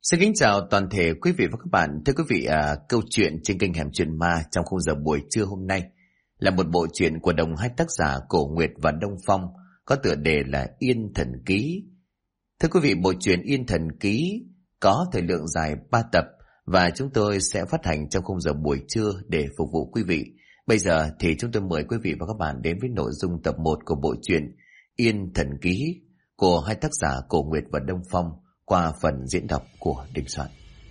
Xin kính chào toàn thể quý vị và các bạn. Thưa quý vị, câu chuyện trên kênh Hẻm Chuyện Ma trong khung giờ buổi trưa hôm nay là một bộ truyện của đồng hai tác giả Cổ Nguyệt và Đông Phong, có tựa đề là Yên Thần Ký. Thưa quý vị, bộ truyện Yên Thần Ký có thời lượng dài 3 tập và chúng tôi sẽ phát hành trong khung giờ buổi trưa để phục vụ quý vị. Bây giờ thì chúng tôi mời quý vị và các bạn đến với nội dung tập 1 của bộ truyện Yên Thần Ký của hai tác giả Cổ Nguyệt và Đông Phong, qua phần diễn đọc của Đình Soạn.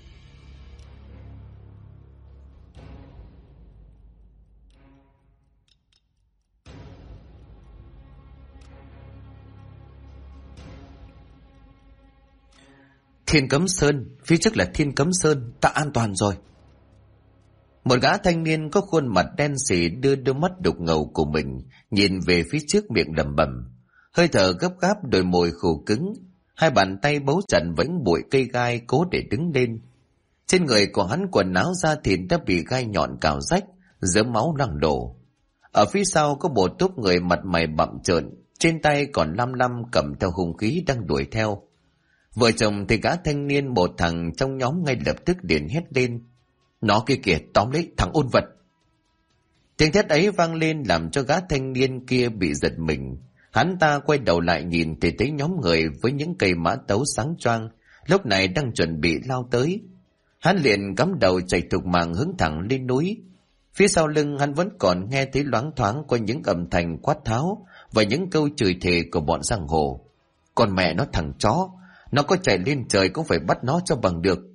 Thiên Cấm Sơn, phía trước là Thiên Cấm Sơn, ta an toàn rồi. Một gã thanh niên có khuôn mặt đen sì đưa đôi mắt đục ngầu của mình nhìn về phía trước, miệng lẩm bẩm, hơi thở gấp gáp, đôi môi khô cứng. Hai bàn tay bấu chặt với bụi cây gai cố để đứng lên. Trên người của hắn quần áo da thịt đã bị gai nhọn cào rách, dớm máu loang đổ. Ở phía sau có một tốp người mặt mày bặm trợn, trên tay còn lăm lăm cầm theo hung khí đang đuổi theo. Vợ chồng thì gã thanh niên, một thằng trong nhóm ngay lập tức liền hét lên, nó kia kìa, tóm lấy thằng ôn vật. Tiếng thét ấy vang lên làm cho gã thanh niên kia bị giật mình. Hắn ta quay đầu lại nhìn thì thấy nhóm người với những cây mã tấu sáng choang lúc này đang chuẩn bị lao tới. Hắn liền cắm đầu chạy thục mạng hướng thẳng lên núi. Phía sau lưng hắn vẫn còn nghe thấy loáng thoáng qua những âm thanh quát tháo và những câu chửi thề của bọn giang hồ. Còn mẹ nó thằng chó, nó có chạy lên trời cũng phải bắt nó cho bằng được.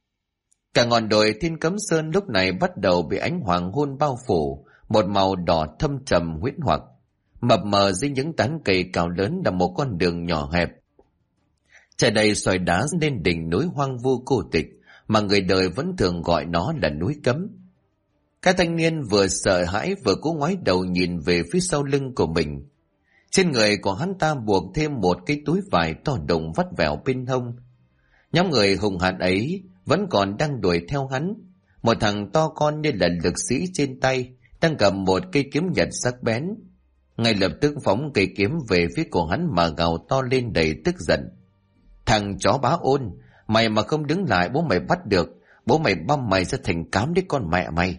Cả ngọn đồi Thiên Cấm Sơn lúc này bắt đầu bị ánh hoàng hôn bao phủ, một màu đỏ thâm trầm huyễn hoặc. Mập mờ dưới những tán cây cao lớn là một con đường nhỏ hẹp, trải đầy sỏi đá lên đỉnh núi hoang vu cô tịch mà người đời vẫn thường gọi nó là núi Cấm. Các thanh niên vừa sợ hãi vừa cố ngoái đầu nhìn về phía sau lưng của mình. Trên người của hắn ta buộc thêm một cái túi vải to đùng vắt vẻo bên hông. Nhóm người hùng hãn ấy vẫn còn đang đuổi theo hắn. Một thằng to con như là lực sĩ trên tay đang cầm một cây kiếm nhật sắc bén, ngay lập tức phóng cây kiếm về phía của hắn mà gào to lên đầy tức giận. Thằng chó bá Ôn, mày mà không đứng lại bố mày bắt được, bố mày băm mày ra thành cám đấy con mẹ mày.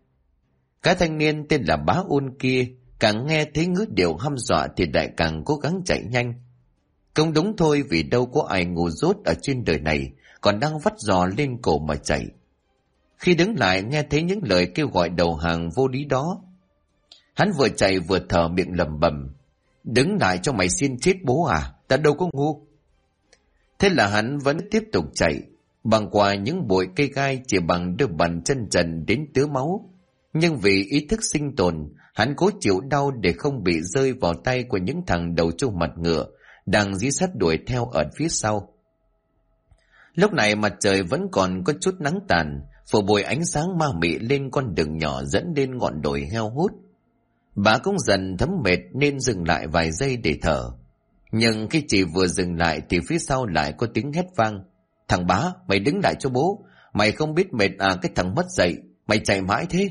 Cái thanh niên tên là bá Ôn kia càng nghe thấy ngữ điệu hăm dọa thì lại càng cố gắng chạy nhanh. Không đúng thôi, vì đâu có ai ngu dốt ở trên đời này còn đang vắt giò lên cổ mà chạy. Khi đứng lại nghe thấy những lời kêu gọi đầu hàng vô lý đó, hắn vừa chạy vừa thở miệng lẩm bẩm, đứng lại cho mày xin chết bố à, ta đâu có ngu. Thế là hắn vẫn tiếp tục chạy, băng qua những bụi cây gai chỉ bằng đôi bàn chân trần đến tứa máu. Nhưng vì ý thức sinh tồn, hắn cố chịu đau để không bị rơi vào tay của những thằng đầu trâu mặt ngựa đang dí sát đuổi theo ở phía sau. Lúc này mặt trời vẫn còn có chút nắng tàn, phủ bụi ánh sáng ma mị lên con đường nhỏ dẫn lên ngọn đồi heo hút. Bà cũng dần thấm mệt nên dừng lại vài giây để thở. Nhưng khi chị vừa dừng lại thì phía sau lại có tiếng hét vang, thằng bá, mày đứng lại cho bố, mày không biết mệt à cái thằng mất dậy, mày chạy mãi thế.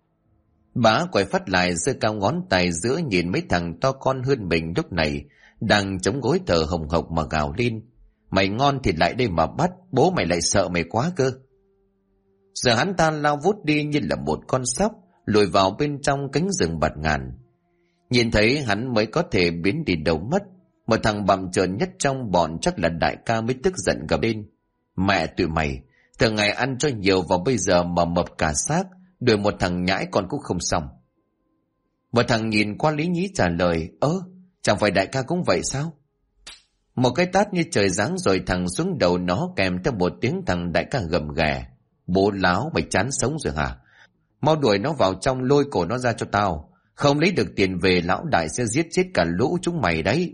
Bá quay phát lại giơ cao ngón tay giữa nhìn mấy thằng to con hơn mình lúc này đang chống gối thở hồng hộc mà gào lên, mày ngon thì lại đây mà bắt, bố mày lại sợ mày quá cơ. Giờ hắn ta lao vút đi như là một con sóc, lùi vào bên trong cánh rừng bạt ngàn. Nhìn thấy hắn mới có thể biến đi đâu mất. Một thằng bặm trợn nhất trong bọn chắc là đại ca mới tức giận gầm lên, mẹ tụi mày, thường ngày ăn cho nhiều vào bây giờ mà mập cả xác, đuổi một thằng nhãi con cũng không xong. Một thằng nhìn qua lý nhí trả lời, chẳng phải đại ca cũng vậy sao? Một cái tát như trời giáng rồi thằng xuống đầu nó, kèm theo một tiếng thằng đại ca gầm ghè, bố láo, mày chán sống rồi hả? Mau đuổi nó vào trong, lôi cổ nó ra cho tao, không lấy được tiền về lão đại sẽ giết chết cả lũ chúng mày đấy.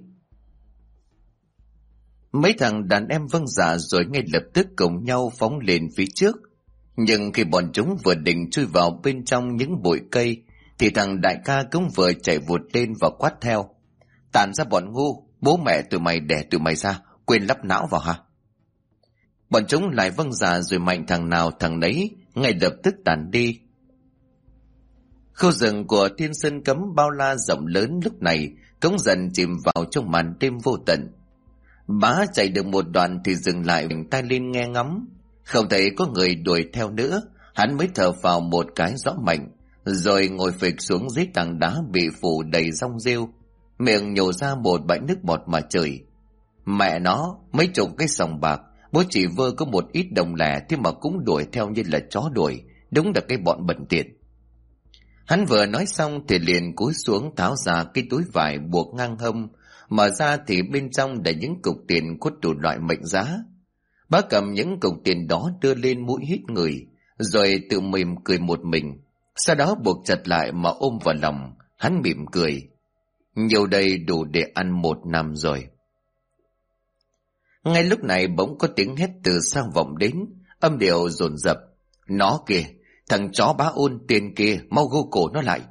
Mấy thằng đàn em vâng dạ rồi ngay lập tức cùng nhau phóng lên phía trước. Nhưng khi bọn chúng vừa định chui vào bên trong những bụi cây thì thằng đại ca cũng vừa chạy vụt lên và quát theo, tản ra bọn ngu, bố mẹ tụi mày đẻ tụi mày ra, quên lắp não vào hả? Bọn chúng lại vâng dạ rồi mạnh thằng nào thằng nấy ngay lập tức tản đi. Khu rừng của Thiên Sơn Cấm bao la rộng lớn lúc này cũng dần chìm vào trong màn đêm vô tận. Bá chạy được một đoạn thì dừng lại, vểnh tai lên nghe ngắm, không thấy có người đuổi theo nữa. Hắn mới thở phào một cái rõ mạnh, rồi ngồi phịch xuống dưới tảng đá bị phủ đầy rong rêu, miệng nhổ ra một bãi nước bọt mà chửi: Mẹ nó, mấy chục cái sòng bạc, bố chỉ vơ có một ít đồng lẻ thế mà cũng đuổi theo như là chó đuổi, đúng là cái bọn bẩn tiện. Hắn vừa nói xong thì liền cúi xuống tháo ra cái túi vải buộc ngang hông, mở ra thì bên trong đầy những cục tiền có đủ loại mệnh giá. Bá cầm những cục tiền đó đưa lên mũi hít người, rồi tự mỉm cười một mình, sau đó buộc chặt lại mà ôm vào lòng. Hắn mỉm cười: nhiều đây đủ để ăn một năm rồi. Ngay lúc này bỗng có tiếng hét từ sang vọng đến, âm điệu dồn dập: Nó kìa, thằng chó Bá Ôn tiền kia, mau gô cổ nó lại.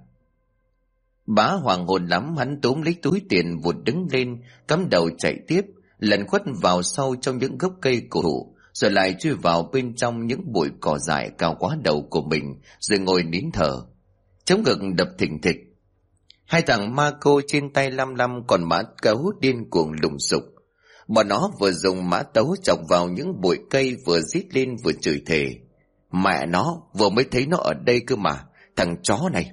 Bá hoàng hồn lắm, hắn túm lấy túi tiền vụt đứng lên, cắm đầu chạy tiếp, lẩn khuất vào sâu trong những gốc cây cổ thụ, rồi lại chui vào bên trong những bụi cỏ dại cao quá đầu của mình, rồi ngồi nín thở, chống ngực đập thình thịch. Hai thằng ma cô trên tay lăm lăm còn mã cấu điên cuồng lùng sục. Bọn nó vừa dùng mã tấu chọc vào những bụi cây, vừa rít lên vừa chửi thề: Mẹ nó, vừa mới thấy nó ở đây cơ mà, thằng chó này.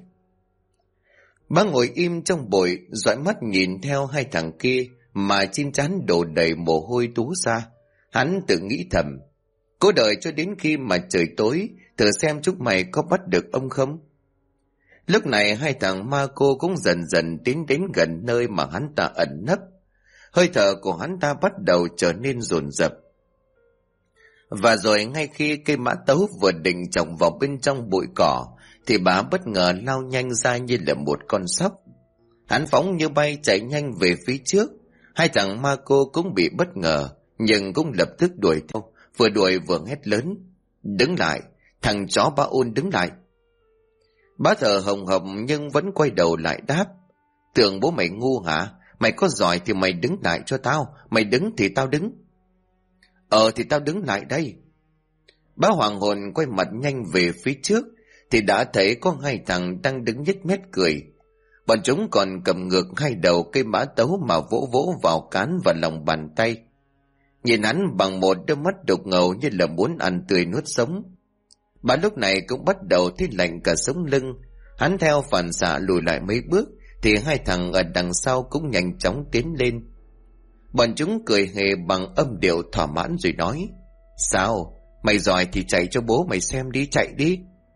Bá ngồi im trong bụi, dõi mắt nhìn theo hai thằng kia mà trên trán đổ đầy mồ hôi túa ra. Hắn tự nghĩ thầm: cố đợi cho đến khi mà trời tối, thử xem chúng mày có bắt được ông không. Lúc này hai thằng ma cô cũng dần dần tiến đến gần nơi mà hắn ta ẩn nấp. Hơi thở của hắn ta bắt đầu trở nên dồn dập. Và rồi ngay khi cây mã tấu vừa định chồng vào bên trong bụi cỏ, thì Bá bất ngờ lao nhanh ra như là một con sóc. Hắn phóng như bay chạy nhanh về phía trước. Hai thằng ma cô cũng bị bất ngờ, nhưng cũng lập tức đuổi theo, vừa đuổi vừa hét lớn: Đứng lại, thằng chó Bá Ôn, đứng lại. Bá thở hồng hộc nhưng vẫn quay đầu lại đáp: Tưởng bố mày ngu hả? Mày có giỏi thì mày đứng lại cho tao, mày đứng thì tao đứng. Thì tao đứng lại đây. Bá hoàng hồn quay mặt nhanh về phía trước thì đã thấy có hai thằng đang đứng nhếch mép cười. Bọn chúng còn cầm ngược hai đầu cây mã tấu mà vỗ vỗ vào cán và lòng bàn tay. Nhìn hắn bằng một đôi mắt đục ngầu như là muốn ăn tươi nuốt sống. Bá lúc này cũng bắt đầu thấy lạnh cả sống lưng. Hắn theo phản xạ lùi lại mấy bước thì hai thằng ở đằng sau cũng nhanh chóng tiến lên. Bọn chúng cười hề bằng âm điệu thỏa mãn rồi nói: Sao? Mày giỏi thì chạy cho bố mày xem đi, chạy đi.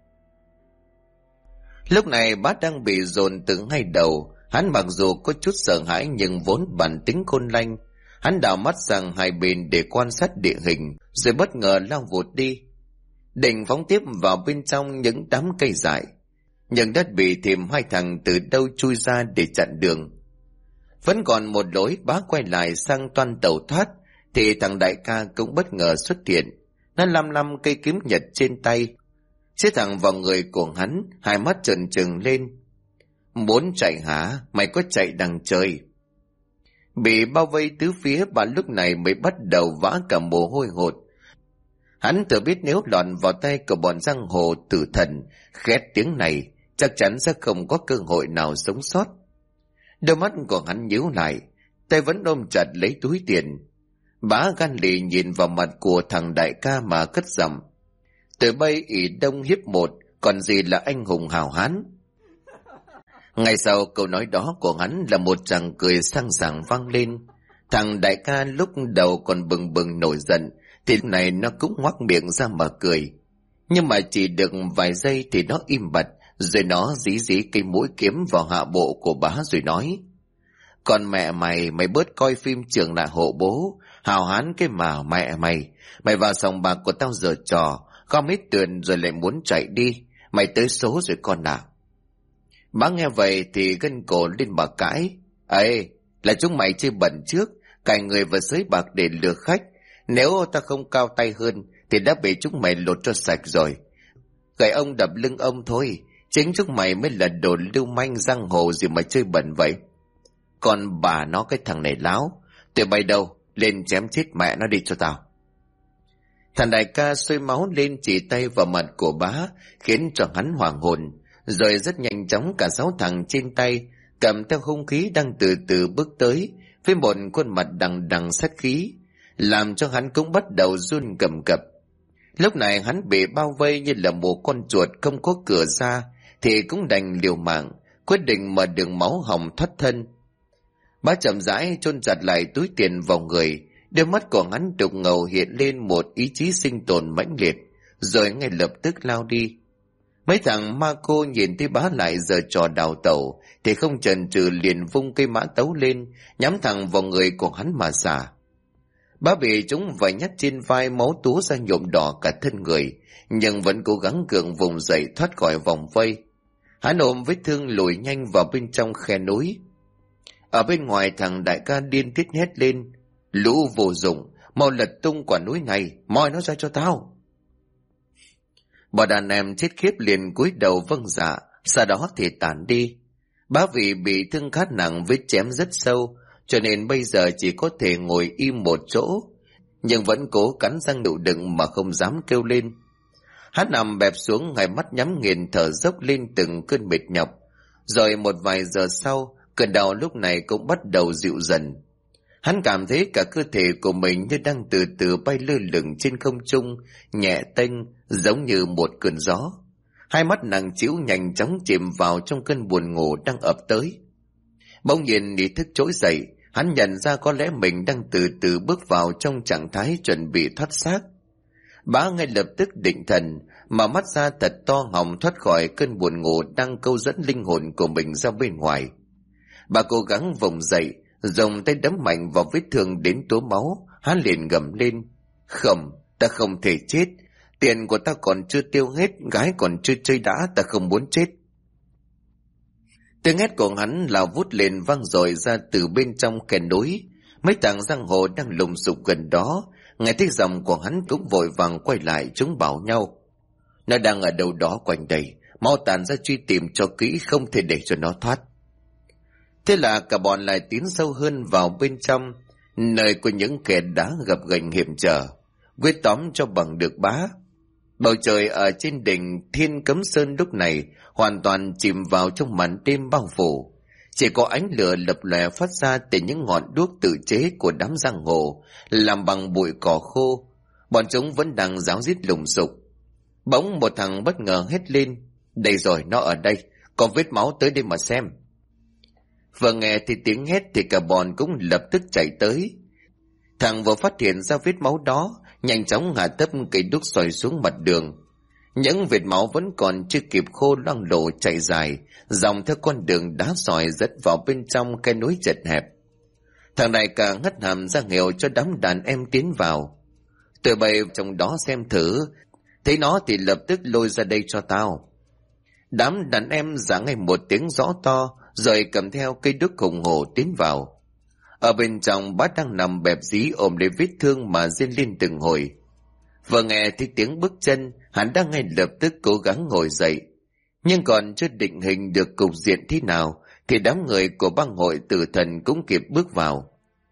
Lúc này Bá đang bị dồn từ hai đầu. Hắn mặc dù có chút sợ hãi nhưng vốn bản tính khôn lanh. Hắn đảo mắt sang hai bên để quan sát địa hình, rồi bất ngờ lao vụt đi, định phóng tiếp vào bên trong những đám cây dại. Nhưng đất bị thêm hai thằng từ đâu chui ra để chặn đường. Vẫn còn một lối. Bá quay lại sang toan tẩu thoát thì thằng đại ca cũng bất ngờ xuất hiện. Nó lăm lăm cây kiếm nhật trên tay, xếp thẳng vào người của hắn, hai mắt trợn trừng lên: Muốn chạy hả? Mày có chạy đằng trời. Bị bao vây tứ phía, bà lúc này mới bắt đầu vã cả mồ hôi hột. Hắn tự biết nếu lọt vào tay của bọn giang hồ tử thần khét tiếng này, chắc chắn sẽ không có cơ hội nào sống sót. Đôi mắt của hắn nhíu lại, tay vẫn ôm chặt lấy túi tiền. Bá gan lì nhìn vào mặt của thằng đại ca mà cất giọng: Tụi bay ỷ đông hiếp một, còn gì là anh hùng hào hán. Ngay sau câu nói đó của hắn là một tràng cười sang sảng vang lên. Thằng đại ca lúc đầu còn bừng bừng nổi giận, thì lúc này nó cũng ngoác miệng ra mà cười. Nhưng mà chỉ được vài giây thì nó im bặt, rồi nó dí dí cây mũi kiếm vào hạ bộ của Bá rồi nói: Còn mẹ mày, mày bớt coi phim Trường Lại Hộ Bố, hào hán cái mà mẹ mày. Mày vào sòng bạc của tao giở trò, gom hết tiền rồi lại muốn chạy đi. Mày tới số rồi con nào. Bá nghe vậy thì gân cổ lên mà cãi: Ê, là chúng mày chơi bẩn trước, cài người vào sới bạc để lừa khách. Nếu ta không cao tay hơn thì đã bị chúng mày lột cho sạch rồi. Gậy ông đập lưng ông thôi, chính chúng mày mới là đồ lưu manh giang hồ gì mà chơi bẩn vậy. Còn bà nó cái thằng này láo, tụi bay đâu, lên chém chết mẹ nó đi cho tao. Thằng đại ca sôi máu lên chỉ tay vào mặt của Bá, khiến cho hắn hoảng hồn. Rồi rất nhanh chóng cả 6 thằng trên tay cầm theo hung khí đang từ từ bước tới, với một khuôn mặt đằng đằng sát khí, làm cho hắn cũng bắt đầu run cầm cập. Lúc này hắn bị bao vây như là một con chuột không có cửa ra, thì cũng đành liều mạng, quyết định mở đường máu hồng thoát thân. Bá chậm rãi chôn chặt lại túi tiền vào người, đôi mắt của hắn đục ngầu hiện lên một ý chí sinh tồn mãnh liệt, rồi ngay lập tức lao đi. Mấy thằng ma cô nhìn thấy bá lại giờ trò đào tẩu, thì không chần chừ liền vung cây mã tấu lên, nhắm thẳng vào người của hắn mà xả. Bá bị chúng vài nhát trên vai, máu túa ra nhuộm đỏ cả thân người, nhưng vẫn cố gắng gượng vùng dậy thoát khỏi vòng vây. Hắn ôm vết thương lùi nhanh vào bên trong khe núi. Ở bên ngoài thằng đại ca điên tiết hét lên: lũ vô dụng, mau lật tung quả núi này, moi nó ra cho tao. Bọn đàn em chết khiếp liền cúi đầu vâng dạ, sau đó thì tản đi. Bá vì bị thương khá nặng, vết chém rất sâu, cho nên bây giờ chỉ có thể ngồi im một chỗ, nhưng vẫn cố cắn răng chịu đựng mà không dám kêu lên. Hắn nằm bẹp xuống, hai mắt nhắm nghiền, thở dốc lên từng cơn mệt nhọc. Rồi một vài giờ sau, cơn đau lúc này cũng bắt đầu dịu dần. Hắn cảm thấy cả cơ thể của mình như đang từ từ bay lơ lửng trên không trung, nhẹ tênh, giống như một cơn gió. Hai mắt nặng trĩu nhanh chóng chìm vào trong cơn buồn ngủ đang ập tới. Bỗng nhiên ý thức trỗi dậy, hắn nhận ra có lẽ mình đang từ từ bước vào trong trạng thái chuẩn bị thoát xác. Bá ngay lập tức định thần, mà mắt ra thật to họng thoát khỏi cơn buồn ngủ đang câu dẫn linh hồn của mình ra bên ngoài. Bà cố gắng vùng dậy, dùng tay đấm mạnh vào vết thương đến túa máu. Hắn liền gầm lên: không, ta không thể chết, tiền của ta còn chưa tiêu hết, gái còn chưa chơi đã, ta không muốn chết. Tiếng hét của hắn lao vút lên vang dội ra từ bên trong khe núi. Mấy thằng giang hồ đang lùng sục gần đó nghe thấy giọng của hắn cũng vội vàng quay lại, chúng bảo nhau: nó đang ở đâu đó quanh đây, mau tản ra truy tìm cho kỹ, không thể để cho nó thoát. Thế là cả bọn lại tiến sâu hơn vào bên trong, nơi của những kẻ đá gập ghềnh hiểm trở, quyết tóm cho bằng được Bá. Bầu trời ở trên đỉnh Thiên Cấm Sơn lúc này hoàn toàn chìm vào trong màn đêm bao phủ, chỉ có ánh lửa lập lòe phát ra từ những ngọn đuốc tự chế của đám giang hồ làm bằng bụi cỏ khô. Bọn chúng vẫn đang ráo rít lùng sục. Bỗng một thằng bất ngờ hét lên: đây rồi, nó ở đây, có vết máu, tới đây mà xem. Vừa nghe thì tiếng hét thì cả bọn cũng lập tức chạy tới. Thằng vừa phát hiện ra vết máu đó, nhanh chóng hạ thấp cây đuốc xoay xuống mặt đường. Những vệt máu vẫn còn chưa kịp khô loang lổ chạy dài, dòng theo con đường đá sỏi dẫn vào bên trong cái núi chật hẹp. Thằng đại ca ngất hàm ra hiệu cho đám đàn em tiến vào. Tụi bay trong đó xem thử, thấy nó thì lập tức lôi ra đây cho tao. Đám đàn em giã ngay một tiếng rõ to, rồi cầm theo cây đuốc khổng hồ tiến vào. Ở bên trong Bá đang nằm bẹp dí ôm lấy vết thương mà rên lên từng hồi. Vừa nghe thấy tiếng bước chân, hắn đã ngay lập tức cố gắng ngồi dậy. Nhưng còn chưa định hình được cục diện thế nào, thì đám người của bang hội tử thần cũng kịp bước vào.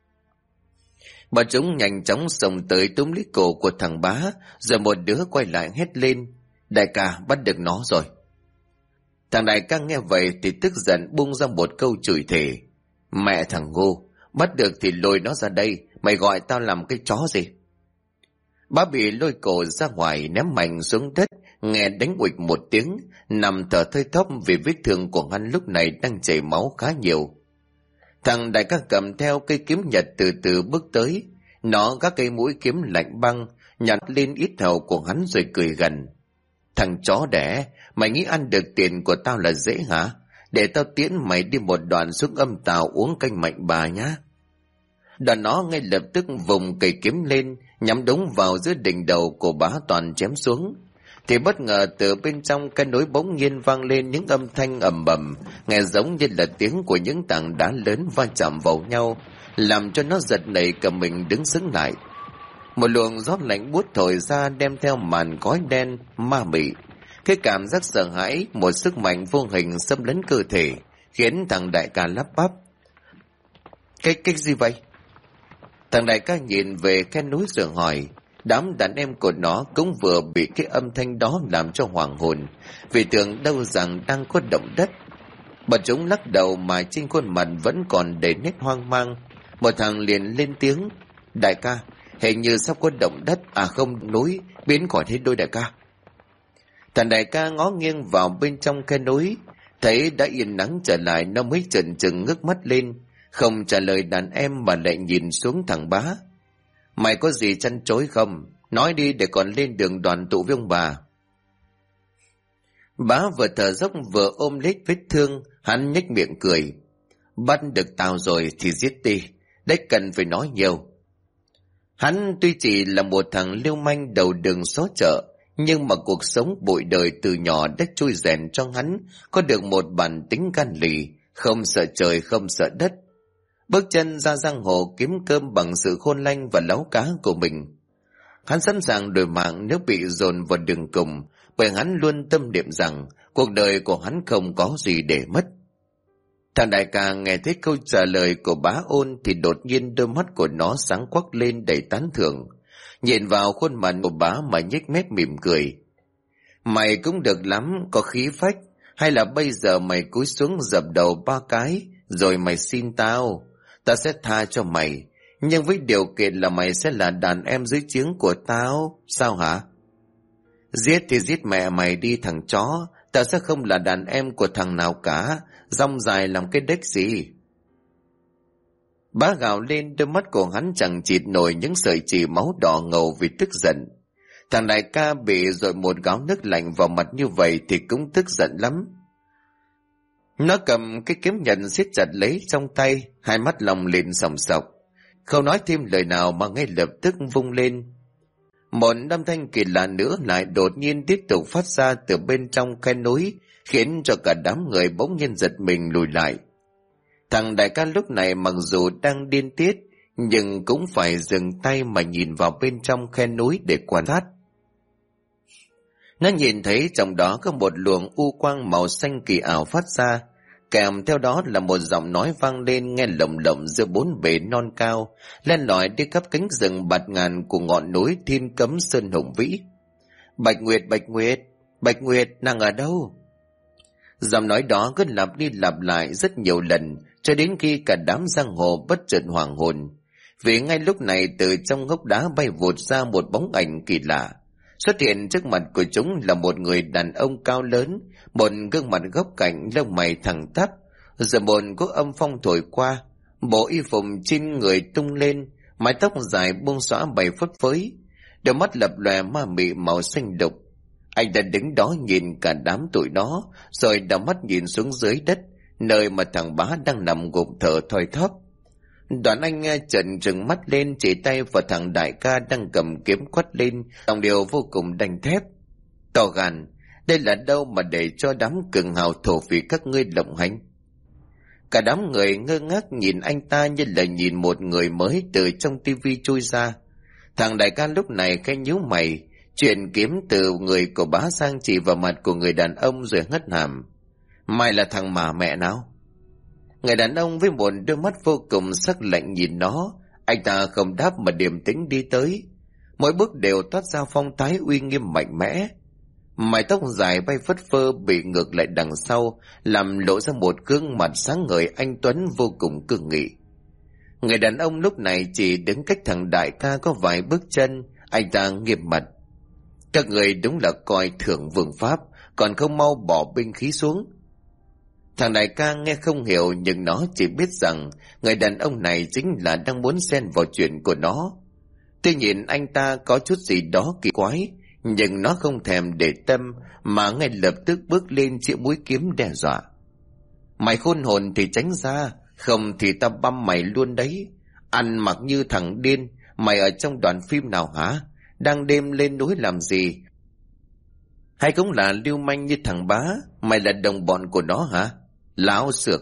Bọn chúng nhanh chóng xông tới túm lấy cổ của thằng Bá, rồi một đứa quay lại hét lên: đại ca, bắt được nó rồi. Thằng đại ca nghe vậy thì tức giận bung ra một câu chửi thề: mẹ thằng ngu, bắt được thì lôi nó ra đây, mày gọi tao làm cái chó gì? Bá bị lôi cổ ra ngoài ném mạnh xuống đất, nghe đánh uịch một tiếng, nằm thở thơi thóp vì vết thương của hắn lúc này đang chảy máu khá nhiều. Thằng đại ca cầm theo cây kiếm nhật từ từ bước tới, nó gác cây mũi kiếm lạnh băng nhặt lên ít hầu của hắn rồi cười gằn: thằng chó đẻ, mày nghĩ ăn được tiền của tao là dễ hả? Để tao tiễn mày đi một đoạn xuống âm tàu uống canh mạnh bà nhá. Đoạn nó ngay lập tức vùng cây kiếm lên, nhắm đúng vào giữa đỉnh đầu của Bá Toàn chém xuống. Thì bất ngờ từ bên trong cái núi bỗng nhiên vang lên những âm thanh ầm ầm, nghe giống như là tiếng của những tảng đá lớn va chạm vào nhau, làm cho nó giật nảy cả mình đứng sững lại. Một luồng gió lạnh buốt thổi ra đem theo màn khói đen ma mị. Cái cảm giác sợ hãi, một sức mạnh vô hình xâm lấn cơ thể, khiến thằng đại ca lắp bắp: Cái gì vậy? Thằng đại ca nhìn về khe núi rồi hỏi. Đám đàn em của nó cũng vừa bị cái âm thanh đó làm cho hoảng hồn, vì tưởng đâu rằng đang có động đất. Bọn chúng lắc đầu mà trên khuôn mặt vẫn còn đầy nét hoang mang. Một thằng liền lên tiếng: đại ca, hình như sắp có động đất, à không, núi biến khỏi thế đôi đại ca. Thằng đại ca ngó nghiêng vào bên trong khe núi, thấy đã yên nắng trở lại, nó mới chần chừng ngước mắt lên, không trả lời đàn em mà lại nhìn xuống thằng Bá. Mày có gì chăn chối không? Nói đi để còn lên đường đoàn tụ với ông bà. Bá vừa thở dốc vừa ôm lấy vết thương, hắn nhếch miệng cười. Bắt được tao rồi thì giết đi, đấy cần phải nói nhiều. Hắn tuy chỉ là một thằng lưu manh đầu đường xó chợ, nhưng mà cuộc sống bụi đời từ nhỏ đã chui rèn cho hắn có được một bản tính gan lì, không sợ trời không sợ đất. Bước chân ra giang hồ kiếm cơm bằng sự khôn lanh và láu cá của mình. Hắn sẵn sàng đổi mạng nếu bị dồn vào đường cùng, bởi hắn luôn tâm niệm rằng cuộc đời của hắn không có gì để mất. Thằng đại ca nghe thấy câu trả lời của Bá Ôn thì đột nhiên đôi mắt của nó sáng quắc lên đầy tán thưởng, nhìn vào khuôn mặt của Bá mà nhếch mép mỉm cười. Mày cũng được lắm, có khí phách, hay là bây giờ mày cúi xuống dập đầu 3 cái rồi mày xin tao sẽ tha cho mày, nhưng với điều kiện là mày sẽ là đàn em dưới trướng của tao, sao hả? Giết thì giết mẹ mày đi thằng chó, tao sẽ không là đàn em của thằng nào cả, rong dài làm cái đếch gì. Bá gào lên, đôi mắt của hắn chẳng chịt nổi những sợi chỉ máu đỏ ngầu vì tức giận. Thằng đại ca bị dội một gáo nước lạnh vào mặt như vậy thì cũng tức giận lắm. Nó cầm cái kiếm nhật siết chặt lấy trong tay, hai mắt lòng lên sòng sọc, không nói thêm lời nào mà ngay lập tức vung lên. Một âm thanh kỳ lạ nữa lại đột nhiên tiếp tục phát ra từ bên trong khe núi, khiến cho cả đám người bỗng nhiên giật mình lùi lại. Thằng đại ca lúc này mặc dù đang điên tiết, nhưng cũng phải dừng tay mà nhìn vào bên trong khe núi để quan sát. Nó nhìn thấy trong đó có một luồng u quang màu xanh kỳ ảo phát ra, kèm theo đó là một giọng nói vang lên nghe lồng lộng giữa bốn bề non cao, len lỏi đi khắp cánh rừng bạt ngàn của ngọn núi Thiên Cấm Sơn hùng vĩ. Bạch Nguyệt, Bạch Nguyệt, Bạch Nguyệt, nàng ở đâu? Giọng nói đó cứ lặp đi lặp lại rất nhiều lần, cho đến khi cả đám giang hồ bất chợt hoảng hồn, vì ngay lúc này từ trong hốc đá bay vụt ra một bóng ảnh kỳ lạ. Xuất hiện trước mặt của chúng là một người đàn ông cao lớn, một gương mặt góc cạnh, lông mày thẳng tắp, giờ một cỗ âm phong thổi qua, bộ y phục trên người tung lên, mái tóc dài buông xõa bay phất phới, đôi mắt lập lòe ma mị màu xanh đục. Anh đã đứng đó nhìn cả đám tụi nó, rồi đảo mắt nhìn xuống dưới đất, nơi mà thằng Bá đang nằm gục thở thoi thóp. Đoạn anh nghe trợn trừng mắt lên, chỉ tay vào thằng đại ca đang cầm kiếm quát lên, giọng điệu vô cùng đanh thép: to gan, đây là đâu mà để cho đám cường hào thổ phỉ các ngươi lộng hành? Cả đám người ngơ ngác nhìn anh ta như là nhìn một người mới từ trong tivi chui ra. Thằng đại ca lúc này khẽ nhíu mày, chuyển kiếm từ người của Bá sang chỉ vào mặt của người đàn ông rồi hất hàm: mày là thằng mà mẹ nào? Người đàn ông với một đôi mắt vô cùng sắc lạnh nhìn nó, anh ta không đáp mà điềm tĩnh đi tới, mỗi bước đều toát ra phong thái uy nghiêm mạnh mẽ. Mái tóc dài bay phất phơ bị ngược lại đằng sau, làm lộ ra một gương mặt sáng ngời anh tuấn vô cùng cương nghị. Người đàn ông lúc này chỉ đứng cách thằng đại ca có vài bước chân, anh ta nghiêm mặt: các người đúng là coi thường vương pháp, còn không mau bỏ binh khí xuống. Thằng đại ca nghe không hiểu, nhưng nó chỉ biết rằng người đàn ông này chính là đang muốn xen vào chuyện của nó. Tuy nhiên anh ta có chút gì đó kỳ quái, nhưng nó không thèm để tâm mà ngay lập tức bước lên chĩa mũi kiếm đe dọa: mày khôn hồn thì tránh ra, không thì tao băm mày luôn đấy. Ăn mặc như thằng điên, mày ở trong đoàn phim nào hả? Đang đêm lên núi làm gì? Hay cũng là lưu manh như thằng Bá, mày là đồng bọn của nó hả? Láo xược.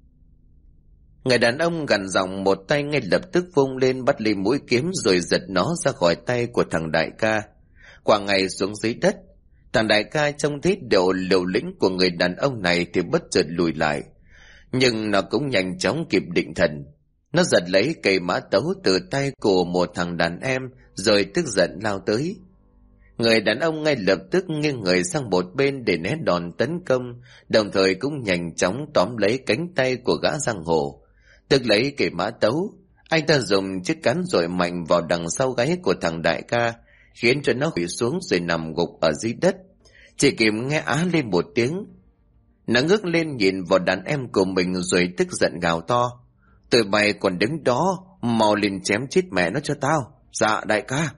Người đàn ông gằn giọng, một tay ngay lập tức vung lên bắt lấy mũi kiếm rồi giật nó ra khỏi tay của thằng đại ca, quẳng ngay xuống dưới đất. Thằng đại ca trông thấy độ liều lĩnh của người đàn ông này thì bất chợt lùi lại, nhưng nó cũng nhanh chóng kịp định thần. Nó giật lấy cây mã tấu từ tay của một thằng đàn em rồi tức giận lao tới. Người đàn ông ngay lập tức nghiêng người sang một bên để né đòn tấn công, đồng thời cũng nhanh chóng tóm lấy cánh tay của gã giang hồ, tức lấy cây mã tấu. Anh ta dùng chiếc cán dội mạnh vào đằng sau gáy của thằng đại ca, khiến cho nó hủy xuống rồi nằm gục ở dưới đất. Chỉ kịp nghe á lên một tiếng. Nó ngước lên nhìn vào đàn em của mình rồi tức giận gào to: "Tụi mày còn đứng đó, mau lên chém chết mẹ nó cho tao." "Dạ đại ca."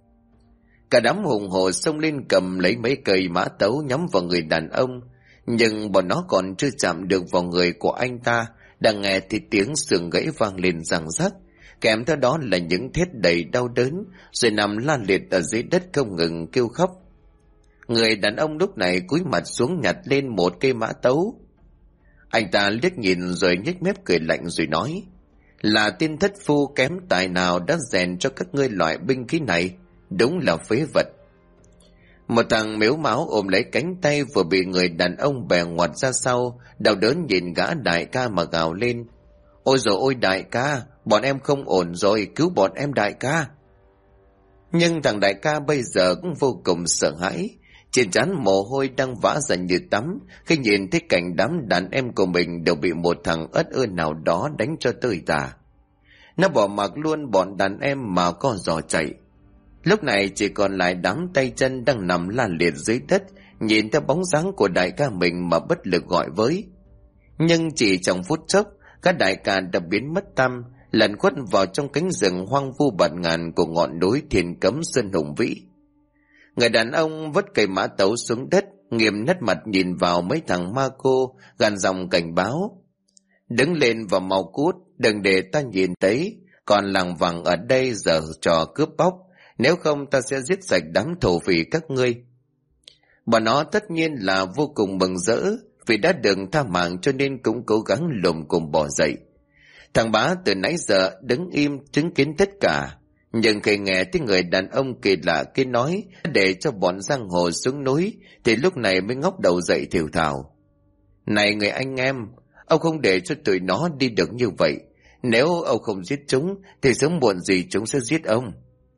Cả đám hùng hổ xông lên cầm lấy mấy cây mã tấu nhắm vào người đàn ông, nhưng bọn nó còn chưa chạm được vào người của anh ta, đang nghe thì tiếng xương gãy vang lên răng rắc, kèm theo đó là những thét đầy đau đớn, rồi nằm la liệt ở dưới đất không ngừng kêu khóc. Người đàn ông lúc này cúi mặt xuống nhặt lên một cây mã tấu. Anh ta liếc nhìn rồi nhếch mép cười lạnh rồi nói: "Là tên thất phu kém tài nào đã rèn cho các ngươi loại binh khí này, đúng là phế vật." Một thằng mếu máu ôm lấy cánh tay vừa bị người đàn ông bè ngoặt ra sau, đau đớn nhìn gã đại ca mà gào lên: "Ôi dồi ôi đại ca, bọn em không ổn rồi, cứu bọn em đại ca." Nhưng thằng đại ca bây giờ cũng vô cùng sợ hãi, trên trán mồ hôi đang vã ra như tắm khi nhìn thấy cảnh đám đàn em của mình đều bị một thằng ất ơ nào đó đánh cho tơi tả. Nó bỏ mặc luôn bọn đàn em mà co giò chạy. Lúc này chỉ còn lại đám tay chân đang nằm la liệt dưới đất, nhìn theo bóng dáng của đại ca mình mà bất lực gọi với. Nhưng chỉ trong phút chốc, các đại ca đã biến mất tăm, lẩn khuất vào trong cánh rừng hoang vu bạt ngàn của ngọn núi Thiên Cấm Sơn hùng vĩ. Người đàn ông vứt cây mã tấu xuống đất, nghiêm nét mặt nhìn vào mấy thằng ma cô, gằn giọng cảnh báo: "Đứng lên và mau cút, đừng để ta nhìn thấy, còn lằng vằng ở đây giờ trò cướp bóc, nếu không ta sẽ giết sạch đám thổ phỉ các ngươi." Bọn nó tất nhiên là vô cùng mừng rỡ, vì đã được tha mạng cho nên cũng cố gắng lùm cùng bỏ dậy. Thằng Bá từ nãy giờ đứng im chứng kiến tất cả, nhưng khi nghe tiếng người đàn ông kỳ lạ kia nói để cho bọn giang hồ xuống núi, thì lúc này mới ngóc đầu dậy thều thào: "Này người anh em, ông không để cho tụi nó đi được như vậy. Nếu ông không giết chúng, thì sớm muộn gì chúng sẽ giết ông."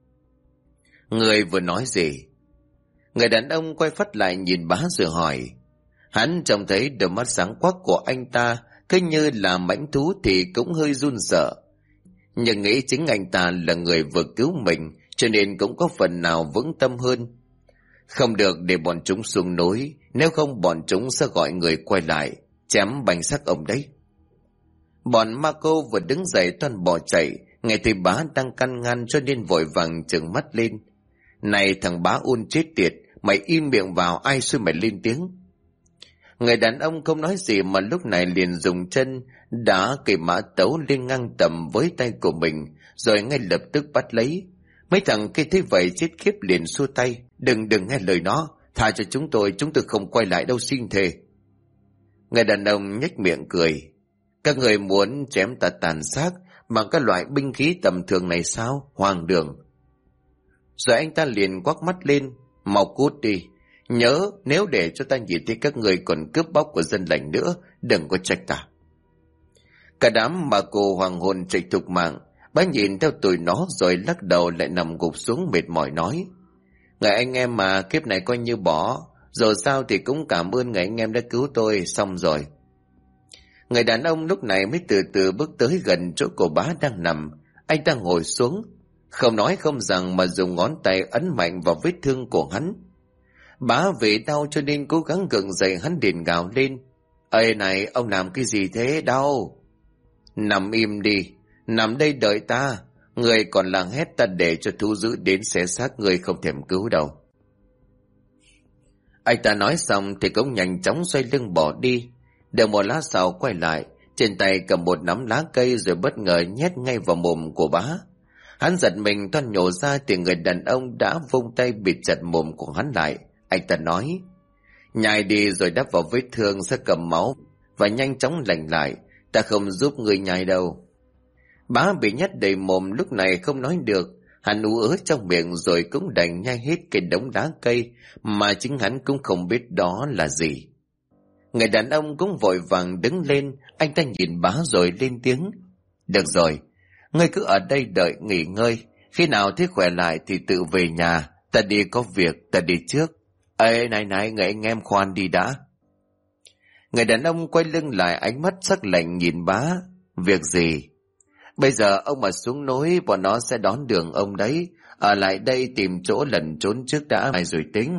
Người vừa nói gì? Người đàn ông quay phát lại nhìn Bá rồi hỏi. Hắn trông thấy đôi mắt sáng quắc của anh ta cứ như là mãnh thú thì cũng hơi run sợ, nhưng nghĩ chính anh ta là người vừa cứu mình cho nên cũng có phần nào vững tâm hơn. Không được để bọn chúng xuống núi, nếu không bọn chúng sẽ gọi người quay lại chém bánh xác ông đấy. Bọn ma cô vừa đứng dậy toàn bỏ chạy, nghe thấy Bá đang căn ngăn cho nên vội vàng trừng mắt lên: "Này thằng Bá ôn chết tiệt, mày im miệng vào, ai xui mày lên tiếng?" Người đàn ông không nói gì mà lúc này liền dùng chân đá cây mã tấu lên ngang tầm với tay của mình, rồi ngay lập tức bắt lấy. Mấy thằng kia thấy vậy chết khiếp liền xua tay: Đừng nghe lời nó, tha cho chúng tôi không quay lại đâu, xin thề." Người đàn ông nhếch miệng cười: "Các người muốn chém ta tàn xác bằng các loại binh khí tầm thường này sao? Hoang đường." Rồi anh ta liền quắc mắt lên: "Mau cút đi. Nhớ, nếu để cho ta nhìn thấy các người còn cướp bóc của dân lành nữa, đừng có trách ta." Cả đám mà cô hoàng hồn trịch thục mạng. Bá nhìn theo tụi nó rồi lắc đầu lại nằm gục xuống mệt mỏi nói: "Người anh em mà, kiếp này coi như bỏ. Dù sao thì cũng cảm ơn người anh em đã cứu tôi, xong rồi." Người đàn ông lúc này mới từ từ bước tới gần chỗ cô Bá đang nằm. Anh ta ngồi xuống, không nói không rằng mà dùng ngón tay ấn mạnh vào vết thương của hắn. Bá vì đau cho nên cố gắng gượng dậy, hắn liền gào lên: "Ê này, ông làm cái gì thế, đau?" "Nằm im đi, nằm đây đợi ta, người còn làng hét ta để cho thú dữ đến xé xác người không thèm cứu đâu." Anh ta nói xong thì cũng nhanh chóng xoay lưng bỏ đi. Được một lát sau quay lại, trên tay cầm một nắm lá cây rồi bất ngờ nhét ngay vào mồm của Bá. Hắn giật mình toan nhổ ra thì người đàn ông đã vung tay bịt chặt mồm của hắn lại. Anh ta nói: "Nhai đi rồi đắp vào vết thương sẽ cầm máu và nhanh chóng lành lại, ta không giúp người nhai đâu." Bá bị nhét đầy mồm lúc này không nói được, hắn ú ớ trong miệng rồi cũng đành nhai hết cái đống lá cây mà chính hắn cũng không biết đó là gì. Người đàn ông cũng vội vàng đứng lên, anh ta nhìn Bá rồi lên tiếng: "Được rồi, ngươi cứ ở đây đợi nghỉ ngơi, khi nào thấy khỏe lại thì tự về nhà, ta đi có việc, ta đi trước." "Ê này, người anh em khoan đi đã." Người đàn ông quay lưng lại, ánh mắt sắc lạnh nhìn Bá. "Việc gì?" Bây giờ ông mà xuống núi, bọn nó sẽ đón đường ông đấy. Ở lại đây tìm chỗ lẩn trốn trước đã mai rồi tính.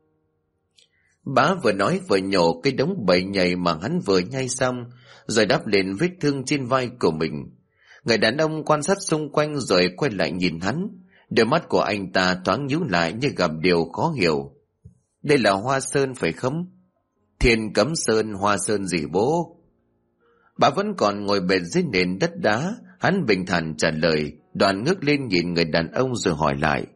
Bá vừa nói vừa nhổ cái đống bầy nhầy mà hắn vừa nhai xong, rồi đắp lên vết thương trên vai của mình. Người đàn ông quan sát xung quanh rồi quay lại nhìn hắn. Đôi mắt của anh ta thoáng nhíu lại như gặp điều khó hiểu. Đây là Hoa Sơn phải không? Thiên Cấm Sơn, Hoa Sơn gì bố? Bà vẫn còn ngồi bệt dưới nền đất đá. Hắn bình thản trả lời, Đoàn ngước lên nhìn người đàn ông rồi hỏi lại.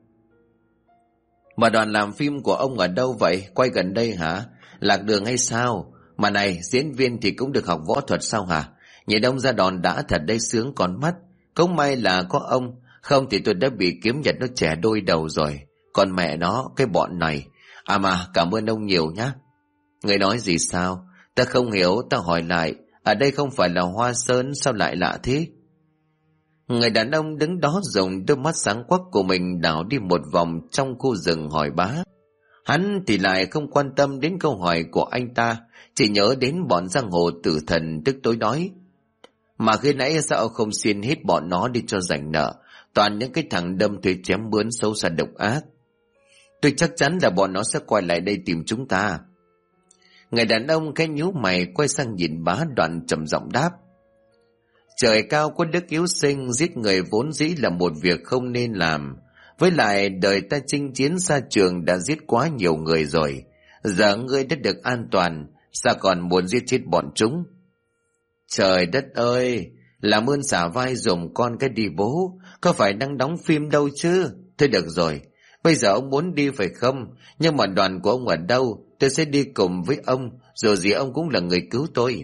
Mà Đoàn làm phim của ông ở đâu vậy? Quay gần đây hả? Lạc đường hay sao? Mà này, diễn viên thì cũng được học võ thuật sao hả? Nhìn ông ra đòn đã thật đấy, sướng con mắt. Cũng may là có ông, không thì tôi đã bị kiếm nhật nó chẻ đôi đầu rồi. Còn mẹ nó, cái bọn này. À mà, cảm ơn ông nhiều nhá. Người nói gì sao? Ta không hiểu, ta hỏi lại. Ở đây không phải là Hoa Sơn, sao lại lạ thế? Người đàn ông đứng đó dùng đôi mắt sáng quắc của mình đảo đi một vòng trong khu rừng hỏi Bá. Hắn thì lại không quan tâm đến câu hỏi của anh ta, chỉ nhớ đến bọn giang hồ tử thần tức tối nói. Mà khi nãy sao không xin hết bọn nó đi cho rảnh nợ, toàn những cái thằng đâm thuê chém mướn xấu xa độc ác. Tôi chắc chắn là bọn nó sẽ quay lại đây tìm chúng ta. Người đàn ông cái nhíu mày quay sang nhìn Bá, Đoạn trầm giọng đáp. Trời cao có đức yếu sinh, giết người vốn dĩ là một việc không nên làm. Với lại đời ta chinh chiến xa trường đã giết quá nhiều người rồi. Giờ ngươi đã được an toàn, sao còn muốn giết chết bọn chúng? Trời đất ơi, làm ơn xả vai dùm con cái đi bố, có phải đang đóng phim đâu chứ? Thôi được rồi, bây giờ ông muốn đi phải không? Nhưng mà đoàn của ông ở đâu? Tôi sẽ đi cùng với ông, dù gì ông cũng là người cứu tôi.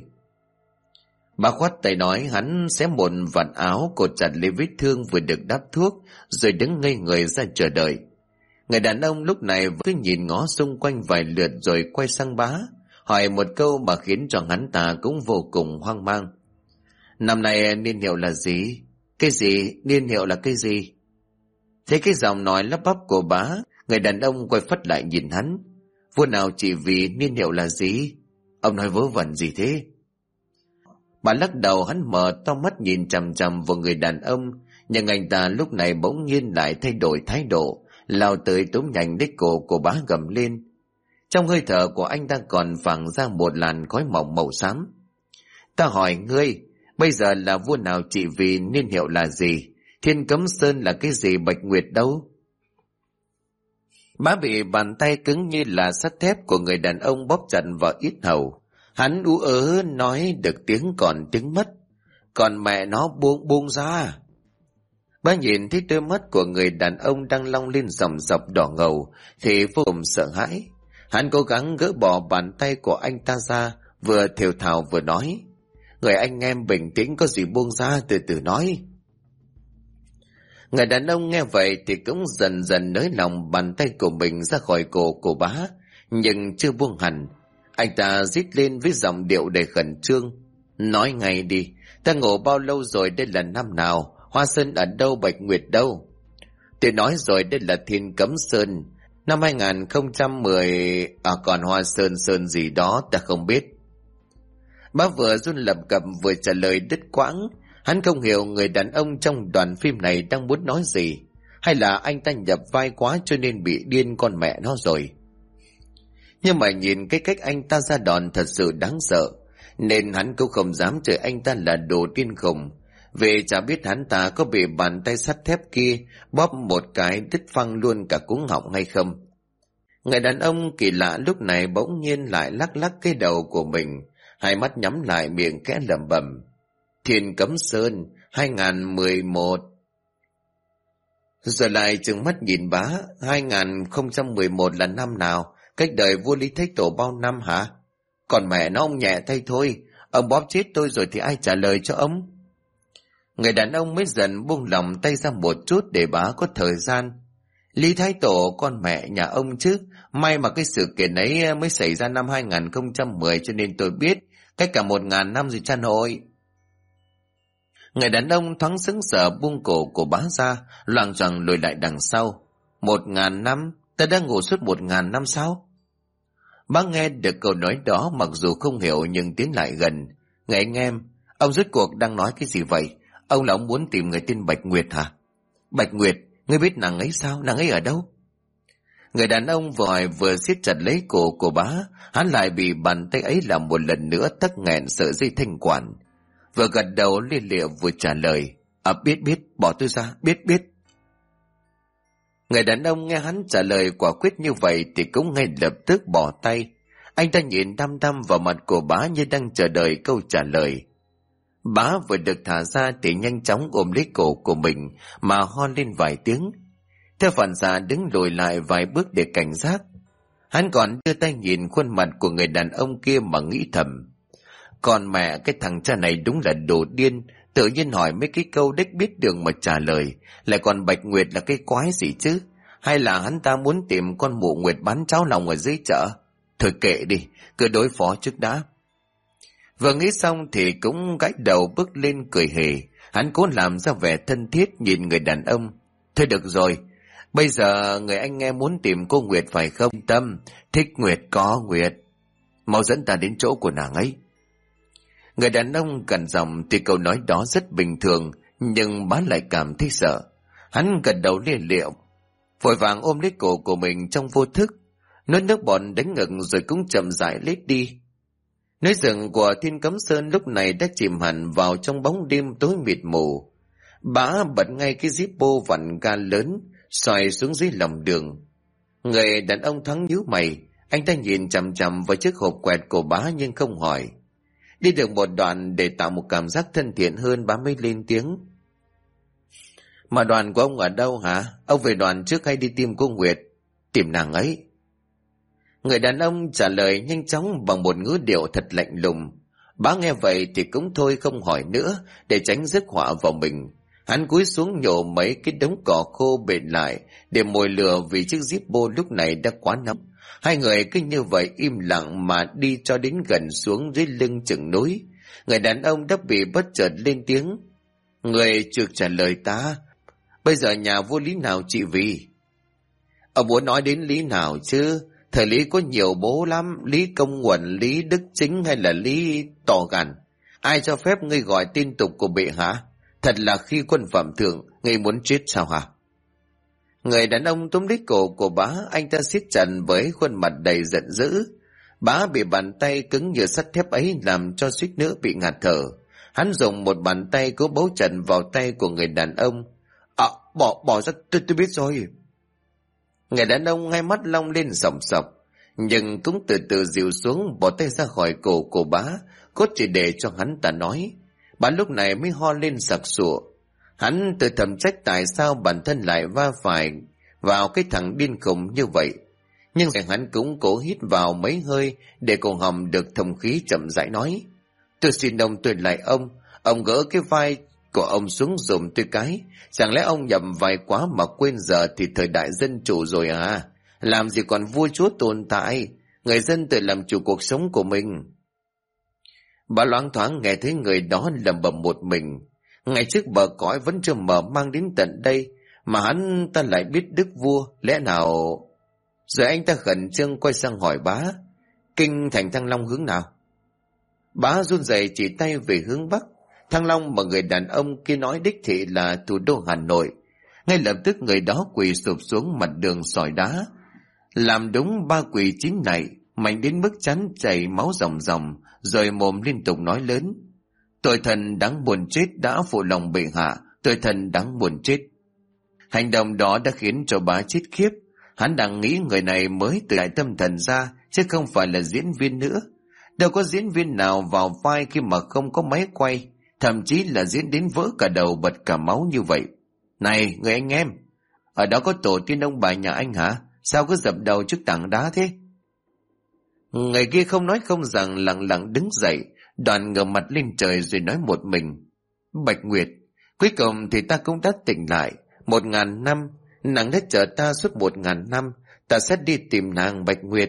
Bà khoát tay nói, hắn xé một vạt áo cột chặt lấy vết thương vừa được đắp thuốc, rồi đứng ngây người ra chờ đợi. Người đàn ông lúc này cứ nhìn ngó xung quanh vài lượt rồi quay sang Bá, hỏi một câu mà khiến cho hắn ta cũng vô cùng hoang mang. Năm nay niên hiệu là gì? Cái gì? Niên hiệu là cái gì? Thế cái giọng nói lắp bắp của Bá, người đàn ông quay phắt lại nhìn hắn. Vua nào chỉ vì niên hiệu là gì? Ông nói vớ vẩn gì thế? Bà lắc đầu, hắn mở to mắt nhìn chằm chằm vào người đàn ông, nhưng anh ta lúc này bỗng nhiên lại thay đổi thái độ, lao tới túm nhanh lấy cổ của Bá gầm lên. Trong hơi thở của anh ta còn phảng ra một làn khói mỏng màu xám. Ta hỏi ngươi, bây giờ là vua nào trị vì, niên hiệu là gì? Thiên Cấm Sơn là cái gì, Bạch Nguyệt đâu? Bá bị bàn tay cứng như là sắt thép của người đàn ông bóp chặt vào yết hầu. Hắn ú ớ nói được tiếng còn tiếng mất. Còn mẹ nó buông ra. Bá nhìn thấy đôi mắt của người đàn ông đang long lên dòng dọc đỏ ngầu thì vô cùng sợ hãi. Hắn cố gắng gỡ bỏ bàn tay của anh ta ra, vừa thều thào vừa nói. Người anh em bình tĩnh, có gì buông ra, từ từ nói. Người đàn ông nghe vậy thì cũng dần dần nới lòng bàn tay của mình ra khỏi cổ của Bá, nhưng chưa buông hẳn. Anh ta rít lên với giọng điệu đầy khẩn trương. Nói ngay đi, ta ngủ bao lâu rồi, đây là năm nào? Hoa Sơn ở đâu, Bạch Nguyệt đâu? Tôi nói rồi, đây là Thiên Cấm Sơn. Năm 2010, còn Hoa Sơn gì đó ta không biết. Bá vừa run lập cập vừa trả lời đứt quãng. Hắn không hiểu người đàn ông trong đoàn phim này đang muốn nói gì. Hay là anh ta nhập vai quá cho nên bị điên con mẹ nó rồi. Nhưng mà nhìn cái cách anh ta ra đòn thật sự đáng sợ, nên hắn cũng không dám chửi anh ta là đồ điên khùng, vì chả biết hắn ta có bị bàn tay sắt thép kia bóp một cái đứt phăng luôn cả cuống họng hay không. Người đàn ông kỳ lạ lúc này bỗng nhiên lại lắc lắc cái đầu của mình, hai mắt nhắm lại, miệng khẽ lẩm bẩm. Thiên Cấm Sơn 2011. Rồi lại trừng mắt nhìn Bá. 2011 là năm nào? Cách đời vua Lý Thái Tổ bao năm hả? Còn mẹ nó ông nhẹ tay thôi, ông bóp chết tôi rồi thì ai trả lời cho ông? Người đàn ông mới dần buông lòng tay ra một chút để Bá có thời gian. Lý Thái Tổ con mẹ nhà ông chứ, may mà cái sự kiện ấy mới xảy ra năm 2010 cho nên tôi biết, cách cả 1000 năm rồi cha nội. Người đàn ông thoáng sững sờ buông cổ của Bá ra, loạng choạng lùi lại đằng sau. 1000 năm? Ta đang ngủ suốt 1000 năm sao? Bá nghe được câu nói đó mặc dù không hiểu nhưng tiến lại gần. Người anh em, ông rốt cuộc đang nói cái gì vậy? Ông là ông muốn tìm người tên Bạch Nguyệt hả? Bạch Nguyệt, ngươi biết nàng ấy sao? Nàng ấy ở đâu? Người đàn ông vừa hỏi vừa siết chặt lấy cổ của bá. Hắn lại bị bàn tay ấy làm một lần nữa tắc nghẹn sợi dây thanh quản. Vừa gật đầu lia lịa vừa trả lời. Biết, bỏ tôi ra, biết. Người đàn ông nghe hắn trả lời quả quyết như vậy thì cũng ngay lập tức bỏ tay. Anh ta nhìn đăm đăm vào mặt của bá như đang chờ đợi câu trả lời. Bá vừa được thả ra thì nhanh chóng ôm lấy cổ của mình mà ho lên vài tiếng. Theo phản xạ đứng lùi lại vài bước để cảnh giác. Hắn còn đưa tay nhìn khuôn mặt của người đàn ông kia mà nghĩ thầm. Còn mẹ, cái thằng cha này đúng là đồ điên, tự nhiên hỏi mấy cái câu đếch biết đường mà trả lời, lại còn Bạch Nguyệt là cái quái gì chứ? Hay là hắn ta muốn tìm con mụ Nguyệt bán cháo lòng ở dưới chợ? Thôi kệ đi, cứ đối phó trước đã. Vừa nghĩ xong thì cũng gãi đầu bước lên cười hề. Hắn cố làm ra vẻ thân thiết nhìn người đàn ông. Thôi được rồi, bây giờ người anh nghe muốn tìm cô Nguyệt phải không? Tâm, thích Nguyệt có Nguyệt. Mau dẫn ta đến chỗ của nàng ấy. Người đàn ông gần giọng thì câu nói đó rất bình thường, nhưng bá lại cảm thấy sợ. Hắn gật đầu lia lịa, vội vàng ôm lấy cổ của mình trong vô thức, nuốt nước bọt đánh ngực rồi cũng chậm rãi lết đi. Núi rừng của Thiên Cấm Sơn lúc này đã chìm hẳn vào trong bóng đêm tối mịt mù. Bá bật ngay cái Zippo vặn ga lớn, xoay xuống dưới lòng đường. Người đàn ông thoáng nhíu mày, anh ta nhìn chằm chằm vào chiếc hộp quẹt của bá nhưng không hỏi. Đi được một đoạn để tạo một cảm giác thân thiện hơn, bá mới lên tiếng. Mà đoàn của ông ở đâu hả? Ông về đoàn trước hay đi tìm cô Nguyệt? Tìm nàng ấy. Người đàn ông trả lời nhanh chóng bằng một ngữ điệu thật lạnh lùng. Bá nghe vậy thì cũng thôi không hỏi nữa để tránh rước họa vào mình. Hắn cúi xuống nhổ mấy cái đống cỏ khô bện lại để mồi lửa vì chiếc Zippo lúc này đã quá nóng. Hai người cứ như vậy im lặng mà đi cho đến gần xuống dưới lưng chừng núi. Người đàn ông đã bị bất chợt lên tiếng. Người trực trả lời ta. Bây giờ nhà vua Lý nào trị vì? Ông muốn nói đến Lý nào chứ? Thời Lý có nhiều bố lắm. Lý Công Uẩn, Lý Đức Chính hay là Lý Tỏ Gàn? Ai cho phép ngươi gọi tin tục của bệ hạ? Thật là khi quân phạm thượng, ngươi muốn chết sao hả? Người đàn ông túm lấy cổ của bá, anh ta siết chặt với khuôn mặt đầy giận dữ. Bá bị bàn tay cứng như sắt thép ấy làm cho suýt nữa bị ngạt thở. Hắn dùng một bàn tay cố bấu chặt vào tay của người đàn ông. Bỏ ra, tôi biết rồi. Người đàn ông hai mắt long lên sòng sọc, nhưng cũng từ từ dịu xuống, bỏ tay ra khỏi cổ của bá, cốt chỉ để cho hắn ta nói. Bá lúc này mới ho lên sặc sụa. Hắn tự thầm trách tại sao bản thân lại va phải vào cái thằng điên khùng như vậy. Nhưng hắn cũng cố hít vào mấy hơi để cổ họng được thông khí chậm rãi nói. Tôi xin ông tôi lại ông gỡ cái vai của ông xuống giùm tôi cái. Chẳng lẽ ông nhầm vai quá mà quên giờ thì thời đại dân chủ rồi à? Làm gì còn vua chúa tồn tại, người dân tự làm chủ cuộc sống của mình. Bà loáng thoáng nghe thấy người đó lẩm bẩm một mình. Ngày trước bờ cõi vẫn chưa mở mang đến tận đây, mà hắn ta lại biết đức vua, lẽ nào... Rồi anh ta khẩn trương quay sang hỏi bá, kinh thành Thăng Long hướng nào? Bá run rẩy chỉ tay về hướng bắc. Thăng Long mà người đàn ông kia nói đích thị là thủ đô Hà Nội. Ngay lập tức người đó quỳ sụp xuống mặt đường sỏi đá. Làm đúng 3 quỳ 9 này, mạnh đến mức chán chảy máu ròng ròng, rồi mồm liên tục nói lớn. Tội thần đáng buồn chết đã phụ lòng bệ hạ, tội thần đáng buồn chết. Hành động đó đã khiến cho bá chết khiếp. Hắn đang nghĩ người này mới từ đại tâm thần ra, chứ không phải là diễn viên nữa. Đâu có diễn viên nào vào vai khi mà không có máy quay, thậm chí là diễn đến vỡ cả đầu bật cả máu như vậy. Này, người anh em, ở đó có tổ tiên ông bà nhà anh hả? Sao cứ dập đầu trước tảng đá thế? Người kia không nói không rằng lặng lặng đứng dậy, đoàn ngửa mặt lên trời rồi nói một mình. Bạch Nguyệt, cuối cùng thì ta cũng đã tỉnh lại. 1000 năm, nàng đã chờ ta suốt 1000 năm, ta sẽ đi tìm nàng Bạch Nguyệt.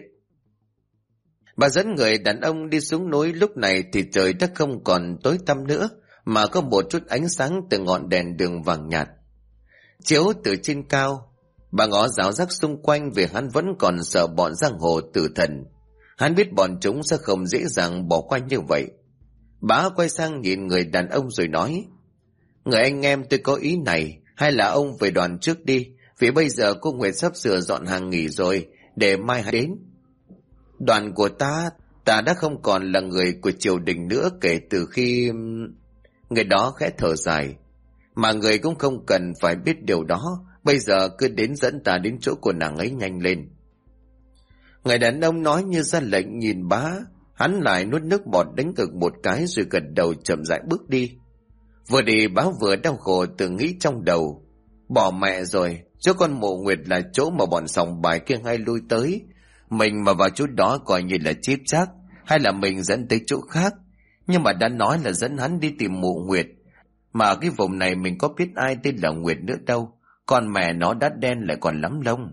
Bà dẫn người đàn ông đi xuống núi. Lúc này thì trời đã không còn tối tăm nữa, mà có một chút ánh sáng từ ngọn đèn đường vàng nhạt chiếu từ trên cao. Bà ngó giáo giác xung quanh vì hắn vẫn còn sợ bọn giang hồ tử thần. Hắn biết bọn chúng sẽ không dễ dàng bỏ qua như vậy. Bà quay sang nhìn người đàn ông rồi nói, Người anh em tôi có ý này, hay là ông về đoàn trước đi, vì bây giờ cô Nguyệt sắp sửa dọn hàng nghỉ rồi, để mai hãy đến. Đoàn của ta đã không còn là người của triều đình nữa kể từ khi... Người đó khẽ thở dài. Mà người cũng không cần phải biết điều đó, bây giờ cứ đến dẫn ta đến chỗ của nàng ấy nhanh lên. Người đàn ông nói như ra lệnh nhìn bá, hắn lại nuốt nước bọt đánh cực một cái rồi gật đầu chậm rãi bước đi. Vừa đi bá vừa đau khổ tự nghĩ trong đầu. Bỏ mẹ rồi, chỗ con Mộ Nguyệt là chỗ mà bọn sòng bài kia hay lui tới. Mình mà vào chỗ đó coi như là chết chắc, hay là mình dẫn tới chỗ khác. Nhưng mà đã nói là dẫn hắn đi tìm Mộ Nguyệt. Mà ở cái vùng này mình có biết ai tên là Nguyệt nữa đâu. Con mẹ nó đắt đen lại còn lắm lông.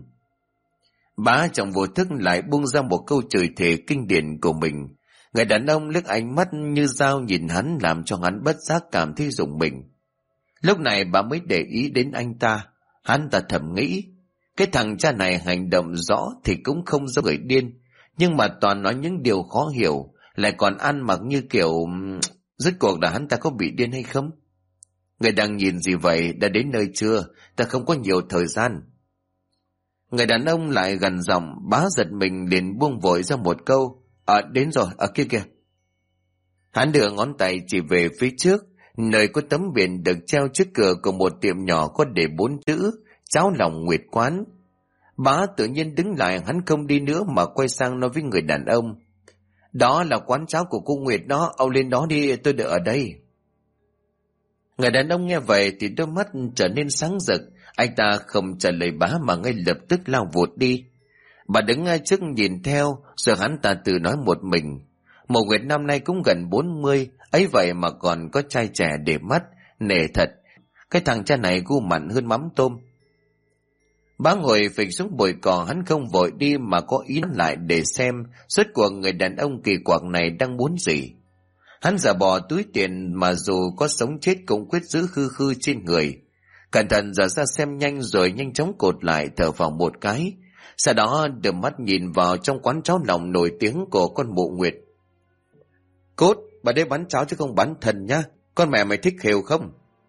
Bá trong vô thức lại buông ra một câu chửi thề kinh điển của mình. Người đàn ông liếc ánh mắt như dao nhìn hắn làm cho hắn bất giác cảm thấy rùng mình. Lúc này bà mới để ý đến anh ta. Hắn ta thầm nghĩ, cái thằng cha này hành động rõ thì cũng không giống người điên, nhưng mà toàn nói những điều khó hiểu, lại còn ăn mặc như kiểu... Rốt cuộc là hắn ta có bị điên hay không? Người đang nhìn gì vậy, đã đến nơi chưa? Ta không có nhiều thời gian. Người đàn ông lại gần giọng, bá giật mình liền buông vội ra một câu, đến rồi, ở kia kìa. Hắn đưa ngón tay chỉ về phía trước, nơi có tấm biển được treo trước cửa của một tiệm nhỏ có để 4 chữ, cháo lòng Nguyệt quán. Bá tự nhiên đứng lại, hắn không đi nữa mà quay sang nói với người đàn ông. Đó là quán cháo của cô Nguyệt đó, ông lên đó đi, tôi đợi ở đây. Người đàn ông nghe vậy thì đôi mắt trở nên sáng rực, anh ta không trả lời bá mà ngay lập tức lao vụt đi. Bà đứng ngay trước nhìn theo, rồi hắn ta tự nói một mình. Mộ Nguyệt năm nay cũng gần 40, ấy vậy mà còn có trai trẻ để mắt, nể thật. Cái thằng cha này gu mặn hơn mắm tôm. Bá ngồi phịch xuống bụi cỏ, hắn không vội đi mà có ý lại để xem suốt cuộc người đàn ông kỳ quặc này đang muốn gì. Hắn giả bỏ túi tiền mà dù có sống chết cũng quyết giữ khư khư trên người. Cẩn thận dở ra xem nhanh rồi nhanh chóng cột lại, thở vào một cái. Sau đó đưa mắt nhìn vào trong quán cháo lòng nổi tiếng của con Mộ Nguyệt. Cốt, bà đây bán cháo chứ không bán thần nhá. Con mẹ mày thích khều không?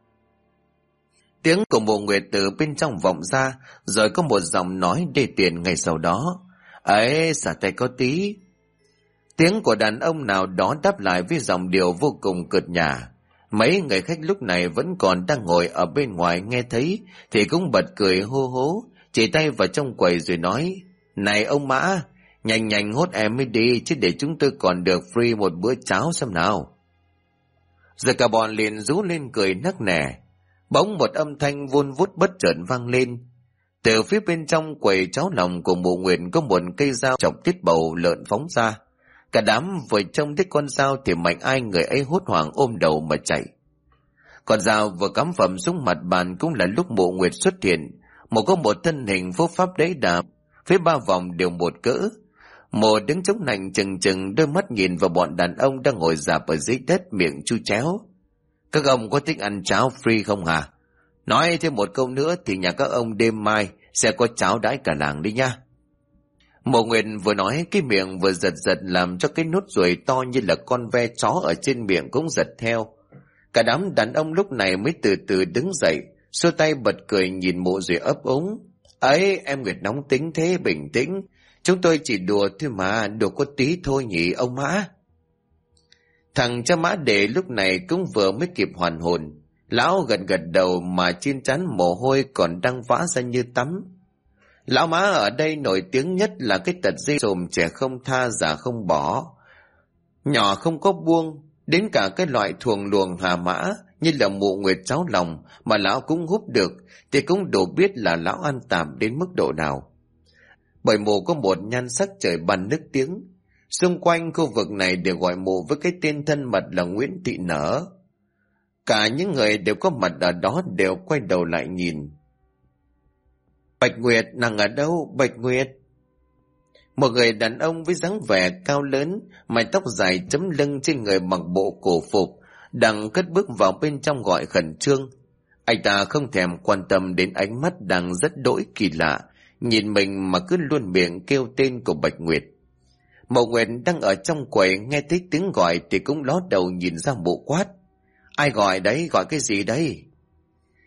Tiếng của Mộ Nguyệt từ bên trong vọng ra, rồi có một giọng nói đê tiện ngay sau đó. Ấy, xả tay có tí. Tiếng của đàn ông nào đó đáp lại với giọng điệu vô cùng cợt nhả. Mấy người khách lúc này vẫn còn đang ngồi ở bên ngoài nghe thấy thì cũng bật cười hô hố, chỉ tay vào trong quầy rồi nói: Này ông Mã, nhanh nhanh hốt em mới đi, chứ để chúng tôi còn được free một bữa cháo xem nào. Rồi cả bọn liền rú lên cười nắc nẻ. Bỗng một âm thanh vun vút bất chợt vang lên. Từ phía bên trong quầy cháo lòng của Mộ Nguyệt có một cây dao chọc tiết bầu lợn phóng ra. Cả đám vừa trông thấy con dao thì mạnh ai người ấy hốt hoảng ôm đầu mà chạy. Con dao vừa cắm phẩm xuống mặt bàn cũng là lúc Mộ Nguyệt xuất hiện. Có một thân hình phúc pháp đấy đà, phía 3 vòng đều một cỡ. Mộ đứng chống nạnh chừng chừng, đôi mắt nhìn vào bọn đàn ông đang ngồi rạp ở dưới đất, miệng chu chéo. Các ông có thích ăn cháo free không hả? Nói thêm một câu nữa thì nhà các ông đêm mai sẽ có cháo đãi cả làng đi nha. Mộ Nguyệt vừa nói, cái miệng vừa giật giật làm cho cái nốt ruồi to như là con ve chó ở trên miệng cũng giật theo. Cả đám đàn ông lúc này mới từ từ đứng dậy, xua tay bật cười nhìn Mộ rồi ấp úng. Ấy, em Nguyệt nóng tính thế, bình tĩnh. Chúng tôi chỉ đùa thôi mà, đùa có tí thôi nhỉ ông Mã. Thằng cha Mã Đệ lúc này cũng vừa mới kịp hoàn hồn. Lão gật gật đầu mà trên trán mồ hôi còn đang vã ra như tắm. Lão Mã ở đây nổi tiếng nhất là cái tật dây sồm, trẻ không tha già không bỏ, nhỏ không có buông. Đến cả cái loại thuồng luồng hà mã như là Mộ Nguyệt cháo lòng mà lão cũng húp được thì cũng đủ biết là lão ăn tạm đến mức độ nào. Bởi Mộ có một nhan sắc trời ban nước tiếng. Xung quanh khu vực này đều gọi Mộ với cái tên thân mật là Nguyễn Thị Nở. Cả những người đều có mặt ở đó đều quay đầu lại nhìn. Bạch Nguyệt, nàng ở đâu, Bạch Nguyệt? Một người đàn ông với dáng vẻ cao lớn, mái tóc dài chấm lưng, trên người mặc bộ cổ phục, đang cất bước vào bên trong gọi khẩn trương. Anh ta không thèm quan tâm đến ánh mắt đang rất đỗi kỳ lạ nhìn mình mà cứ luôn miệng kêu tên của Bạch Nguyệt. Mộ Nguyệt đang ở trong quầy nghe thấy tiếng gọi thì cũng ló đầu nhìn ra Mộ quát. Ai gọi đấy, gọi cái gì đấy?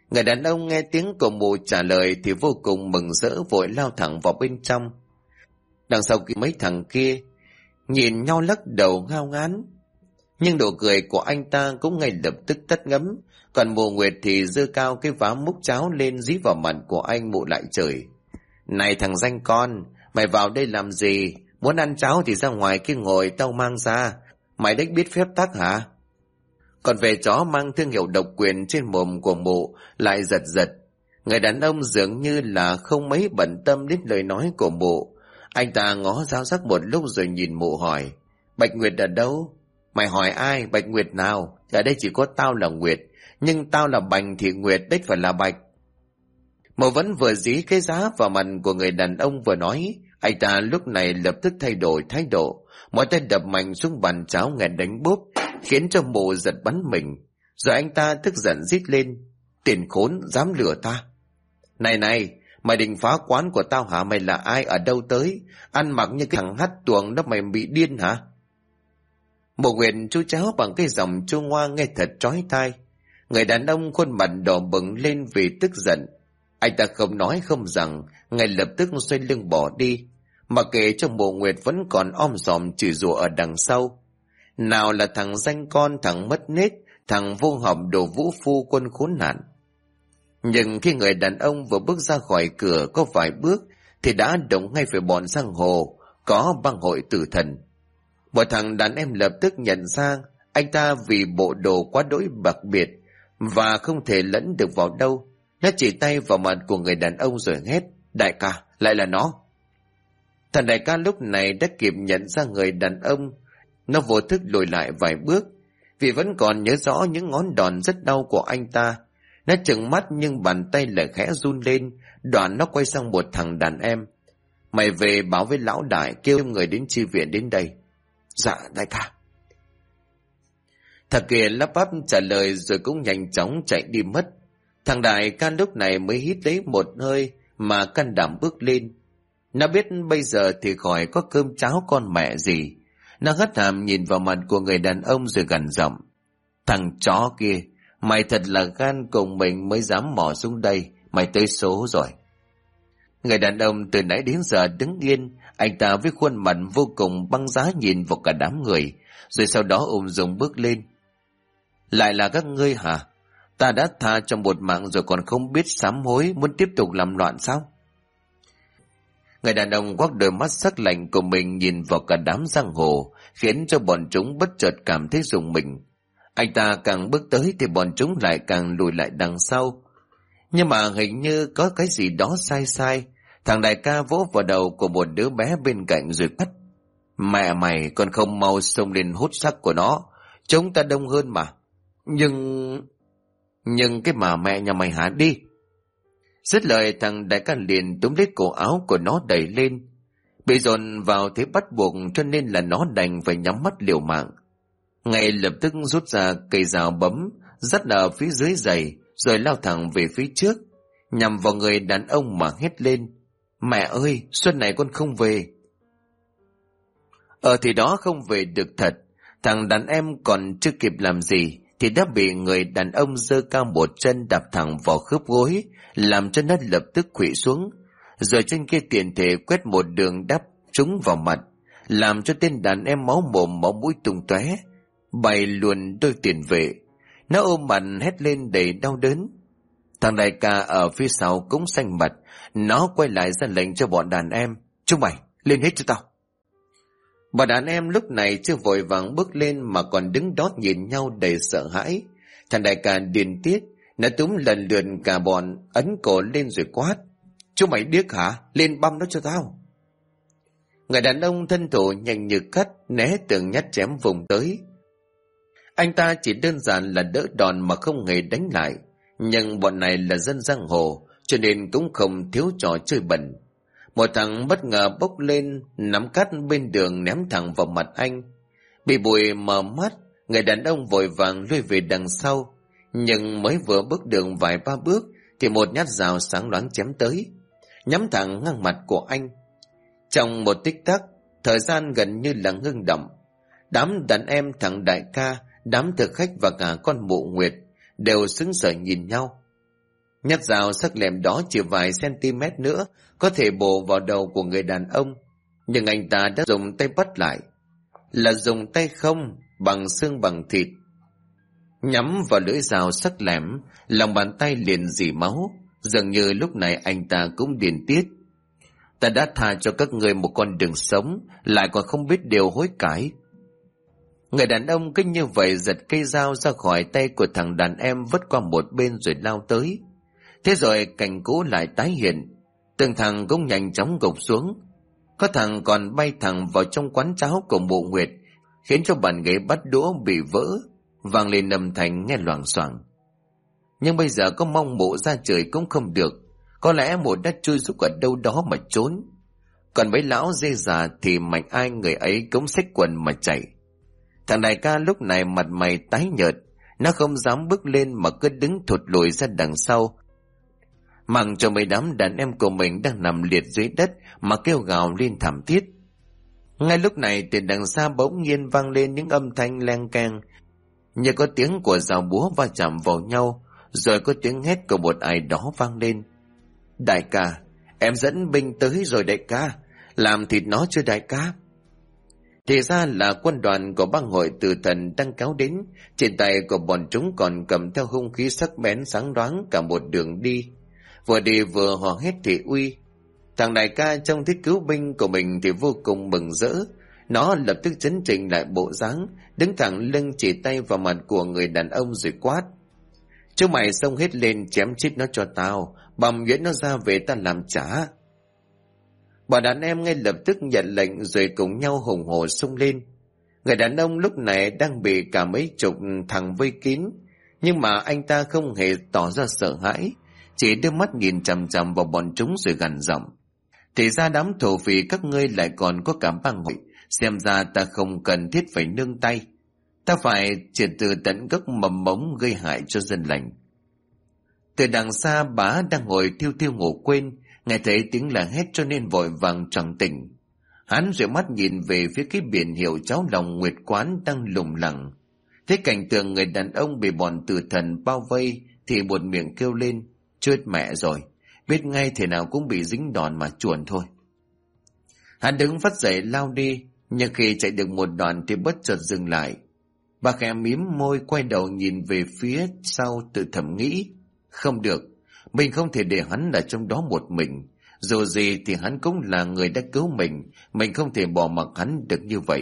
Người đàn ông nghe tiếng của mụ trả lời thì vô cùng mừng rỡ, vội lao thẳng vào bên trong. Đằng sau mấy thằng kia nhìn nhau lắc đầu ngao ngán, nhưng nụ cười của anh ta cũng ngay lập tức tắt ngấm. Còn mụ Nguyệt thì giơ cao cái váo múc cháo lên dí vào mặt của anh. Mụ lại chửi: "Này thằng danh con, mày vào đây làm gì? Muốn ăn cháo thì ra ngoài kia ngồi, tao mang ra. Mày đếch biết phép tắc hả?" Còn về chó mang thương hiệu độc quyền trên mồm của mụ lại giật giật. Người đàn ông dường như là không mấy bận tâm đến lời nói của mụ. Anh ta ngó giáo giác một lúc rồi nhìn mụ hỏi: "Bạch Nguyệt ở đâu?" "Mày hỏi ai? Bạch Nguyệt nào? Ở đây chỉ có tao là Nguyệt, nhưng tao là Bành thì Nguyệt đếch phải là Bạch." Mụ vẫn vừa dí cái giá vào mặt của người đàn ông vừa nói. Anh ta lúc này lập tức thay đổi thái độ, mọi tay đập mạnh xuống bàn cháo nghe đánh bốp, khiến cho mụ giật bắn mình. Rồi anh ta tức giận rít lên: "Tiền khốn, dám lừa ta! Này này, mày định phá quán của tao hả? Mày là ai, ở đâu tới? Ăn mặc như cái thằng hắt tuồng đó, mày bị điên hả?" Mụ Nguyệt chú cháo bằng cái giọng chua ngoa nghe thật chói tai. Người đàn ông khuôn mặt đỏ bừng lên vì tức giận. Anh ta không nói không rằng, ngay lập tức xoay lưng bỏ đi, mà kể cho mụ Nguyệt vẫn còn om sòm chửi rủa ở đằng sau. Nào là thằng danh con, thằng mất nết, thằng vô học, đồ vũ phu, quân khốn nạn. Nhưng khi người đàn ông vừa bước ra khỏi cửa có vài bước thì đã động ngay về bọn giang hồ có băng hội tử thần. Một thằng đàn em lập tức nhận ra anh ta vì bộ đồ quá đỗi đặc biệt và không thể lẫn được vào đâu. Nó chỉ tay vào mặt của người đàn ông rồi hét: "Đại ca, lại là nó!" Thằng đại ca lúc này đã kịp nhận ra người đàn ông. Nó vô thức lùi lại vài bước vì vẫn còn nhớ rõ những ngón đòn rất đau của anh ta. Nó trừng mắt nhưng bàn tay lại khẽ run lên. Đoạn nó quay sang một thằng đàn em: "Mày về báo với lão đại, kêu người đến chi viện đến đây." "Dạ đại ca." Thằng kia lắp bắp trả lời rồi cũng nhanh chóng chạy đi mất. Thằng đại ca lúc này mới hít lấy một hơi mà can đảm bước lên. Nó biết bây giờ thì khỏi có cơm cháo con mẹ gì. Nó hất hàm nhìn vào mặt của người đàn ông rồi gằn giọng: "Thằng chó kia, mày thật là gan cùng mình mới dám mò xuống đây, mày tới số rồi." Người đàn ông từ nãy đến giờ đứng yên, anh ta với khuôn mặt vô cùng băng giá nhìn vào cả đám người, rồi sau đó ung dung bước lên. "Lại là các ngươi hả? Ta đã tha cho một mạng rồi còn không biết sám hối, muốn tiếp tục làm loạn sao?" Người đàn ông quắc đôi mắt sắc lạnh của mình nhìn vào cả đám giang hồ, khiến cho bọn chúng bất chợt cảm thấy rùng mình. Anh ta càng bước tới thì bọn chúng lại càng lùi lại đằng sau. Nhưng mà hình như có cái gì đó sai sai. Thằng đại ca vỗ vào đầu của một đứa bé bên cạnh rồi quát: "Mẹ mày còn không mau xông lên hút xác của nó, chúng ta đông hơn mà." Nhưng cái mà mẹ nhà mày hả đi." Dứt lời thằng đại ca liền túm lấy cổ áo của nó đẩy lên. Bị dồn vào thế bắt buộc cho nên là nó đành phải nhắm mắt liều mạng. Ngay lập tức rút ra cây dao bấm dắt ở phía dưới giày rồi lao thẳng về phía trước, nhằm vào người đàn ông mà hét lên: "Mẹ ơi, xuân này con không về." Thì đó không về được thật. Thằng đàn em còn chưa kịp làm gì thì đã bị người đàn ông giơ cao một chân đạp thẳng vào khớp gối, làm cho nó lập tức khuỵu xuống, rồi chân kia tiện thể quét một đường đắp trúng vào mặt, làm cho tên đàn em máu mồm máu mũi tung tóe, bay luôn đôi tiền vệ. Nó ôm mặt hét lên đầy đau đớn. Thằng đại ca ở phía sau cũng xanh mặt, nó quay lại ra lệnh cho bọn đàn em: "Chúng mày lên hết cho tao." Bọn đàn em lúc này chưa vội vàng bước lên mà còn đứng đó nhìn nhau đầy sợ hãi. Thằng đại ca điên tiết, nó túm lần lượt cả bọn, ấn cổ lên rồi quát: "Chúng mày điếc hả? Lên băm nó cho tao." Người đàn ông thân thủ nhanh như cắt né từng nhát chém vùng tới. Anh ta chỉ đơn giản là đỡ đòn mà không hề đánh lại. Nhưng bọn này là dân giang hồ cho nên cũng không thiếu trò chơi bẩn. Một thằng bất ngờ bốc lên nắm cát bên đường ném thẳng vào mặt anh. Bị bụi mờ mắt, người đàn ông vội vàng lui về đằng sau. Nhưng mới vừa bước đường vài ba bước thì một nhát dao sáng loáng chém tới, nhắm thẳng ngang mặt của anh. Trong một tích tắc, thời gian gần như là ngưng động. Đám đàn em thằng đại ca, đám thực khách và cả con mụ Nguyệt đều sững sờ nhìn nhau. Nhát dao sắc lẹm đó chỉ vài cm nữa có thể bổ vào đầu của người đàn ông, nhưng anh ta đã dùng tay bắt lại, là dùng tay không, bằng xương bằng thịt. Nhắm vào lưỡi dao sắc lẹm, lòng bàn tay liền rỉ máu, dường như lúc này anh ta cũng điên tiết. Ta đã tha cho các người một con đường sống, lại còn không biết điều hối cải. Người đàn ông cứ như vậy giật cây dao ra khỏi tay của thằng đàn em, vứt qua một bên rồi lao tới. Thế rồi cảnh cũ lại tái hiện, từng thằng cũng nhanh chóng gục xuống. Có thằng còn bay thẳng vào trong quán cháo của Mộ Nguyệt, khiến cho bàn ghế bắt đũa bị vỡ, vang lên âm thanh nghe loảng xoảng. Nhưng bây giờ có mong Mộ ra trời cũng không được, có lẽ Mộ đã chui rúc ở đâu đó mà trốn. Còn mấy lão dê già thì mạnh ai người ấy cũng xách quần mà chạy. Thằng đại ca lúc này mặt mày tái nhợt, nó không dám bước lên mà cứ đứng thụt lùi ra đằng sau, mặc cho mấy đám đàn em của mình đang nằm liệt dưới đất mà kêu gào lên thảm thiết. Ngay lúc này từ đằng xa bỗng nhiên vang lên những âm thanh leng keng, như có tiếng của dao búa va chạm vào nhau, rồi có tiếng hét của một ai đó vang lên. Đại ca, em dẫn binh tới rồi đại ca, làm thịt nó chưa đại ca? Thì ra là quân đoàn của bang hội Tử Thần đang kéo đến, trên tay của bọn chúng còn cầm theo hung khí sắc bén sáng đoáng cả một đường đi vừa hò hét thị uy. Thằng đại ca trông thấy cứu binh của mình thì vô cùng mừng rỡ, nó lập tức chấn chỉnh lại bộ dáng, đứng thẳng lưng chỉ tay vào mặt của người đàn ông rồi quát: Chúng mày xông hết lên chém chết nó cho tao, bầm nhuyễn nó ra về ta làm trả. Bọn đàn em ngay lập tức nhận lệnh rồi cùng nhau hùng hổ xông lên. Người đàn ông lúc này đang bị cả mấy chục thằng vây kín, nhưng mà anh ta không hề tỏ ra sợ hãi, chỉ đưa mắt nhìn chằm chằm vào bọn chúng rồi gằn giọng: Thì ra đám thổ phỉ các ngươi lại còn có cả bang hội, xem ra ta không cần thiết phải nương tay, ta phải triệt từ tận gốc mầm mống gây hại cho dân lành. Từ đằng xa bá đang ngồi thiêu thiêu ngủ quên, nghe thấy tiếng la hét cho nên vội vàng choàng tỉnh. Hắn rửa mắt nhìn về phía cái biển hiệu cháo lòng Nguyệt Quán đang lủng lẳng, thấy cảnh tượng người đàn ông bị bọn Tử Thần bao vây thì buột miệng kêu lên: Chết mẹ rồi, biết ngay thế nào cũng bị dính đòn mà chuồn thôi. Hắn đứng phắt dậy lao đi, nhưng khi chạy được một đoạn thì bất chợt dừng lại. Bà khẽ mím môi quay đầu nhìn về phía sau, tự thầm nghĩ: Không được, mình không thể để hắn ở trong đó một mình. Dù gì thì hắn cũng là người đã cứu mình không thể bỏ mặc hắn được như vậy.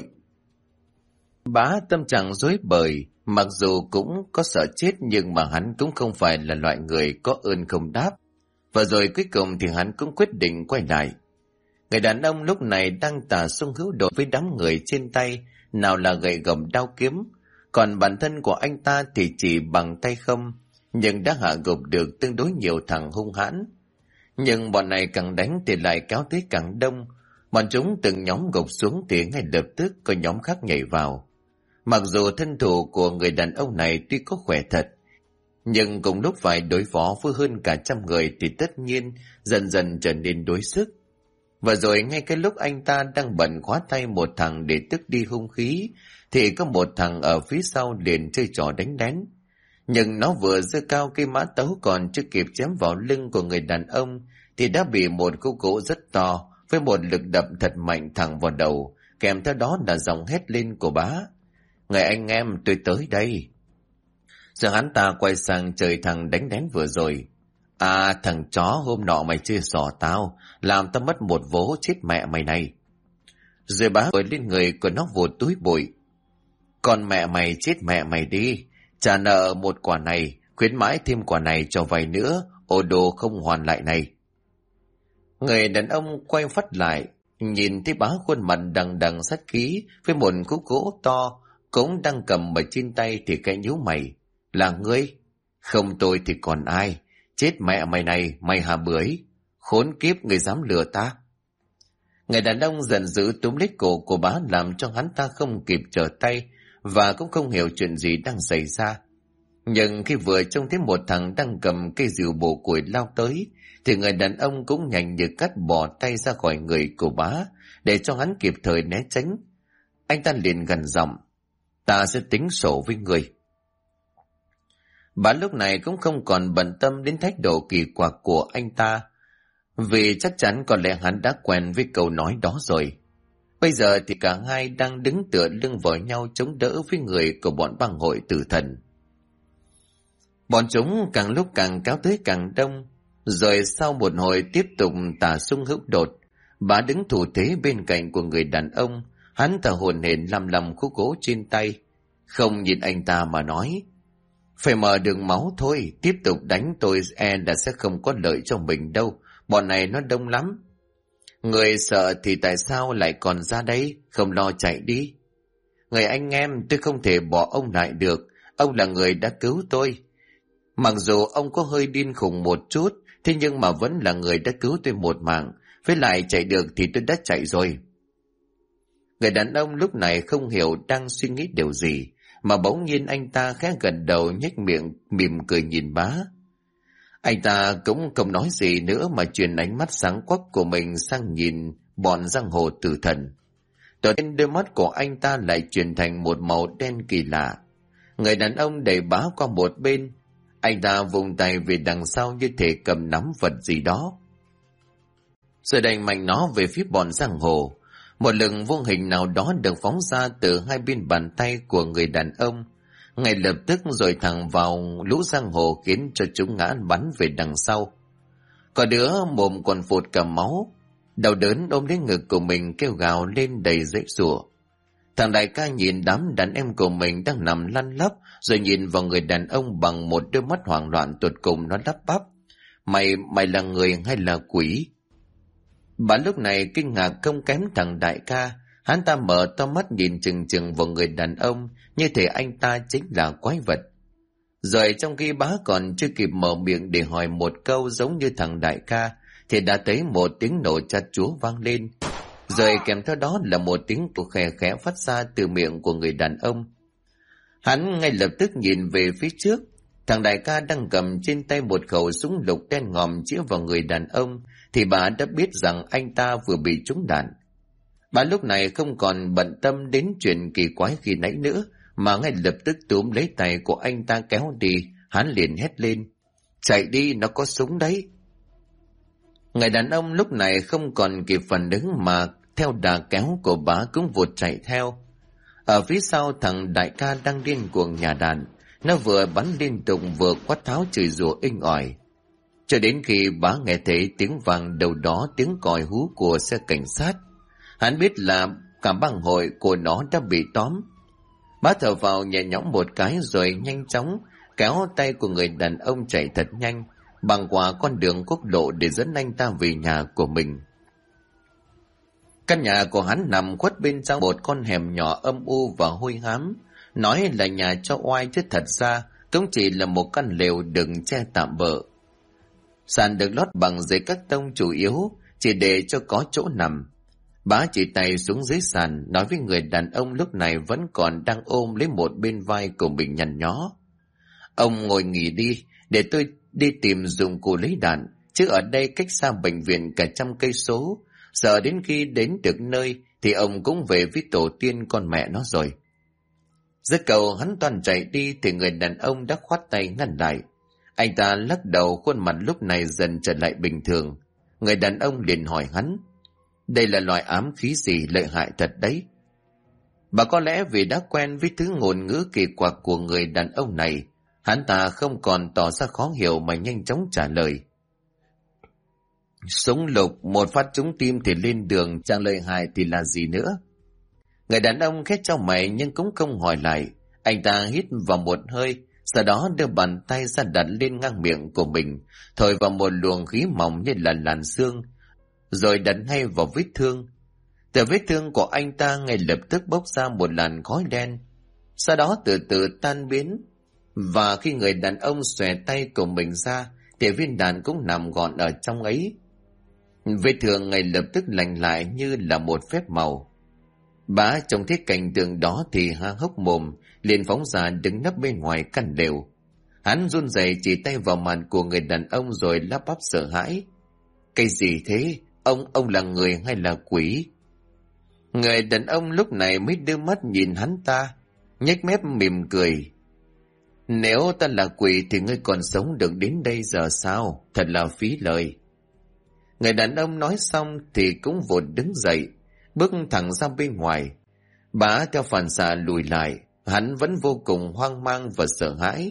Bá tâm trạng rối bời, mặc dù cũng có sợ chết nhưng mà hắn cũng không phải là loại người có ơn không đáp. Và rồi cuối cùng thì hắn cũng quyết định quay lại. Người đàn ông lúc này đang tả sung hữu độ với đám người trên tay, nào là gậy gộc đao kiếm, còn bản thân của anh ta thì chỉ bằng tay không, nhưng đã hạ gục được tương đối nhiều thằng hung hãn. Nhưng bọn này càng đánh thì lại kéo tới càng đông, bọn chúng từng nhóm gục xuống thì ngay lập tức có nhóm khác nhảy vào. Mặc dù thân thủ của người đàn ông này tuy có khỏe thật, nhưng cùng lúc phải đối phó với hơn cả 100 người thì tất nhiên dần dần trở nên đuối sức. Và rồi ngay cái lúc anh ta đang bận khóa tay một thằng để tước đi hung khí, thì có một thằng ở phía sau liền chơi trò đánh lén. Nhưng nó vừa giơ cao cây mã tấu còn chưa kịp chém vào lưng của người đàn ông thì đã bị một khúc gỗ rất to với một lực đập thật mạnh thẳng vào đầu, kèm theo đó là giọng hét lên của bá: Người anh em, tôi tới đây. Rồi hắn ta quay sang trời thằng đánh lén vừa rồi: À, thằng chó hôm nọ mày chơi xỏ tao, làm tao mất một vố, chết mẹ mày này. Rồi bá vội lên người của nó vụt túi bụi: Con mẹ mày, chết mẹ mày đi, trả nợ một quả này, khuyến mãi thêm quả này cho vay nữa, ô đồ không hoàn lại này. Người đàn ông quay phắt lại, nhìn thấy bá khuôn mặt đằng đằng sát khí với một khúc gỗ to cũng đang cầm ở trên tay thì cái nhíu mày: Là ngươi? Không tôi thì còn ai? Chết mẹ mày này, mày hả bưởi? Khốn kiếp, người dám lừa ta? Người đàn ông giận dữ túm lấy cổ của bá làm cho hắn ta không kịp trở tay và cũng không hiểu chuyện gì đang xảy ra. Nhưng khi vừa trông thấy một thằng đang cầm cây rìu bổ củi lao tới thì người đàn ông cũng nhanh như cắt bỏ tay ra khỏi người của bá để cho hắn kịp thời né tránh. Anh ta liền gằn giọng: Ta sẽ tính sổ với người. Bà lúc này cũng không còn bận tâm đến thái độ kỳ quặc của anh ta, vì chắc chắn có lẽ hắn đã quen với câu nói đó rồi. Bây giờ thì cả hai đang đứng tựa lưng vào nhau chống đỡ với người của bọn bang hội tử thần. Bọn chúng càng lúc càng kéo tới càng đông, rồi sau một hồi tiếp tục tả sung hữu đột, bà đứng thủ thế bên cạnh của người đàn ông, hắn thở hổn hển lăm lăm khúc gỗ trên tay, không nhìn anh ta mà nói: phải mở đường máu thôi, tiếp tục đánh tôi là sẽ không có lợi cho mình đâu, bọn này nó đông lắm. Người sợ thì tại sao lại còn ra đây, không lo chạy đi. Người anh em, tôi không thể bỏ ông lại được, ông là người đã cứu tôi. Mặc dù ông có hơi điên khùng một chút, thế nhưng mà vẫn là người đã cứu tôi một mạng, với lại chạy được thì tôi đã chạy rồi. Người đàn ông lúc này không hiểu đang suy nghĩ điều gì, mà bỗng nhiên anh ta khẽ gật đầu nhếch miệng mỉm cười nhìn bá. Anh ta cũng không nói gì nữa mà chuyển ánh mắt sáng quắc của mình sang nhìn bọn giang hồ tử thần. Đột nhiên đôi mắt của anh ta lại chuyển thành một màu đen kỳ lạ. Người đàn ông đẩy bá qua một bên, anh ta vùng tay về đằng sau như thể cầm nắm vật gì đó, rồi đẩy mạnh nó về phía bọn giang hồ. Một lực vô hình nào đó được phóng ra từ hai bên bàn tay của người đàn ông, ngay lập tức rồi thẳng vào lũ giang hồ, khiến cho chúng ngã bắn về đằng sau. Có đứa mồm còn phụt cả máu, đau đớn ôm lấy ngực của mình kêu gào lên đầy dãy giụa. Thằng đại ca nhìn đám đàn em của mình đang nằm lăn lóc, rồi nhìn vào người đàn ông bằng một đôi mắt hoảng loạn tột cùng, nó lắp bắp: Mày là người hay là quỷ? Bà lúc này kinh ngạc không kém thằng đại ca, hắn ta mở to mắt nhìn chừng chừng vào người đàn ông, như thể anh ta chính là quái vật. Rồi trong khi bá còn chưa kịp mở miệng để hỏi một câu giống như thằng đại ca, thì đã thấy một tiếng nổ chát chúa vang lên, rồi kèm theo đó là một tiếng cười khẽ khẽ phát ra từ miệng của người đàn ông. Hắn ngay lập tức nhìn về phía trước, thằng đại ca đang cầm trên tay một khẩu súng lục đen ngòm chĩa vào người đàn ông, thì bà đã biết rằng anh ta vừa bị trúng đạn. Bà lúc này không còn bận tâm đến chuyện kỳ quái khi nãy nữa, mà ngay lập tức túm lấy tay của anh ta kéo đi. Hắn liền hét lên: chạy đi, nó có súng đấy. Người đàn ông lúc này không còn kịp phản ứng mà theo đà kéo của bà cũng vụt chạy theo. Ở phía sau thằng đại ca đang điên cuồng nhả đạn, nó vừa bắn liên tục vừa quát tháo chửi rủa inh ỏi, cho đến khi bá nghe thấy tiếng vang đầu đó, tiếng còi hú của xe cảnh sát. Hắn biết là cả bang hội của nó đã bị tóm. Bá thở vào nhẹ nhõm một cái rồi nhanh chóng kéo tay của người đàn ông chạy thật nhanh băng qua con đường quốc lộ để dẫn anh ta về nhà của mình. Căn nhà của hắn nằm khuất bên trong một con hẻm nhỏ âm u và hôi hám, nói là nhà cho oai chứ thật ra cũng chỉ là một căn lều đừng che tạm bợ. Sàn được lót bằng giấy cắt tông chủ yếu, chỉ để cho có chỗ nằm. Bá chỉ tay xuống dưới sàn, nói với người đàn ông lúc này vẫn còn đang ôm lấy một bên vai của mình nhăn nhó: ông ngồi nghỉ đi, để tôi đi tìm dụng cụ lấy đạn, chứ ở đây cách xa bệnh viện cả 100 cây số, sợ đến khi đến được nơi thì ông cũng về với tổ tiên con mẹ nó rồi. Dứt câu hắn toàn chạy đi thì người đàn ông đã khoát tay ngăn lại. Anh ta lắc đầu, khuôn mặt lúc này dần trở lại bình thường. Người đàn ông liền hỏi hắn: đây là loại ám khí gì lợi hại thật đấy? Bà có lẽ vì đã quen với thứ ngôn ngữ kỳ quặc của người đàn ông này, hắn ta không còn tỏ ra khó hiểu mà nhanh chóng trả lời: súng lục, một phát trúng tim thì lên đường, chẳng lợi hại thì là gì nữa. Người đàn ông khét trong mày nhưng cũng không hỏi lại. Anh ta hít vào một hơi, sau đó đưa bàn tay ra đặt lên ngang miệng của mình, thổi vào một luồng khí mỏng như là làn sương, rồi đặt ngay vào vết thương. Từ vết thương của anh ta ngay lập tức bốc ra một làn khói đen, sau đó từ từ tan biến. Và khi người đàn ông xòe tay của mình ra thì viên đạn cũng nằm gọn ở trong ấy. Vết thương ngay lập tức lành lại như là một phép màu. Bá trông thấy cảnh tượng đó thì há hốc mồm, liền phóng ra đứng nấp bên ngoài căn lều. Hắn run rẩy chỉ tay vào mặt của người đàn ông rồi lắp bắp sợ hãi: cái gì thế? Ông là người hay là quỷ? Người đàn ông lúc này mới đưa mắt nhìn hắn ta, nhếch mép mỉm cười: Nếu ta là quỷ thì ngươi còn sống được đến đây giờ sao? Thật là phí lời. Người đàn ông nói xong thì cũng vụt đứng dậy, bước thẳng ra bên ngoài. Bá theo phản xạ lùi lại, hắn vẫn vô cùng hoang mang và sợ hãi.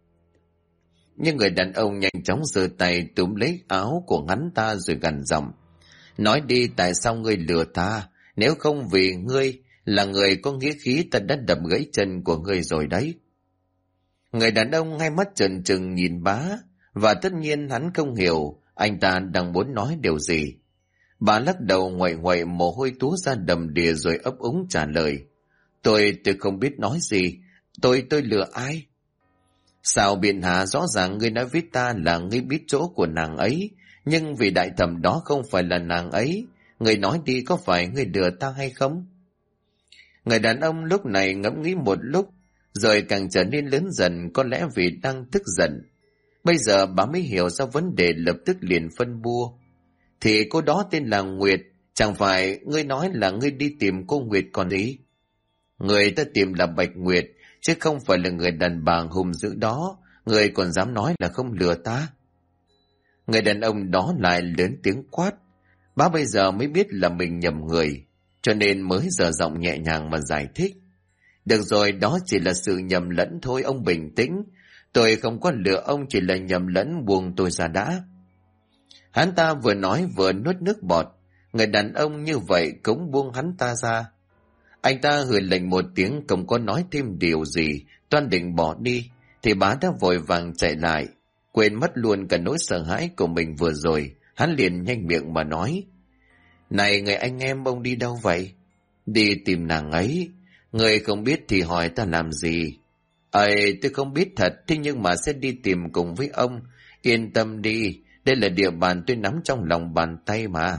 Nhưng người đàn ông nhanh chóng giơ tay túm lấy áo của hắn ta rồi gằn giọng. Nói đi, tại sao ngươi lừa ta? Nếu không vì ngươi là người có nghĩa khí, ta đã đập gãy chân của ngươi rồi đấy. Người đàn ông hai mắt trợn trừng nhìn Bá, và tất nhiên hắn không hiểu anh ta đang muốn nói điều gì. Bá lắc đầu ngoại ngoại, mồ hôi túa ra đầm đìa rồi ấp úng trả lời. Tôi không biết nói gì. Tôi lừa ai? Sao biện hạ, rõ ràng ngươi nói với ta là ngươi biết chỗ của nàng ấy, nhưng vì đại thẩm đó không phải là nàng ấy. Ngươi nói đi, có phải ngươi lừa ta hay không? Người đàn ông lúc này ngẫm nghĩ một lúc, rồi càng trở nên lớn dần, có lẽ vì đang tức giận. Bây giờ bà mới hiểu ra vấn đề, lập tức liền phân bua. Thì cô đó tên là Nguyệt, chẳng phải ngươi nói là ngươi đi tìm cô Nguyệt còn ý? Người ta tìm là Bạch Nguyệt, chứ không phải là người đàn bà hung dữ đó. Người còn dám nói là không lừa ta? Người đàn ông đó lại lớn tiếng quát. Bá bây giờ mới biết là mình nhầm người, cho nên mới dở giọng nhẹ nhàng mà giải thích. Được rồi, đó chỉ là sự nhầm lẫn thôi, ông bình tĩnh. Tôi không có lừa ông, chỉ là nhầm lẫn, buông tôi ra đã. Hắn ta vừa nói vừa nuốt nước bọt. Người đàn ông như vậy cũng buông hắn ta ra. Anh ta hừ lệnh một tiếng, không có nói thêm điều gì, toan định bỏ đi, thì Bá đã vội vàng chạy lại. Quên mất luôn cả nỗi sợ hãi của mình vừa rồi, hắn liền nhanh miệng mà nói. Này người anh em, ông đi đâu vậy? Đi tìm nàng ấy. Người không biết thì hỏi ta làm gì? Ây, tôi không biết thật, thế nhưng mà sẽ đi tìm cùng với ông. Yên tâm đi, đây là địa bàn tôi nắm trong lòng bàn tay mà.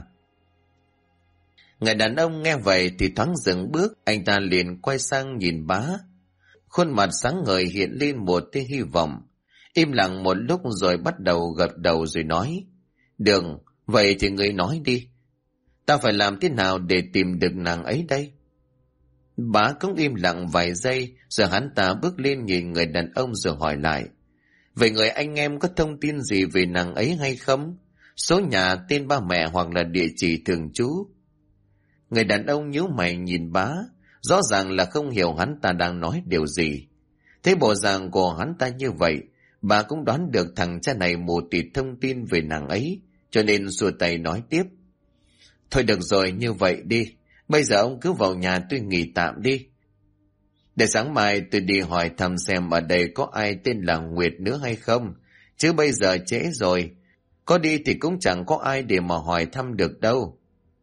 Người đàn ông nghe vậy thì thoáng dừng bước, anh ta liền quay sang nhìn Bá. Khuôn mặt sáng ngời hiện lên một tia hy vọng. Im lặng một lúc rồi bắt đầu gật đầu rồi nói. Được, vậy thì người nói đi. Ta phải làm thế nào để tìm được nàng ấy đây? Bá cũng im lặng vài giây, rồi hắn ta bước lên nhìn người đàn ông rồi hỏi lại. Vậy người anh em có thông tin gì về nàng ấy hay không? Số nhà, tên ba mẹ hoặc là địa chỉ thường trú? Người đàn ông nhíu mày nhìn Bá, rõ ràng là không hiểu hắn ta đang nói điều gì. Thế bộ dạng của hắn ta như vậy, bà cũng đoán được thằng cha này mù tịt thông tin về nàng ấy, cho nên xua tay nói tiếp. Thôi được rồi, như vậy đi. Bây giờ ông cứ vào nhà tôi nghỉ tạm đi. Để sáng mai tôi đi hỏi thăm xem ở đây có ai tên là Nguyệt nữa hay không. Chứ bây giờ trễ rồi. Có đi thì cũng chẳng có ai để mà hỏi thăm được đâu.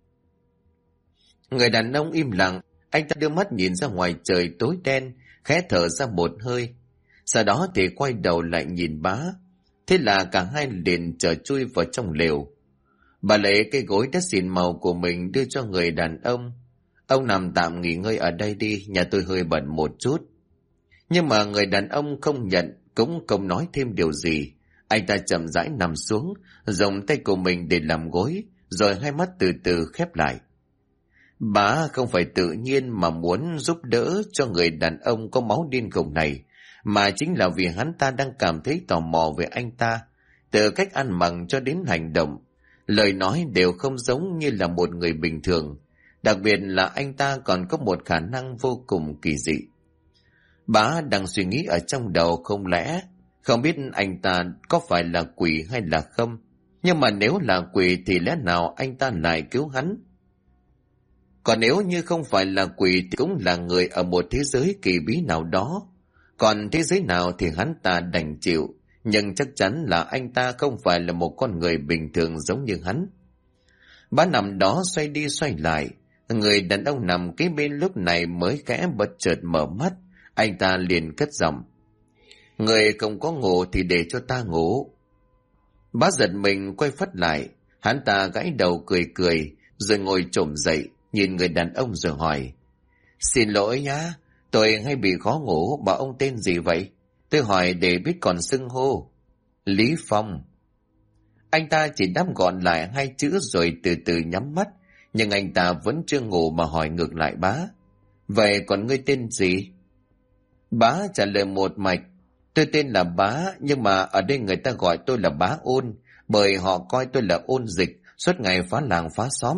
Người đàn ông im lặng. Anh ta đưa mắt nhìn ra ngoài trời tối đen, khẽ thở ra một hơi. Sau đó thì quay đầu lại nhìn Bá. Thế là cả hai liền trở chui vào trong lều. Bà lấy cái gối đất xỉn màu của mình đưa cho người đàn ông. Ông nằm tạm nghỉ ngơi ở đây đi, nhà tôi hơi bận một chút. Nhưng mà người đàn ông không nhận, cũng không nói thêm điều gì. Anh ta chậm rãi nằm xuống, dùng tay của mình để làm gối, rồi hai mắt từ từ khép lại. Bà không phải tự nhiên mà muốn giúp đỡ cho người đàn ông có máu điên khùng này, mà chính là vì hắn ta đang cảm thấy tò mò về anh ta, từ cách ăn mặc cho đến hành động. Lời nói đều không giống như là một người bình thường, đặc biệt là anh ta còn có một khả năng vô cùng kỳ dị. Bá đang suy nghĩ ở trong đầu, không lẽ không biết anh ta có phải là quỷ hay là không, nhưng mà nếu là quỷ thì lẽ nào anh ta lại cứu hắn? Còn nếu như không phải là quỷ thì cũng là người ở một thế giới kỳ bí nào đó, còn thế giới nào thì hắn ta đành chịu. Nhưng chắc chắn là anh ta không phải là một con người bình thường giống như hắn. Bá nằm đó xoay đi xoay lại. Người đàn ông nằm kế bên lúc này mới khẽ bật chợt mở mắt. Anh ta liền cất giọng. Người không có ngủ thì để cho ta ngủ. Bá giật mình quay phắt lại. Hắn ta gãi đầu cười cười, rồi ngồi chồm dậy, nhìn người đàn ông rồi hỏi. Xin lỗi nhá, tôi hay bị khó ngủ, bảo ông tên gì vậy? Tôi hỏi để biết còn xưng hô. Lý Phong. Anh ta chỉ đáp gọn lại hai chữ rồi từ từ nhắm mắt, nhưng anh ta vẫn chưa ngủ mà hỏi ngược lại Bá. Vậy còn ngươi tên gì? Bá trả lời một mạch. Tôi tên là Bá, nhưng mà ở đây người ta gọi tôi là Bá Ôn, bởi họ coi tôi là ôn dịch, suốt ngày phá làng phá xóm.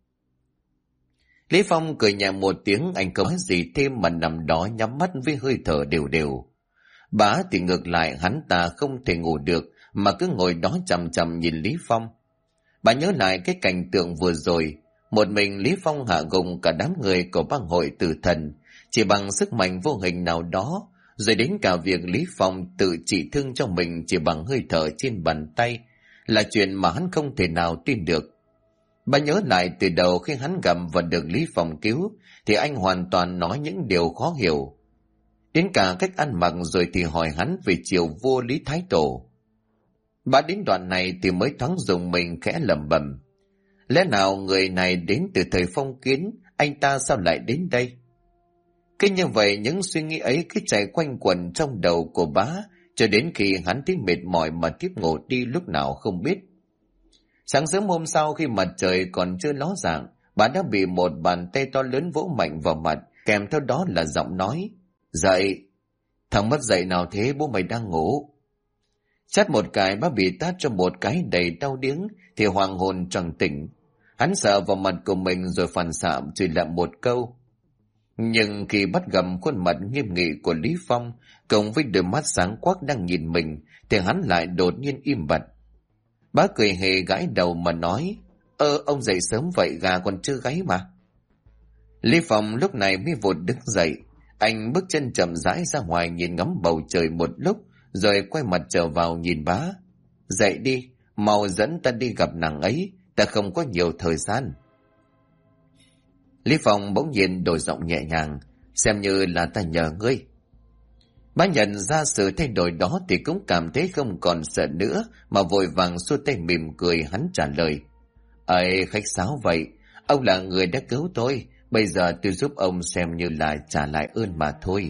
Lý Phong cười nhẹ một tiếng, anh không nói gì thêm mà nằm đó nhắm mắt với hơi thở đều đều. Bá thì ngược lại, hắn ta không thể ngủ được mà cứ ngồi đó chằm chằm nhìn Lý Phong. Bà nhớ lại cái cảnh tượng vừa rồi, một mình Lý Phong hạ gục cả đám người của bang hội tử thần, chỉ bằng sức mạnh vô hình nào đó, rồi đến cả việc Lý Phong tự trị thương cho mình chỉ bằng hơi thở trên bàn tay, là chuyện mà hắn không thể nào tin được. Bà nhớ lại từ đầu khi hắn gặp và được Lý Phong cứu, thì anh hoàn toàn nói những điều khó hiểu. Đến cả cách ăn mặc rồi thì hỏi hắn về triều vua Lý Thái Tổ. Bà đến đoạn này thì mới thoáng dùng mình khẽ lẩm bẩm. Lẽ nào người này đến từ thời phong kiến, anh ta sao lại đến đây? Cứ như vậy những suy nghĩ ấy cứ chạy quanh quẩn trong đầu của bá, cho đến khi hắn thấy mệt mỏi mà tiếp ngủ đi lúc nào không biết. Sáng sớm hôm sau khi mặt trời còn chưa ló dạng, bà đã bị một bàn tay to lớn vỗ mạnh vào mặt, kèm theo đó là giọng nói. Dậy! Thằng mất dậy nào thế, bố mày đang ngủ. Chát một cái, bác bị tát cho một cái đầy đau điếng thì hoàng hồn choàng tỉnh. Hắn sợ vào mặt của mình rồi phản xạ chửi lại một câu. Nhưng khi bắt gặp khuôn mặt nghiêm nghị của Lý Phong cộng với đôi mắt sáng quắc đang nhìn mình thì hắn lại đột nhiên im bặt. Bác cười hề gãi đầu mà nói, ông dậy sớm vậy, gà còn chưa gáy mà. Lý Phong lúc này mới vụt đứng dậy. Anh bước chân chậm rãi ra ngoài nhìn ngắm bầu trời một lúc, rồi quay mặt trở vào nhìn bá. Dậy đi, mau dẫn ta đi gặp nàng ấy, ta không có nhiều thời gian. Lý Phong bỗng nhiên đổi giọng nhẹ nhàng, xem như là ta nhờ ngươi. Bá nhận ra sự thay đổi đó thì cũng cảm thấy không còn sợ nữa, mà vội vàng xua tay mỉm cười. Hắn trả lời, ấy khách sáo vậy, ông là người đã cứu tôi, bây giờ tôi giúp ông xem như là trả lại ơn mà thôi.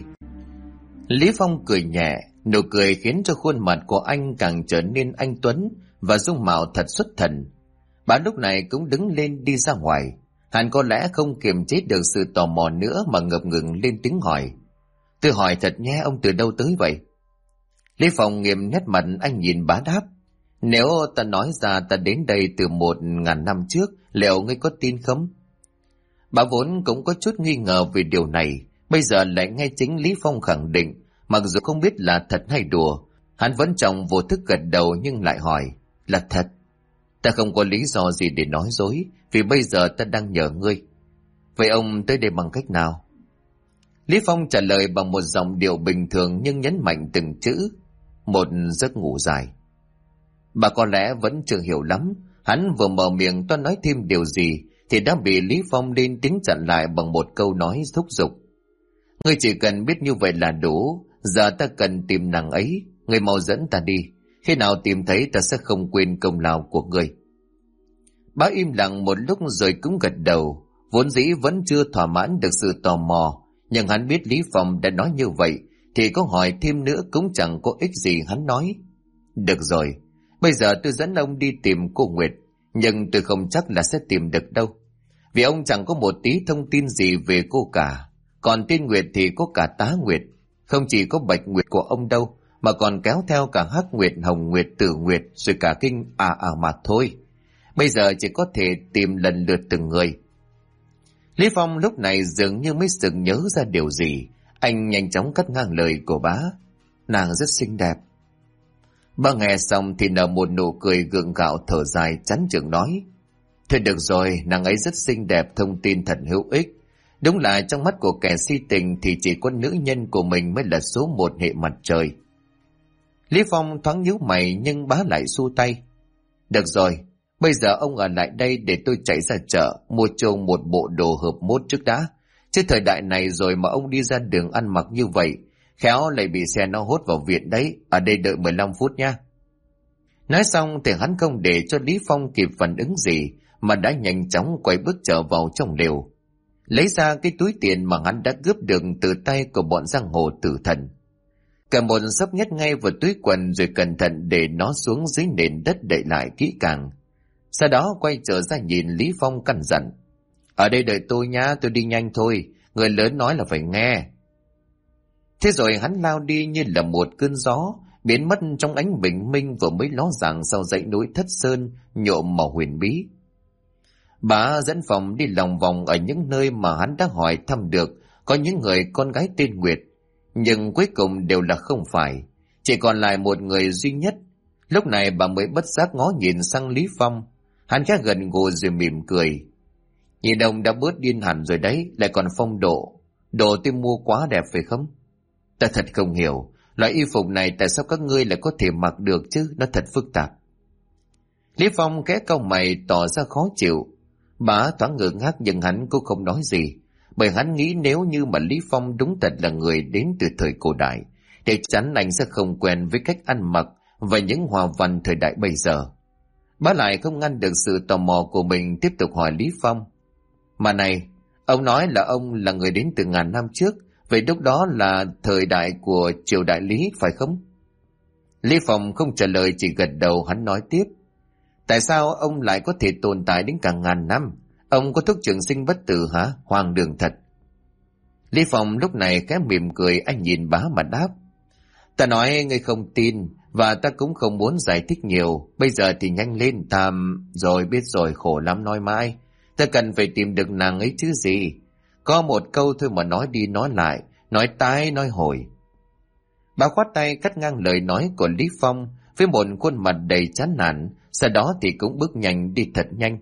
Lý Phong cười nhẹ, nụ cười khiến cho khuôn mặt của anh càng trở nên anh tuấn và dung mạo thật xuất thần. Bà lúc này cũng đứng lên đi ra ngoài. Hắn có lẽ không kiềm chế được sự tò mò nữa mà ngập ngừng lên tiếng hỏi. Tôi hỏi thật nhé, ông từ đâu tới vậy? Lý Phong nghiêm nét mặt, anh nhìn bá đáp. Nếu ta nói ra ta đến đây từ 1000 năm trước, liệu ngươi có tin không? Bà vốn cũng có chút nghi ngờ về điều này, bây giờ lại nghe chính Lý Phong khẳng định, mặc dù không biết là thật hay đùa. Hắn vẫn trong vô thức gật đầu nhưng lại hỏi, là thật. Ta không có lý do gì để nói dối, vì bây giờ ta đang nhờ ngươi. Vậy ông tới đây bằng cách nào? Lý Phong trả lời bằng một giọng điệu bình thường nhưng nhấn mạnh từng chữ. Một giấc ngủ dài. Bà có lẽ vẫn chưa hiểu lắm. Hắn vừa mở miệng toan nói thêm điều gì thì đã bị Lý Phong lên tiếng chặn lại bằng một câu nói thúc giục. Ngươi chỉ cần biết như vậy là đủ. Giờ ta cần tìm nàng ấy, ngươi mau dẫn ta đi. Khi nào tìm thấy ta sẽ không quên công lao của ngươi. Bá im lặng một lúc rồi cũng gật đầu. Vốn dĩ vẫn chưa thỏa mãn được sự tò mò, nhưng hắn biết Lý Phong đã nói như vậy thì có hỏi thêm nữa cũng chẳng có ích gì. Hắn nói, được rồi, bây giờ tôi dẫn ông đi tìm cô Nguyệt, nhưng tôi không chắc là sẽ tìm được đâu, vì ông chẳng có một tí thông tin gì về cô cả. Còn tên Nguyệt thì có cả Tá Nguyệt, không chỉ có Bạch Nguyệt của ông đâu, mà còn kéo theo cả Hắc Nguyệt, Hồng Nguyệt, Tử Nguyệt, rồi cả Kinh mà thôi. Bây giờ chỉ có thể tìm lần lượt từng người. Lý Phong lúc này dường như mới sực nhớ ra điều gì. Anh nhanh chóng cắt ngang lời của bá. Nàng rất xinh đẹp. Bà nghe xong thì nở một nụ cười gượng gạo thở dài chán chường nói. Thôi được rồi, nàng ấy rất xinh đẹp, thông tin thật hữu ích. Đúng là trong mắt của kẻ si tình thì chỉ có nữ nhân của mình mới là số một hệ mặt trời. Lý Phong thoáng nhíu mày nhưng bá lại xua tay. Được rồi, bây giờ ông ở lại đây để tôi chạy ra chợ mua cho một bộ đồ hợp mốt trước đã. Chứ thời đại này rồi mà ông đi ra đường ăn mặc như vậy, khéo lại bị xe nó hốt vào viện đấy. Ở đây đợi 15 phút nha. Nói xong thì hắn không để cho Lý Phong kịp phản ứng gì mà đã nhanh chóng quay bước trở vào trong lều, lấy ra cái túi tiền mà hắn đã cướp được từ tay của bọn giang hồ tử thần. Cả một xấp nhét ngay vào túi quần rồi cẩn thận để nó xuống dưới nền đất đậy lại kỹ càng. Sau đó quay trở ra nhìn Lý Phong căn dặn. Ở đây đợi tôi nhá, tôi đi nhanh thôi, người lớn nói là phải nghe. Thế rồi hắn lao đi như là một cơn gió, biến mất trong ánh bình minh vừa mới ló dạng sau dãy núi Thất Sơn nhộm màu huyền bí. Bà dẫn Phòng đi lòng vòng ở những nơi mà hắn đã hỏi thăm được có những người con gái tên Nguyệt, nhưng cuối cùng đều là không phải, chỉ còn lại một người duy nhất. Lúc này bà mới bất giác ngó nhìn sang Lý Phong. Hắn khẽ gần gù rồi mỉm cười. Nhìn ông đã bớt điên hẳn rồi đấy, lại còn phong độ. Đồ tôi mua quá đẹp phải không? Ta thật không hiểu, loại y phục này tại sao các ngươi lại có thể mặc được chứ, nó thật phức tạp. Lý Phong khẽ cau mày tỏ ra khó chịu. Bà thoáng ngơ ngác nhưng hắn cũng không nói gì, bởi hắn nghĩ nếu như mà Lý Phong đúng thật là người đến từ thời cổ đại, thì chắn anh sẽ không quen với cách ăn mặc và những hoa văn thời đại bây giờ. Bà lại không ngăn được sự tò mò của mình, tiếp tục hỏi Lý Phong. Mà này, ông nói là ông là người đến từ ngàn năm trước, vậy lúc đó là thời đại của triều đại Lý phải không? Lý Phong không trả lời, chỉ gật đầu. Hắn nói tiếp. Tại sao ông lại có thể tồn tại đến cả ngàn năm? Ông có thuốc trường sinh bất tử hả? Hoang đường thật. Lý Phong lúc này khẽ mỉm cười, anh nhìn bá mà đáp. Ta nói ngươi không tin, và ta cũng không muốn giải thích nhiều. Bây giờ thì nhanh lên, rồi biết rồi, khổ lắm nói mãi. Ta cần phải tìm được nàng ấy chứ gì. Có một câu thôi mà nói đi nói lại, nói tái nói hồi. Bà khoát tay cắt ngang lời nói của Lý Phong với một khuôn mặt đầy chán nản, sau đó thì cũng bước nhanh đi thật nhanh.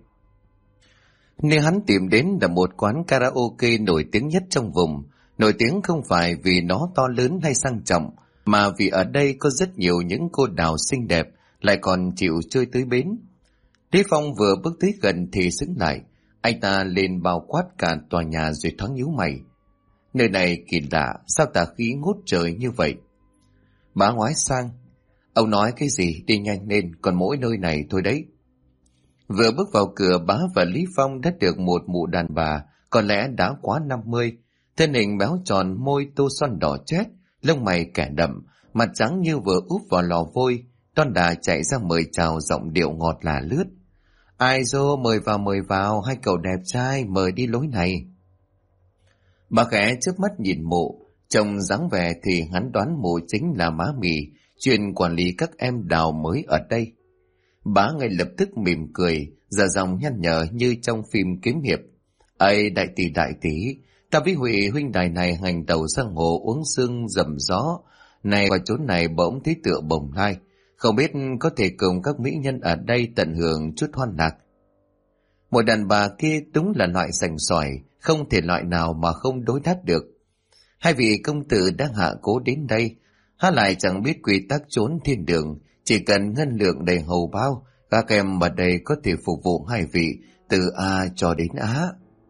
Nơi hắn tìm đến là một quán karaoke nổi tiếng nhất trong vùng. Nổi tiếng không phải vì nó to lớn hay sang trọng, mà vì ở đây có rất nhiều những cô đào xinh đẹp, lại còn chịu chơi tới bến. Lý Phong vừa bước tới gần thì sững lại. Anh ta lên bao quát cả tòa nhà rồi thoáng nhíu mày. Nơi này kỳ lạ, sao tà khí ngút trời như vậy? Bà ngoái sang. Ông nói cái gì? Đi nhanh lên, còn mỗi nơi này thôi đấy. Vừa bước vào cửa, bá và Lý Phong đã được một mụ đàn bà, có lẽ đã quá 50. Thân hình béo tròn, môi tô son đỏ chét, lông mày kẻ đậm, mặt trắng như vừa úp vào lò vôi, toan đà chạy ra mời chào, giọng điệu ngọt là lướt. Ai dô, mời vào, hai cậu đẹp trai, mời đi lối này. Bà khẽ trước mắt nhìn mụ, trông dáng vẻ thì hắn đoán mụ chính là má Mì, chuyên quản lý các em đào mới ở đây. Bà ngay lập tức mỉm cười, giả giọng nhăn nhở như trong phim kiếm hiệp. Ây, đại tỷ, ta với Huệ huynh đài này hành tàu sang hồ uống sương dầm gió, này qua chỗ này bỗng thấy tựa bồng lai, không biết có thể cùng các mỹ nhân ở đây tận hưởng chút hoan lạc. Một đàn bà kia đúng là loại sành sỏi, không thể loại nào mà không đối đáp được. Hai vị công tử đang hạ cố đến đây, há lại chẳng biết quy tắc trốn thiên đường, chỉ cần ngân lượng đầy hầu bao, các em ở đây có thể phục vụ hai vị từ A cho đến Á.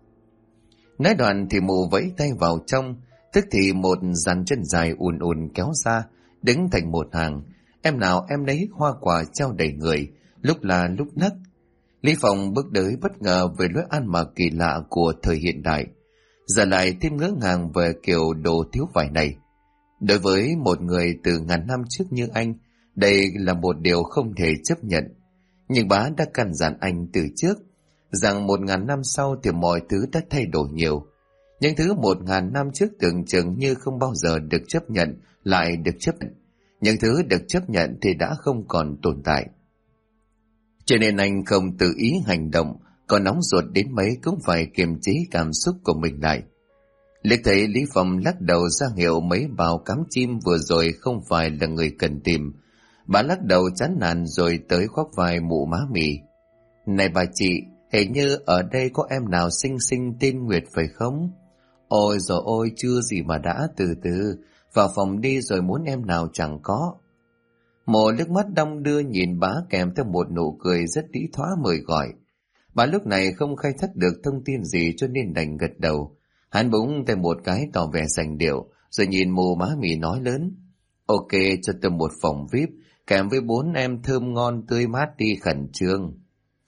Nói đoạn thì mụ vẫy tay vào trong, tức thì một dàn chân dài ùn ùn kéo ra, đứng thành một hàng, em nào em nấy hoa quả treo đầy người, lúc là lúc nấc. Lý Phong bước tới bất ngờ về lối ăn mặc kỳ lạ của thời hiện đại, giờ lại thêm ngỡ ngàng về kiểu đồ thiếu vải này. Đối với một người từ ngàn năm trước như anh, đây là một điều không thể chấp nhận. Nhưng bá đã căn dặn anh từ trước, rằng 1000 năm sau thì mọi thứ đã thay đổi nhiều. Những thứ 1000 năm trước tưởng chừng như không bao giờ được chấp nhận, lại được chấp nhận. Những thứ được chấp nhận thì đã không còn tồn tại. Cho nên anh không tự ý hành động, còn nóng ruột đến mấy cũng phải kiềm chế cảm xúc của mình lại. Liếc thấy Lý Phong lắc đầu ra hiệu mấy bào cám chim vừa rồi không phải là người cần tìm. Bà lắc đầu chán nản rồi tới khoác vai mụ má Mì. Này bà chị, hình như ở đây có em nào xinh xinh tên Nguyệt phải không? Ôi dồi ôi, chưa gì mà đã, từ từ, vào phòng đi rồi muốn em nào chẳng có. Một nước mắt đong đưa nhìn bá kèm theo một nụ cười rất đĩ thoá mời gọi. Bà lúc này không khai thác được thông tin gì cho nên đành gật đầu. Hắn búng tay một cái tỏ vẻ sành điệu, rồi nhìn mụ má Mì nói lớn. Ok, cho tôi một phòng VIP, kèm với 4 em thơm ngon tươi mát đi khẩn trương.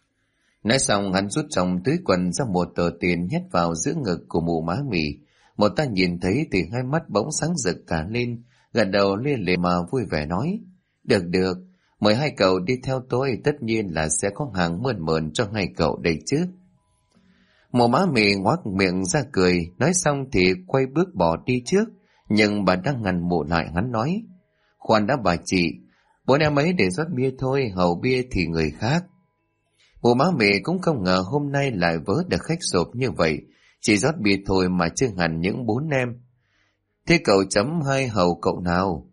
Nói xong hắn rút trong túi quần ra một tờ tiền nhét vào giữa ngực của mụ má Mì. Một ta nhìn thấy thì hai mắt bỗng sáng rực cả lên, gật đầu liên lệ mà vui vẻ nói. Được, mời hai cậu đi theo tôi, tất nhiên là sẽ có hàng mơn mởn cho hai cậu đây chứ. Mụ má Mì ngoác miệng ra cười, nói xong thì quay bước bỏ đi trước, Nhưng bà đang ngăn mụ lại. Hắn nói: khoan đã bà chị, bọn em ấy để rót bia thôi, hầu bia thì người khác. Mụ má mẹ cũng không ngờ hôm nay lại vớ được khách sộp như vậy, chỉ rót bia thôi mà chưa hẳn những 4 em. Thế cậu chấm 2 hầu cậu nào?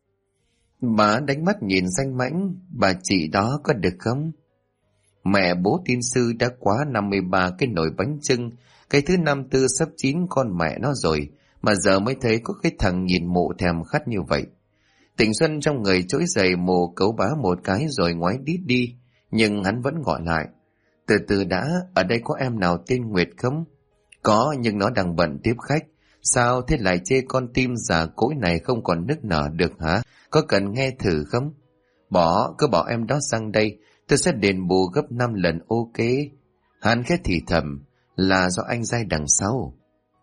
Bà đánh mắt nhìn danh mãnh: bà chị đó có được không? Mẹ bố tin sư đã quá 53 cái nồi bánh chưng, cái thứ 54 sắp chín con mẹ nó rồi, mà giờ mới thấy có cái thằng nhìn mụ thèm khát như vậy. Tình xuân trong người trỗi dậy, mụ cấu bá một cái rồi ngoái đít đi, nhưng hắn vẫn gọi lại: từ từ đã, ở đây có em nào tên Nguyệt không? Có, nhưng nó đang bận tiếp khách. Sao thế lại chê con tim già cỗi này không còn nức nở được hả? Có cần nghe thử không? Cứ bảo em đó sang đây, tôi sẽ đền bù gấp 5 lần, ok. Hắn khẽ thì thầm: là do anh dai đằng sau.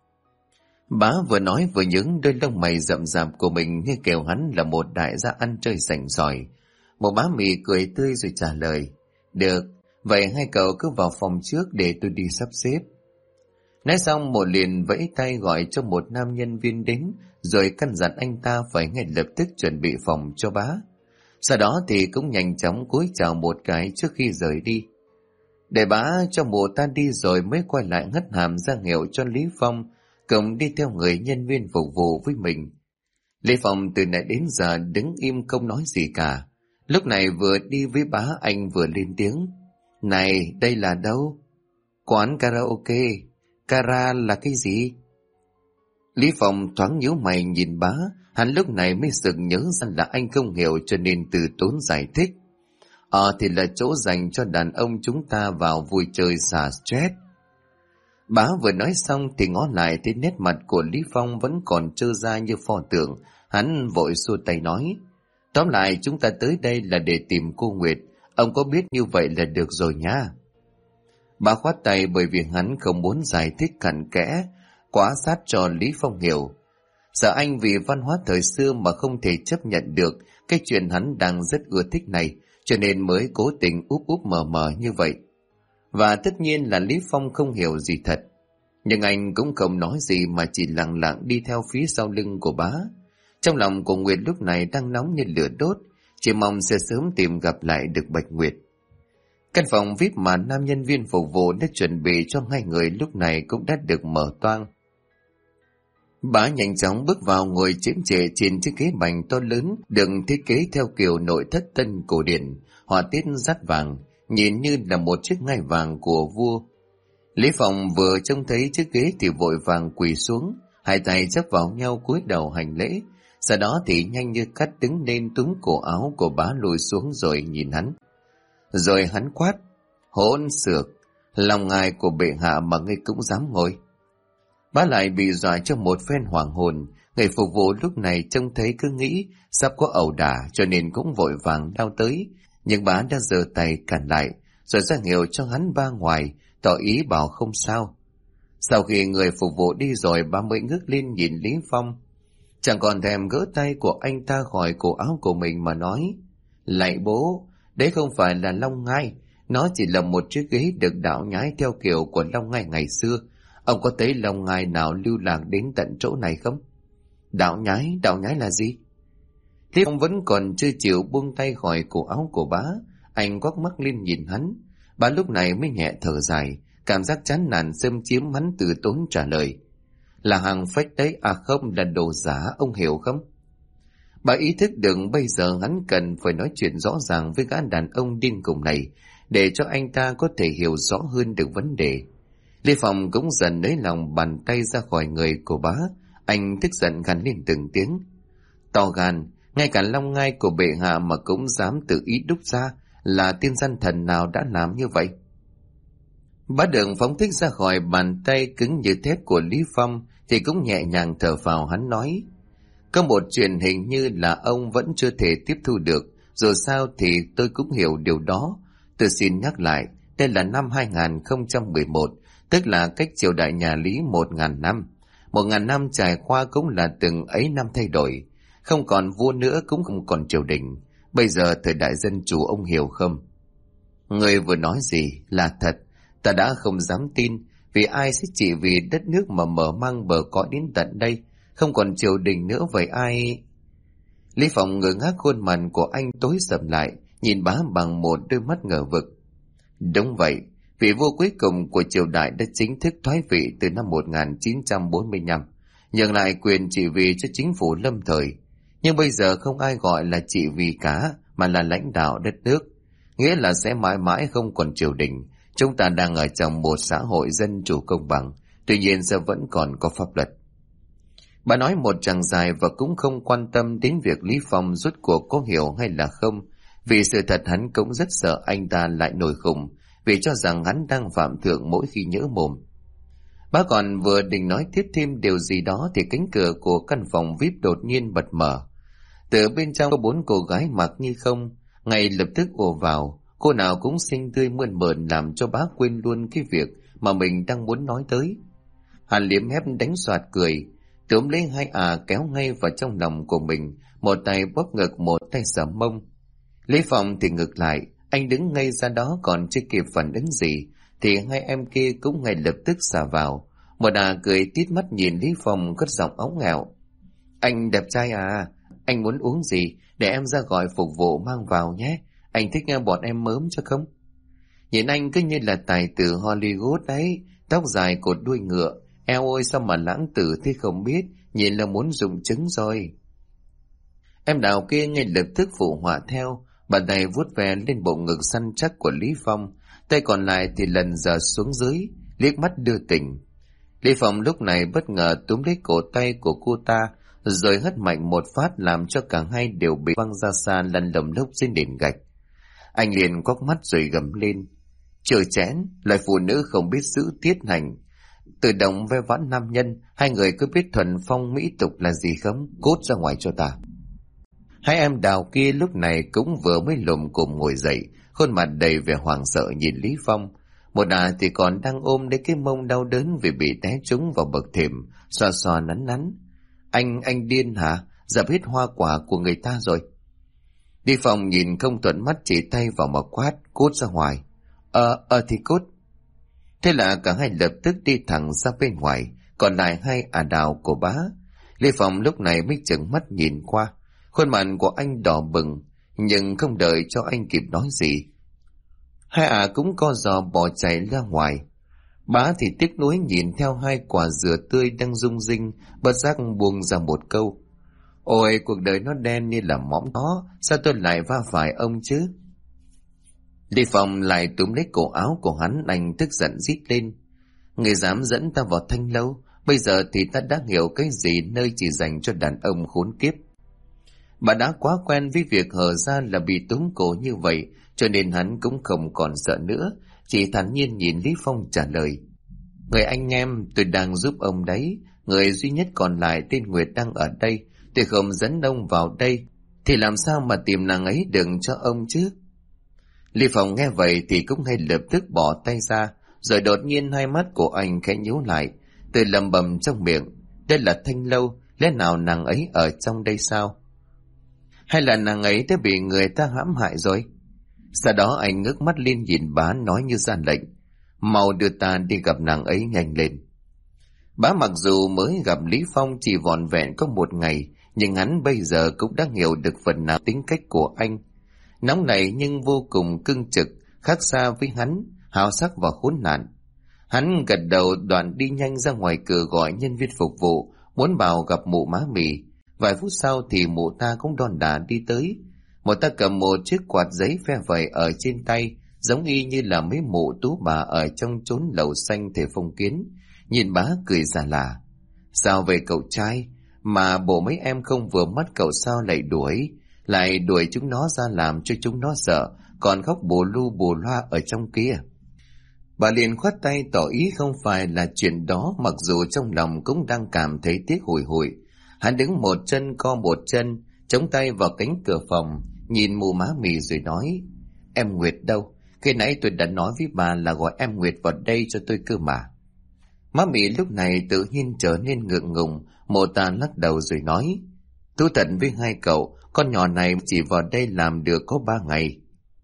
Bá vừa nói vừa nhướng đôi lông mày rậm rạp của mình như kêu hắn là một đại gia ăn chơi sành sỏi. Một má mì cười tươi rồi trả lời: được, vậy hai cậu cứ vào phòng trước để tôi đi sắp xếp. Nói xong một liền vẫy tay gọi cho một nam nhân viên đến, rồi căn dặn anh ta phải ngay lập tức chuẩn bị phòng cho bá. Sau đó thì cũng nhanh chóng cúi chào một cái trước khi rời đi. Để bá cho mụ ta đi rồi mới quay lại hất hàm ra hiệu cho Lý Phong cùng đi theo người nhân viên phục vụ với mình. Lý Phong từ nãy đến giờ đứng im không nói gì cả. Lúc này vừa đi với bá anh vừa lên tiếng: này, đây là đâu? Quán karaoke. Kara là cái gì? Lý Phong thoáng nhíu mày nhìn bá, hắn lúc này mới sực nhớ ra là anh không hiểu cho nên từ tốn giải thích. Thì là chỗ dành cho đàn ông chúng ta vào vui chơi xả stress. Bá vừa nói xong thì ngó lại thấy nét mặt của Lý Phong vẫn còn trơ ra như pho tượng. Hắn vội xua tay nói: tóm lại chúng ta tới đây là để tìm cô Nguyệt, ông có biết như vậy là được rồi nha. Bá khoát tay bởi vì hắn không muốn giải thích cặn kẽ quá sát cho Lý Phong hiểu. Sợ anh vì văn hóa thời xưa mà không thể chấp nhận được cái chuyện hắn đang rất ưa thích này, cho nên mới cố tình úp úp mờ mờ như vậy. Và tất nhiên là Lý Phong không hiểu gì thật. Nhưng anh cũng không nói gì mà chỉ lặng lặng đi theo phía sau lưng của bá. Trong lòng của Nguyệt lúc này đang nóng như lửa đốt, chỉ mong sẽ sớm tìm gặp lại được Bạch Nguyệt. Căn phòng VIP mà nam nhân viên phục vụ đã chuẩn bị cho hai người lúc này cũng đã được mở toang. Bá nhanh chóng bước vào ngồi chiếm trệ trên chiếc ghế bành to lớn được thiết kế theo kiểu nội thất tân cổ điển, họa tiết dát vàng, nhìn như là một chiếc ngai vàng của vua. Lý Phong vừa trông thấy chiếc ghế thì vội vàng quỳ xuống, hai tay chắp vào nhau cúi đầu hành lễ, sau đó thì nhanh như cắt đứng lên túm cổ áo của bá lùi xuống rồi nhìn hắn. Rồi hắn quát: hỗn xược, lòng ngài của bệ hạ mà ngươi cũng dám ngồi. Bá lại bị dọa cho một phen hoàng hồn. Người phục vụ lúc này trông thấy cứ nghĩ sắp có ẩu đả cho nên cũng vội vàng lao tới, nhưng bá đã giơ tay cản lại rồi ra hiệu cho hắn ba ngoài, tỏ ý bảo không sao. Sau khi người phục vụ đi rồi, bá mới ngước lên nhìn Lý Phong, chẳng còn thèm gỡ tay của anh ta khỏi cổ áo của mình mà nói: lạy bố, đấy không phải là long ngai, nó chỉ là một chiếc ghế được đạo nhái theo kiểu của long ngai ngày xưa. Ông có thấy long ngai nào lưu lạc đến tận chỗ này không? Đạo nhái là gì? Lý Phong vẫn còn chưa chịu buông tay khỏi cổ áo của bá, anh quắc mắt lên nhìn hắn. Bá lúc này mới nhẹ thở dài, cảm giác chán nản xâm chiếm hắn, từ tốn trả lời: là hàng fake đấy, à không, là đồ giả, ông hiểu không? Bà ý thức được bây giờ hắn cần phải nói chuyện rõ ràng với gã đàn ông điên khùng này, để cho anh ta có thể hiểu rõ hơn được vấn đề. Lý Phong cũng dần nới lòng bàn tay ra khỏi người của bá, anh tức giận gằn lên từng tiếng: to gan, ngay cả long ngai của bệ hạ mà cũng dám tự ý đúc ra, là tiên gian thần nào đã làm như vậy? Bá Đường phóng thích ra khỏi bàn tay cứng như thép của Lý Phong thì cũng nhẹ nhàng thở phào. Hắn nói: có một chuyện hình như là ông vẫn chưa thể tiếp thu được, dù sao thì tôi cũng hiểu điều đó. Tôi xin nhắc lại, đây là năm 2011, tức là cách triều đại nhà Lý 1.000 năm. 1.000 năm trải qua cũng là từng ấy năm thay đổi, không còn vua nữa cũng không còn triều đình. Bây giờ thời đại dân chủ, ông hiểu không? Người vừa nói gì là thật, ta đã không dám tin, vì ai sẽ chỉ vì đất nước mà mở mang bờ cõi đến tận đây, không còn triều đình nữa vậy ai? Lý Phong ngơ ngác, khuôn mặt của anh tối sầm lại, nhìn bá bằng một đôi mắt ngờ vực. Đúng vậy, vị vua cuối cùng của triều đại đã chính thức thoái vị từ năm 1945, nhường lại quyền trị vì cho chính phủ lâm thời. Nhưng bây giờ không ai gọi là trị vì cả, mà là lãnh đạo đất nước, nghĩa là sẽ mãi mãi không còn triều đình. Chúng ta đang ở trong một xã hội dân chủ công bằng, tuy nhiên giờ vẫn còn có pháp luật. Bà nói một tràng dài và cũng không quan tâm đến việc Lý Phong rốt cuộc có hiểu hay là không, vì sự thật hắn cũng rất sợ anh ta lại nổi khùng, vì cho rằng hắn đang phạm thượng mỗi khi nhỡ mồm. Bà còn vừa định nói tiếp thêm điều gì đó thì cánh cửa của căn phòng VIP đột nhiên bật mở. Từ bên trong có 4 cô gái mặc như không, ngay lập tức ùa vào, cô nào cũng xinh tươi mơn mởn làm cho bá quên luôn cái việc mà mình đang muốn nói tới. Hắn liếm hép đánh soạt cười, túm lấy hai kéo ngay vào trong lòng của mình, một tay bóp ngực một tay sờ mông. Lý Phong thì ngược lại, anh đứng ngay ra đó còn chưa kịp phản ứng gì thì hai em kia cũng ngay lập tức xả vào. Một cười tít mắt nhìn Lý Phong cất giọng óng ngẹo. Anh đẹp trai à, anh muốn uống gì để em ra gọi phục vụ mang vào nhé, anh thích nghe bọn em mớm cho không? Nhìn anh cứ như là tài tử Hollywood đấy, tóc dài cột đuôi ngựa, eo ôi sao mà lãng tử thế không biết, nhìn là muốn dùng trứng rồi. Em Đào kia ngay lập tức phụ họa theo, bàn tay vuốt ve lên bộ ngực săn chắc của Lý Phong, tay còn lại thì lần dờ xuống dưới, liếc mắt đưa tình. Lý Phong lúc này bất ngờ túm lấy cổ tay của cô ta, rồi hất mạnh một phát làm cho cả hai đều bị văng ra xa lăn lồng lốc trên nền gạch. Anh liền quắc mắt rồi gầm lên. Trời chén, loài phụ nữ không biết giữ tiết hành. Tự động ve vãn nam nhân, hai người cứ biết thuần phong mỹ tục là gì không? Cút ra ngoài cho ta. Hai em Đào kia lúc này cũng vừa mới lùm cùm ngồi dậy, khuôn mặt đầy vẻ hoảng sợ nhìn Lý Phong. Một thì còn đang ôm lấy cái mông đau đớn vì bị té trúng vào bậc thềm, xoa xoa nắn nắn. Anh điên hả? Dập hết hoa quả của người ta rồi. Lý Phong nhìn không thuận mắt chỉ tay vào mà quát, cút ra ngoài. Thì cút. Thế là cả hai lập tức đi thẳng ra bên ngoài, còn lại hai Đào của bá. Lý Phong lúc này mới chừng mắt nhìn qua, khuôn mặt của anh đỏ bừng, nhưng không đợi cho anh kịp nói gì, hai cũng co giò bỏ chạy ra ngoài. Bá thì tiếc nuối nhìn theo hai quả dừa tươi đang rung rinh, bất giác buông ra một câu. Ôi, cuộc đời nó đen như là móng đó, sao tôi lại va phải ông chứ? Lý Phong lại túm lấy cổ áo của hắn, anh tức giận rít lên. Người dám dẫn ta vào thanh lâu, bây giờ thì ta đã hiểu cái gì nơi chỉ dành cho đàn ông khốn kiếp. Bà đã quá quen với việc hở ra là bị túm cổ như vậy, cho nên hắn cũng không còn sợ nữa, chỉ thản nhiên nhìn Lý Phong trả lời. Người anh em, tôi đang giúp ông đấy, người duy nhất còn lại tên Nguyệt đang ở đây, tôi không dẫn ông vào đây, thì làm sao mà tìm nàng ấy đừng cho ông chứ? Lý Phong nghe vậy thì cũng ngay lập tức bỏ tay ra, rồi đột nhiên hai mắt của anh khẽ nhíu lại, từ lẩm bẩm trong miệng. Đây là thanh lâu, lẽ nào nàng ấy ở trong đây sao? Hay là nàng ấy đã bị người ta hãm hại rồi? Sau đó anh ngước mắt lên nhìn bá nói như ra lệnh. Mau đưa ta đi gặp nàng ấy nhanh lên. Bá mặc dù mới gặp Lý Phong chỉ vỏn vẹn có một ngày, nhưng hắn bây giờ cũng đã hiểu được phần nào tính cách của anh. Nóng nảy nhưng vô cùng cương trực, khác xa với hắn, hào sắc và khốn nạn. Hắn gật đầu đoạn đi nhanh ra ngoài cửa gọi nhân viên phục vụ, muốn vào gặp mụ má mì. Vài phút sau thì mụ ta cũng đon đả đi tới. Mụ ta cầm một chiếc quạt giấy phe vẩy ở trên tay, giống y như là mấy mụ tú bà ở trong chốn lầu xanh thể phong kiến. Nhìn bá cười già lạ. Sao về cậu trai? Mà bộ mấy em không vừa mắt cậu sao lại đuổi chúng nó ra làm cho chúng nó sợ, còn khóc bù lu bù loa ở trong kia. Bà liền khoát tay tỏ ý không phải là chuyện đó, mặc dù trong lòng cũng đang cảm thấy tiếc hùi hụi. Hắn đứng một chân co một chân, chống tay vào cánh cửa phòng, nhìn mụ má mì rồi nói. Em Nguyệt đâu? Khi nãy tôi đã nói với bà là gọi em Nguyệt vào đây cho tôi cơ mà. Má mì lúc này tự nhiên trở nên ngượng ngùng, mụ ta lắc đầu rồi nói. Thú thật với hai cậu, con nhỏ này chỉ vào đây làm được có 3 ngày.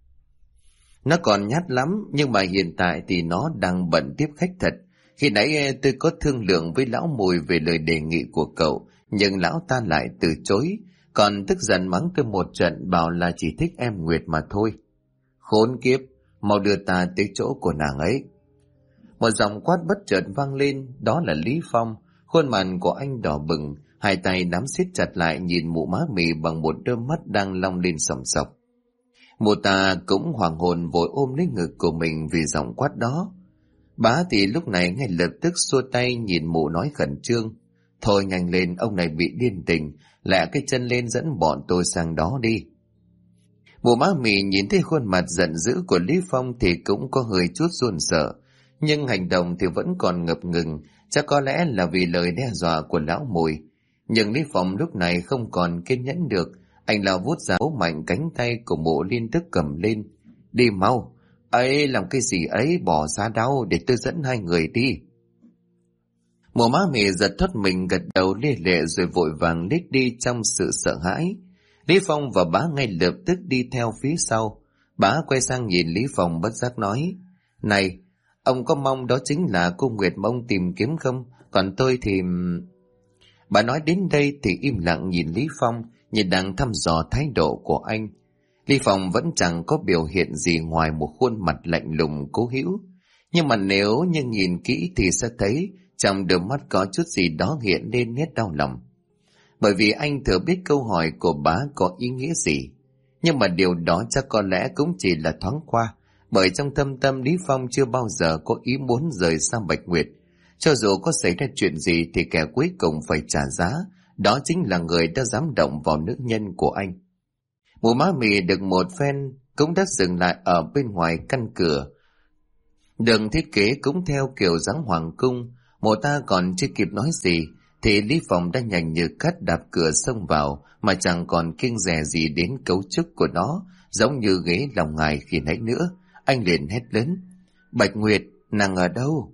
Nó còn nhát lắm, nhưng mà hiện tại thì nó đang bận tiếp khách thật. Khi nãy tôi có thương lượng với lão Mùi về lời đề nghị của cậu, nhưng lão ta lại từ chối, còn tức giận mắng tôi một trận bảo là chỉ thích em Nguyệt mà thôi. Khốn kiếp, mau đưa ta tới chỗ của nàng ấy. Một giọng quát bất chợt vang lên, đó là Lý Phong. Khuôn mặt của anh đỏ bừng, hai tay nắm siết chặt lại nhìn mụ má mì bằng một đôi mắt đang long lên sòng sọc. Mụ ta cũng hoàng hồn vội ôm lấy ngực của mình vì giọng quát đó. Bá thì lúc này ngay lập tức xua tay nhìn mụ nói khẩn trương. Thôi nhanh lên, ông này bị điên tình, lẹ cái chân lên dẫn bọn tôi sang đó đi. Mụ má mì nhìn thấy khuôn mặt giận dữ của Lý Phong thì cũng có hơi chút run sợ, nhưng hành động thì vẫn còn ngập ngừng, chắc có lẽ là vì lời đe dọa của lão Mùi. Nhưng Lý Phong lúc này không còn kiên nhẫn được, anh lao vút ra bấu mạnh cánh tay của mụ liên tức cầm lên. Đi mau, ấy làm cái gì ấy, bỏ ra đâu để tôi dẫn hai người đi. Mụ má mì giật thoát mình gật đầu lia lệ rồi vội vàng lít đi trong sự sợ hãi. Lý Phong và bá ngay lập tức đi theo phía sau. Bá quay sang nhìn Lý Phong bất giác nói: Này, ông có mong đó chính là cô Nguyệt mà ông tìm kiếm không? Còn tôi thì... Bà nói đến đây thì im lặng nhìn Lý Phong, nhìn đang thăm dò thái độ của anh. Lý Phong vẫn chẳng có biểu hiện gì ngoài một khuôn mặt lạnh lùng cố hữu. Nhưng mà nếu như nhìn kỹ thì sẽ thấy trong đôi mắt có chút gì đó hiện lên nét đau lòng. Bởi vì anh thừa biết câu hỏi của bá có ý nghĩa gì. Nhưng mà điều đó chắc có lẽ cũng chỉ là thoáng qua, bởi trong thâm tâm Lý Phong chưa bao giờ có ý muốn rời xa Bạch Nguyệt. Cho dù có xảy ra chuyện gì thì kẻ cuối cùng phải trả giá, đó chính là người đã dám động vào nữ nhân của anh. Mụ má mì được một phen cũng đã dừng lại ở bên ngoài căn cửa. Đường thiết kế cũng theo kiểu dáng hoàng cung. Mụ ta còn chưa kịp nói gì thì Lý Phong đã nhanh như cắt đạp cửa xông vào, mà chẳng còn kiêng dè gì đến cấu trúc của nó, giống như ghế lòng ngài khi nãy nữa. Anh liền hét lớn: Bạch Nguyệt, nàng ở đâu?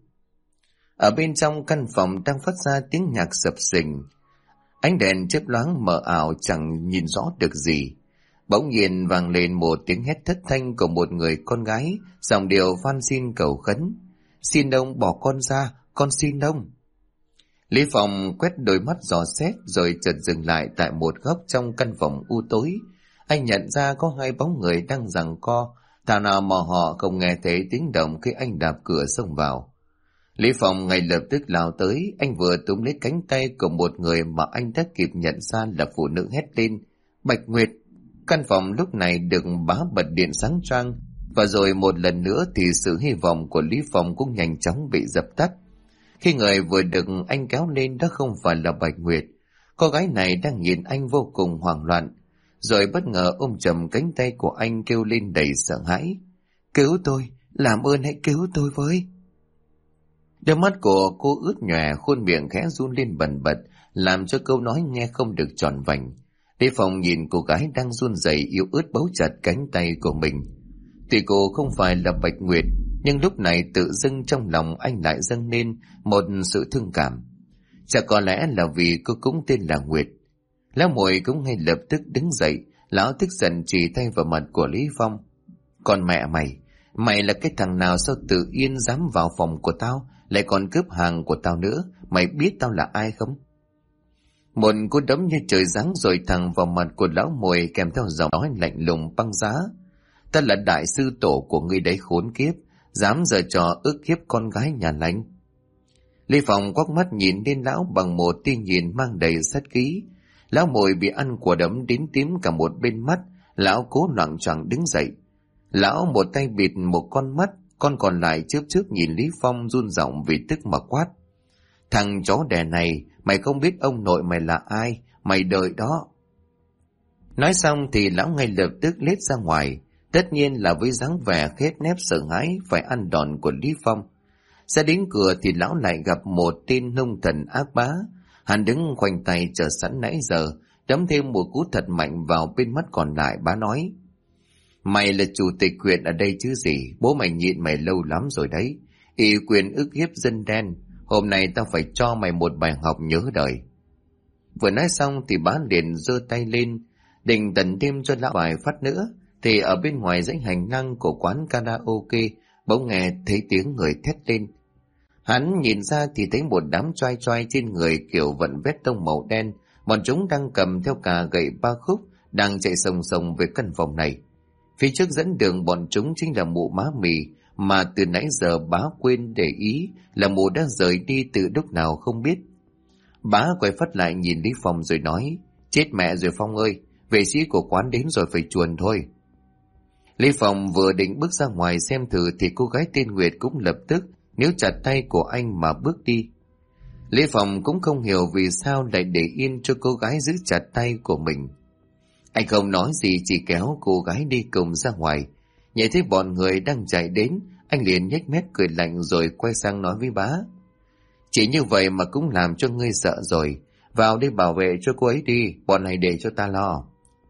Ở bên trong căn phòng đang phát ra tiếng nhạc sập sình, ánh đèn chớp loáng mờ ảo chẳng nhìn rõ được gì. Bỗng nhiên vang lên một tiếng hét thất thanh của một người con gái, giọng điệu van xin cầu khấn: Xin ông bỏ con ra, con xin ông. Lý Phong quét đôi mắt dò xét rồi chợt dừng lại tại một góc trong căn phòng u tối. Anh nhận ra có hai bóng người đang giằng co, thảo nào mà họ không nghe thấy tiếng động khi anh đạp cửa xông vào. Lý Phong ngay lập tức lao tới, anh vừa túm lấy cánh tay của một người mà anh đã kịp nhận ra là phụ nữ, hét lên: Bạch Nguyệt! Căn phòng lúc này được bá bật điện sáng choang, và rồi một lần nữa thì sự hy vọng của Lý Phong cũng nhanh chóng bị dập tắt. Khi người vừa được anh kéo lên đó không phải là Bạch Nguyệt, cô gái này đang nhìn anh vô cùng hoảng loạn, rồi bất ngờ ôm chầm cánh tay của anh kêu lên đầy sợ hãi: Cứu tôi, làm ơn hãy cứu tôi với. Đôi mắt của cô ướt nhòe, khuôn miệng khẽ run lên bần bật, làm cho câu nói nghe không được tròn vành. Lý Phong nhìn cô gái đang run rẩy yếu ớt bấu chặt cánh tay của mình. Tuy cô không phải là Bạch Nguyệt, nhưng lúc này tự dưng trong lòng anh lại dâng lên một sự thương cảm. Chắc có lẽ là vì cô cũng tên là Nguyệt. Lão Mùi cũng ngay lập tức đứng dậy, lão tức giận chỉ tay vào mặt của Lý Phong: Còn mẹ mày, mày là cái thằng nào sao tự yên dám vào phòng của tao, lại còn cướp hàng của tao nữa, mày biết tao là ai không? Một cú đấm như trời giáng rồi thẳng vào mặt của lão Mùi, kèm theo giọng nói lạnh lùng băng giá: Ta là đại sư tổ của ngươi đấy khốn kiếp, dám giở trò ức hiếp con gái nhà lành. Lý Phong quắc mắt nhìn lên lão bằng một tia nhìn mang đầy sát khí. Lão Mùi bị ăn quả đấm đến tím cả một bên mắt, lão cố loạng choạng đứng dậy. Lão một tay bịt một con mắt, con còn lại chớp chớp nhìn Lý Phong run giọng vì tức mà quát: Thằng chó đẻ này, mày không biết ông nội mày là ai, mày đợi đó. Nói xong thì lão ngay lập tức lết ra ngoài, tất nhiên là với dáng vẻ khép nép sợ hãi phải ăn đòn của Lý Phong. Ra đến cửa thì lão lại gặp một tên hung thần ác bá. Hắn đứng khoanh tay chờ sẵn nãy giờ, đấm thêm một cú thật mạnh vào bên mắt còn lại. Bá nói: Mày là chủ tịch huyện ở đây chứ gì, bố mày nhịn mày lâu lắm rồi đấy. Ủy quyền ức hiếp dân đen, hôm nay tao phải cho mày một bài học nhớ đời. Vừa nói xong thì bá liền giơ tay lên, định tần thêm cho lão vài phát nữa, thì ở bên ngoài dãy hành lang của quán karaoke bỗng nghe thấy tiếng người thét lên. Hắn nhìn ra thì thấy một đám choai choai trên người kiểu vận vét tông màu đen, Bọn chúng đang cầm theo cả gậy ba khúc, đang chạy sòng sòng về căn phòng này. Phía trước dẫn đường bọn chúng chính là mụ má mì, mà từ nãy giờ bá quên để ý là mụ đã rời đi từ lúc nào không biết. Bá quay phát lại nhìn Lý Phong rồi nói, chết mẹ rồi Phong ơi, vệ sĩ của quán đến rồi, phải chuồn thôi. Lý Phong vừa định bước ra ngoài xem thử thì cô gái tên Nguyệt cũng lập tức níu chặt tay của anh mà bước đi. Lý Phong cũng không hiểu vì sao lại để yên cho cô gái giữ chặt tay của mình. Anh không nói gì, chỉ kéo cô gái đi cùng ra ngoài. Nhìn thấy bọn người đang chạy đến, anh liền nhếch mép cười lạnh rồi quay sang nói với bá. Chỉ như vậy mà cũng làm cho ngươi sợ rồi. Vào đây bảo vệ cho cô ấy đi, bọn này để cho ta lo.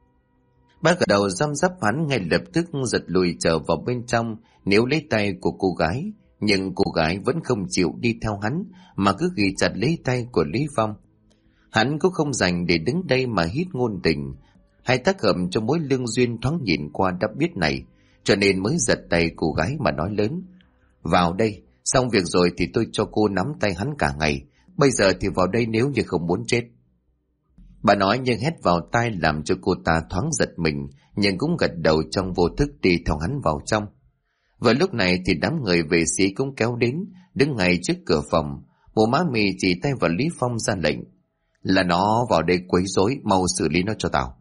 Bá gật đầu răm rắp, hắn ngay lập tức giật lùi trở vào bên trong, níu lấy tay của cô gái. Nhưng cô gái vẫn không chịu đi theo hắn, mà cứ ghi chặt lấy tay của Lý Phong. Hắn cũng không dành để đứng đây mà hít ngôn tình, hay tác hợp cho mối lương duyên thoáng nhìn qua đã biết này, cho nên mới giật tay cô gái mà nói lớn. Vào đây, xong việc rồi thì tôi cho cô nắm tay hắn cả ngày, bây giờ thì vào đây nếu như không muốn chết. Bà nói nhưng hét vào tai làm cho cô ta thoáng giật mình, nhưng cũng gật đầu trong vô thức đi theo hắn vào trong. Và lúc này thì đám người vệ sĩ cũng kéo đến, đứng ngay trước cửa phòng. Mụ má mì chỉ tay vào Lý Phong ra lệnh, là nó vào đây quấy rối, mau xử lý nó cho tao.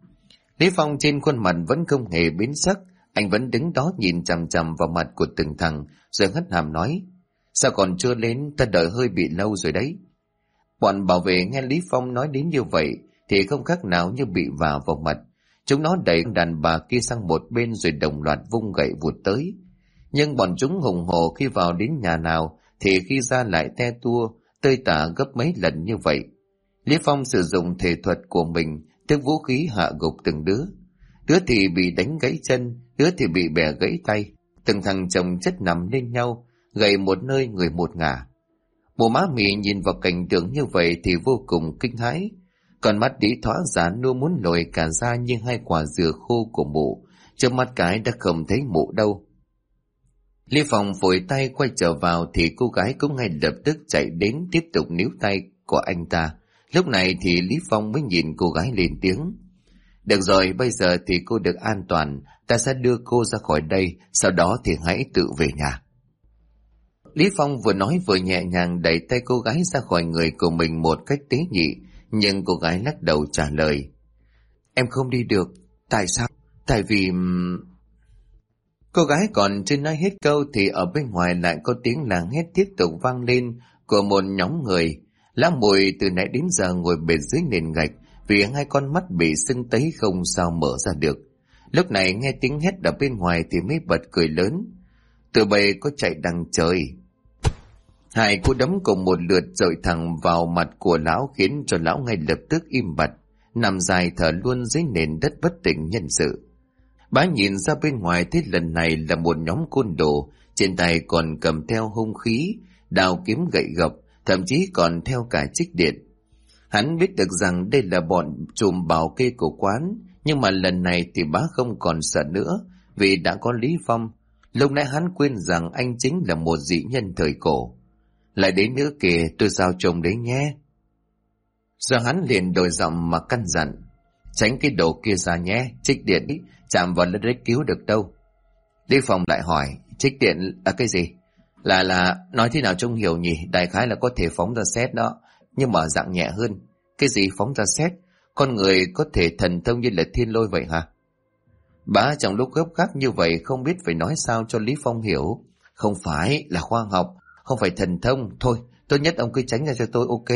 Lý Phong trên khuôn mặt vẫn không hề biến sắc, anh vẫn đứng đó nhìn chằm chằm vào mặt của từng thằng, rồi hất hàm nói, sao còn chưa lên, ta đợi hơi bị lâu rồi đấy. Bọn bảo vệ nghe Lý Phong nói đến như vậy thì không khác nào như bị vả vào mặt. Chúng nó đẩy đàn bà kia sang một bên rồi đồng loạt vung gậy vụt tới. Nhưng bọn chúng hùng hổ khi vào đến nhà nào thì khi ra lại te tua, tơi tả gấp mấy lần như vậy. Lý Phong sử dụng thể thuật của mình, tức vũ khí hạ gục từng đứa. Đứa thì bị đánh gãy chân, đứa thì bị bẻ gãy tay. Từng thằng chồng chất nằm lên nhau, gầy một nơi người một ngả. Mụ má mì nhìn vào cảnh tượng như vậy thì vô cùng kinh hãi. Còn mắt đĩ thỏa giá nua muốn lồi cả ra như hai quả dừa khô của mụ. Trước mắt cái đã không thấy mụ đâu. Lý Phong phủi tay quay trở vào thì cô gái cũng ngay lập tức chạy đến tiếp tục níu tay của anh ta. Lúc này thì Lý Phong mới nhìn cô gái lên tiếng. Được rồi, bây giờ thì cô được an toàn, ta sẽ đưa cô ra khỏi đây, sau đó thì hãy tự về nhà. Lý Phong vừa nói vừa nhẹ nhàng đẩy tay cô gái ra khỏi người của mình một cách tế nhị, nhưng cô gái lắc đầu trả lời. Em không đi được. Tại sao? Tại vì... Cô gái còn chưa nói hết câu thì ở bên ngoài lại có tiếng làng hét tiếp tục vang lên của một nhóm người. Lá Mùi từ nãy đến giờ ngồi bệt dưới nền gạch vì hai con mắt bị sưng tấy không sao mở ra được. Lúc này nghe tiếng hét ở bên ngoài thì mới bật cười lớn. Tụi bay có chạy đằng trời. Hai cú đấm cùng một lượt dội thẳng vào mặt của lão khiến cho lão ngay lập tức im bặt, nằm dài thở luôn dưới nền đất bất tỉnh nhân sự. Bá nhìn ra bên ngoài thấy lần này là một nhóm côn đồ, trên tay còn cầm theo hung khí, đao kiếm gậy gộc, thậm chí còn theo cả trích điện. Hắn biết được rằng đây là bọn trùm bảo kê của quán, nhưng mà lần này thì bá không còn sợ nữa, vì đã có Lý Phong. Lúc nãy hắn quên rằng anh chính là một dị nhân thời cổ. Lại đến nữa kìa, tôi giao chồng đấy nhé. Rồi hắn liền đổi giọng mà căn dặn. Tránh cái đồ kia ra nhé, trích điện ý, chạm vào đất cứu được đâu. Lý Phong lại hỏi, trích điện là cái gì? Là nói thế nào trông hiểu nhỉ? Đại khái là có thể phóng ra sét đó, nhưng mà dạng nhẹ hơn. Cái gì phóng ra sét? Con người có thể thần thông như là thiên lôi vậy hả? Bá trong lúc gấp gáp như vậy không biết phải nói sao cho Lý Phong hiểu. Không phải là khoa học, không phải thần thông. Thôi, tốt nhất ông cứ tránh ra cho tôi, ok?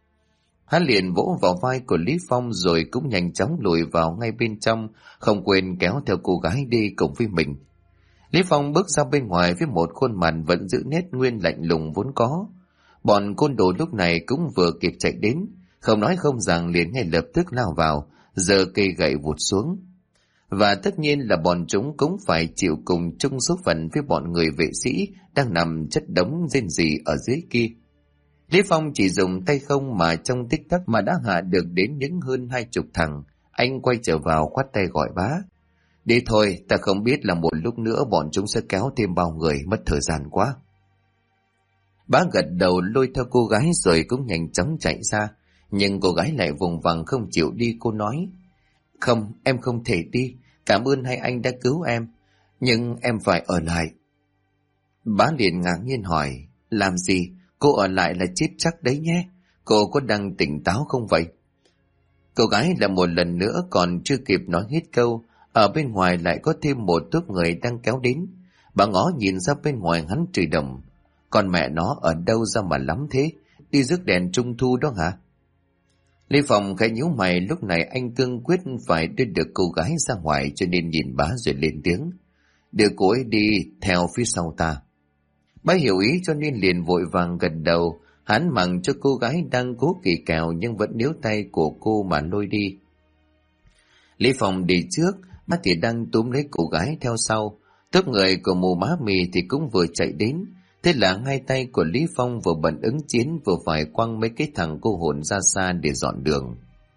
Hắn liền vỗ vào vai của Lý Phong rồi cũng nhanh chóng lùi vào ngay bên trong, không quên kéo theo cô gái đi cùng với mình. Lý Phong bước ra bên ngoài với một khuôn mặt vẫn giữ nét nguyên lạnh lùng vốn có. Bọn côn đồ lúc này cũng vừa kịp chạy đến, không nói không rằng liền ngay lập tức lao vào, giơ cây gậy vụt xuống. Và tất nhiên là bọn chúng cũng phải chịu cùng chung số phận với bọn người vệ sĩ đang nằm chất đống rên rỉ ở dưới kia. Lý Phong chỉ dùng tay không mà trong tích tắc mà đã hạ được đến những hơn 20 thằng. Anh quay trở vào khoát tay gọi bá. Đi thôi, ta không biết là một lúc nữa bọn chúng sẽ kéo thêm bao người, mất thời gian quá. Bá gật đầu lôi theo cô gái rồi cũng nhanh chóng chạy ra. nhưng cô gái lại vùng vằng không chịu đi. Cô nói: Không, em không thể đi. Cảm ơn hai anh đã cứu em, nhưng em phải ở lại. Bá liền ngạc nhiên hỏi: Làm gì? Cô ở lại là chết chắc đấy nhé. Cô có đang tỉnh táo không vậy? Cô gái là một lần nữa còn chưa kịp nói hết câu, ở bên ngoài lại có thêm một tốp người đang kéo đến. Bà ngó nhìn ra bên ngoài hắn chửi đồng: Con mẹ nó ở đâu ra mà lắm thế? Đi rước đèn trung thu đó hả? Lý Phong khẽ nhíu mày, lúc này anh cương quyết phải đưa được cô gái ra ngoài, cho nên nhìn bá rồi lên tiếng: Đưa cô ấy đi theo phía sau ta. Bá hiểu ý cho nên liền vội vàng gật đầu. Hắn mặc cho cô gái đang cố kỳ kèo nhưng vẫn níu tay của cô mà lôi đi. Lý Phong đi trước, bá thì đang túm lấy cô gái theo sau. Tốp người của mù má mì thì cũng vừa chạy đến. Thế là hai tay của Lý Phong vừa bận ứng chiến vừa phải quăng mấy cái thằng cô hồn ra xa để dọn đường.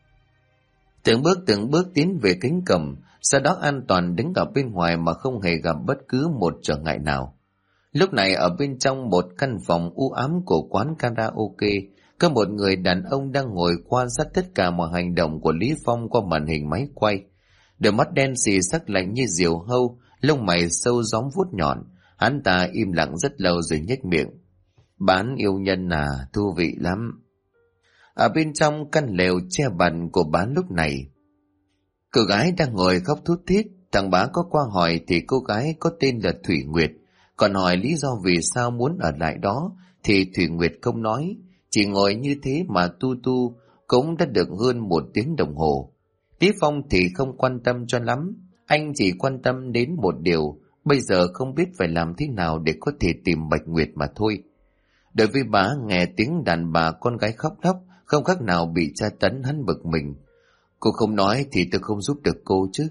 Từng bước tiến về cánh cổng, sau đó an toàn đứng ở bên ngoài mà không hề gặp bất cứ một trở ngại nào. Lúc này ở bên trong một căn phòng u ám của quán karaoke, có một người đàn ông đang ngồi quan sát tất cả mọi hành động của Lý Phong qua màn hình máy quay. Đôi mắt đen xì sắc lạnh như diều hâu, lông mày sâu gióm vuốt nhọn. Hắn ta im lặng rất lâu rồi nhếch miệng: Bán yêu nhân à, thú vị lắm. Ở bên trong căn lều che bằn của bán lúc này, cô gái đang ngồi khóc thút thít. Thằng bá có qua hỏi thì cô gái có tên là Thủy Nguyệt, còn hỏi lý do vì sao muốn ở lại đó thì Thủy Nguyệt không nói, chỉ ngồi như thế mà tu cũng đã được hơn 1 tiếng đồng hồ. Lý Phong thì không quan tâm cho lắm, anh chỉ quan tâm đến một điều: bây giờ không biết phải làm thế nào để có thể tìm Bạch Nguyệt mà thôi. Đối với bá, nghe tiếng đàn bà con gái khóc lóc không khác nào bị tra tấn, hắn bực mình. Cô không nói thì tôi không giúp được cô chứ.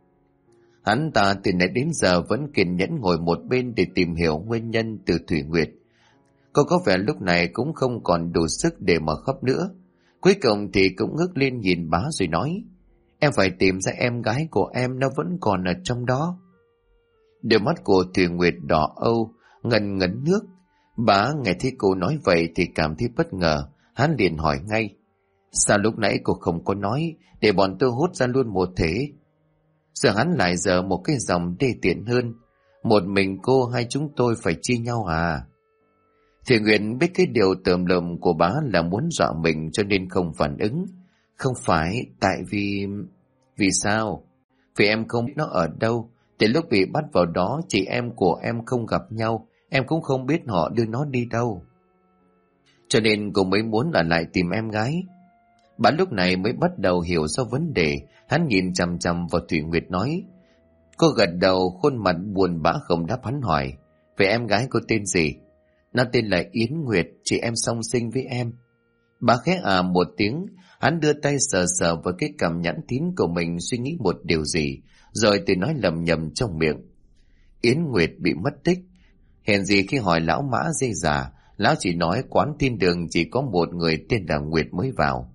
Hắn ta từ nãy đến giờ vẫn kiên nhẫn ngồi một bên để tìm hiểu nguyên nhân từ Thủy Nguyệt. Cô có vẻ lúc này cũng không còn đủ sức để mà khóc nữa. Cuối cùng thì cũng ngước lên nhìn bá rồi nói: Em phải tìm ra em gái của em, nó vẫn còn ở trong đó. Đôi mắt của Thủy Nguyệt đỏ âu, ngần ngấn nước. Bá nghe thấy cô nói vậy thì cảm thấy bất ngờ, hắn liền hỏi ngay: Sao lúc nãy cô không có nói, để bọn tôi hút ra luôn một thể? Giờ hắn lại dở một cái dòng đê tiện hơn: Một mình cô hay chúng tôi phải chia nhau à? Thủy Nguyệt biết cái điều tởm lợm của bá là muốn dọa mình cho nên không phản ứng. Không phải, tại vì... Vì sao? Vì em không biết nó ở đâu. Từ lúc bị bắt vào đó, chị em của em không gặp nhau, em cũng không biết họ đưa nó đi đâu. Cho nên cô mới muốn ở lại tìm em gái. Bà lúc này mới bắt đầu hiểu ra vấn đề. Hắn nhìn chằm chằm vào Thủy Nguyệt nói. Cô gật đầu, khuôn mặt buồn bã không đáp. Hắn hỏi: Vậy em gái cô tên gì? Nó tên là Yến Nguyệt, chị em song sinh với em. Bà khẽ một tiếng. Hắn đưa tay sờ sờ vào cái cằm nhẵn thín của mình, suy nghĩ một điều gì, rồi tự nói lầm nhầm trong miệng: Yến Nguyệt bị mất tích. Hèn gì khi hỏi lão Mã dây già, lão chỉ nói quán thiên đường chỉ có một người tên là Nguyệt mới vào.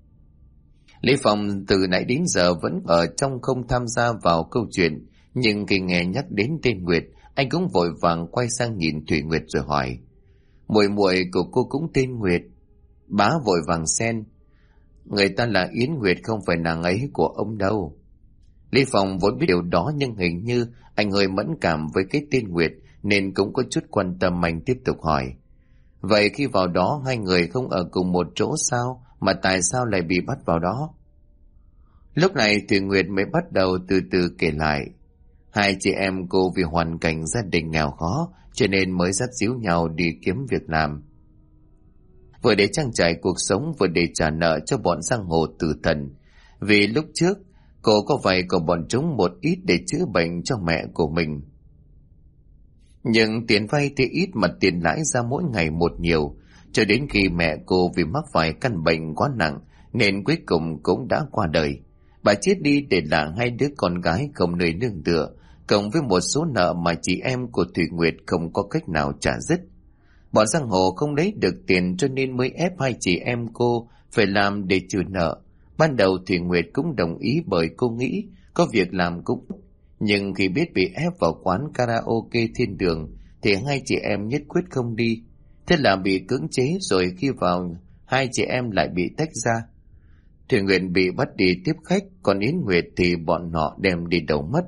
Lý Phong từ nãy đến giờ vẫn ở trong không tham gia vào câu chuyện, nhưng khi nghe nhắc đến tên Nguyệt, anh cũng vội vàng quay sang nhìn Thủy Nguyệt rồi hỏi: Muội muội của cô cũng tên Nguyệt? Bá vội vàng xen: Người ta là Yến Nguyệt, không phải nàng ấy của ông đâu. Lý Phong vốn biết điều đó, nhưng hình như anh hơi mẫn cảm với cái tên Nguyệt nên cũng có chút quan tâm. Anh tiếp tục hỏi: Vậy khi vào đó hai người không ở cùng một chỗ sao, mà tại sao lại bị bắt vào đó? Lúc này Thủy Nguyệt mới bắt đầu từ từ kể lại. Hai chị em cô vì hoàn cảnh gia đình nghèo khó cho nên mới dắt díu nhau đi kiếm việc làm, vừa để trang trải cuộc sống vừa để trả nợ cho bọn giang hồ tử thần. Vì lúc trước cô có vay của bọn chúng một ít để chữa bệnh cho mẹ của mình, nhưng tiền vay thì ít mà tiền lãi ra mỗi ngày một nhiều, cho đến khi mẹ cô vì mắc phải căn bệnh quá nặng nên cuối cùng cũng đã qua đời. Bà chết đi để lại hai đứa con gái không nơi nương tựa, cộng với một số nợ mà chị em của Thủy Nguyệt không có cách nào trả dứt. Bọn giang hồ không lấy được tiền cho nên mới ép hai chị em cô phải làm để trừ nợ. Ban đầu Thủy Nguyệt cũng đồng ý bởi cô nghĩ có việc làm cũng. Nhưng khi biết bị ép vào quán karaoke thiên đường thì hai chị em nhất quyết không đi. Thế là bị cưỡng chế, rồi khi vào hai chị em lại bị tách ra. Thủy Nguyệt bị bắt đi tiếp khách, còn Yến Nguyệt thì bọn họ đem đi đâu mất.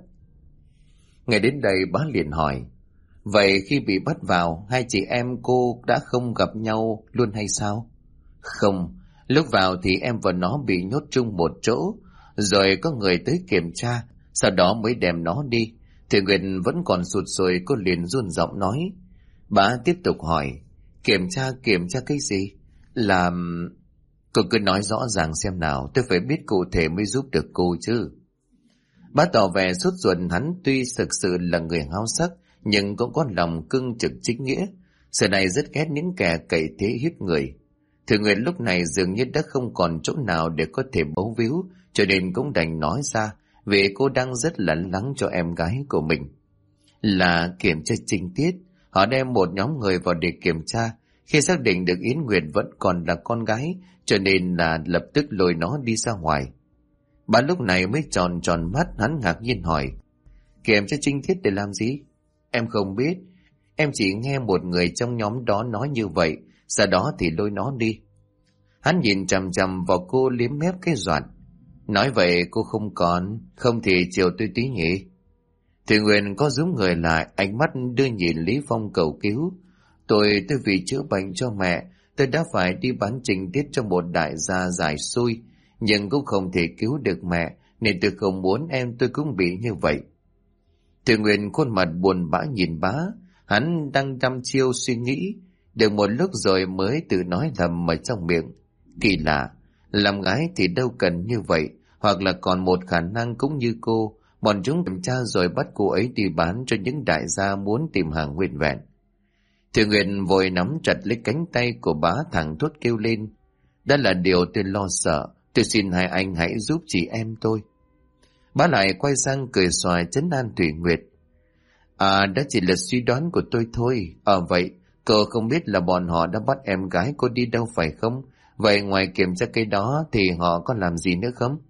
Nghe đến đây bá liền hỏi, vậy khi bị bắt vào, hai chị em cô đã không gặp nhau luôn hay sao? Không, lúc vào thì em và nó bị nhốt chung một chỗ, rồi có người tới kiểm tra, sau đó mới đem nó đi. Thủy Nguyệt vẫn còn sụt sùi, cô liền run giọng nói. Bá tiếp tục hỏi, kiểm tra cái gì? Làm... Cô cứ nói rõ ràng xem nào, tôi phải biết cụ thể mới giúp được cô chứ. Bá tỏ vẻ sốt ruột, hắn tuy thực sự là người háo sắc, nhưng cũng có lòng cưng trực chính nghĩa. Sự này rất ghét những kẻ cậy thế hiếp người. Thủy Nguyệt lúc này dường như đã không còn chỗ nào để có thể bấu víu, cho nên cũng đành nói ra, vì cô đang rất lo lắng cho em gái của mình. Là kiểm tra chính tiết, họ đem một nhóm người vào để kiểm tra. Khi xác định được Yến Nguyệt vẫn còn là con gái, cho nên là lập tức lôi nó đi ra ngoài. Bà lúc này mới tròn tròn mắt, hắn ngạc nhiên hỏi, kiểm tra chính tiết để làm gì? Em không biết, em chỉ nghe một người trong nhóm đó nói như vậy, sau đó thì lôi nó đi. Hắn nhìn chằm chằm vào cô liếm mép cái doạn. Nói vậy cô không còn, không thì chiều tôi tí nhỉ? Thủy Nguyên có rúm người lại, ánh mắt đưa nhìn Lý Phong cầu cứu. Tôi vì chữa bệnh cho mẹ, tôi đã phải đi bán trình tiết cho một đại gia giải xui, nhưng cũng không thể cứu được mẹ, nên tôi không muốn em tôi cũng bị như vậy. Thủy Nguyên khuôn mặt buồn bã nhìn bá, hắn đang đăm chiêu suy nghĩ, được một lúc rồi mới tự nói thầm ở trong miệng. Kỳ lạ, làm gái thì đâu cần như vậy, hoặc là còn một khả năng cũng như cô, bọn chúng kiểm tra rồi bắt cô ấy đi bán cho những đại gia muốn tìm hàng nguyên vẹn. Thủy Nguyệt vội nắm chặt lấy cánh tay của bá, thẳng thốt kêu lên. Đó là điều tôi lo sợ, tôi xin hai anh hãy giúp chị em tôi. Bá lại quay sang cười xòa trấn an Thủy Nguyệt. Đó chỉ là suy đoán của tôi thôi. Vậy, cô không biết là bọn họ đã bắt em gái cô đi đâu phải không? Vậy ngoài kiểm tra cái đó thì họ có làm gì nữa không?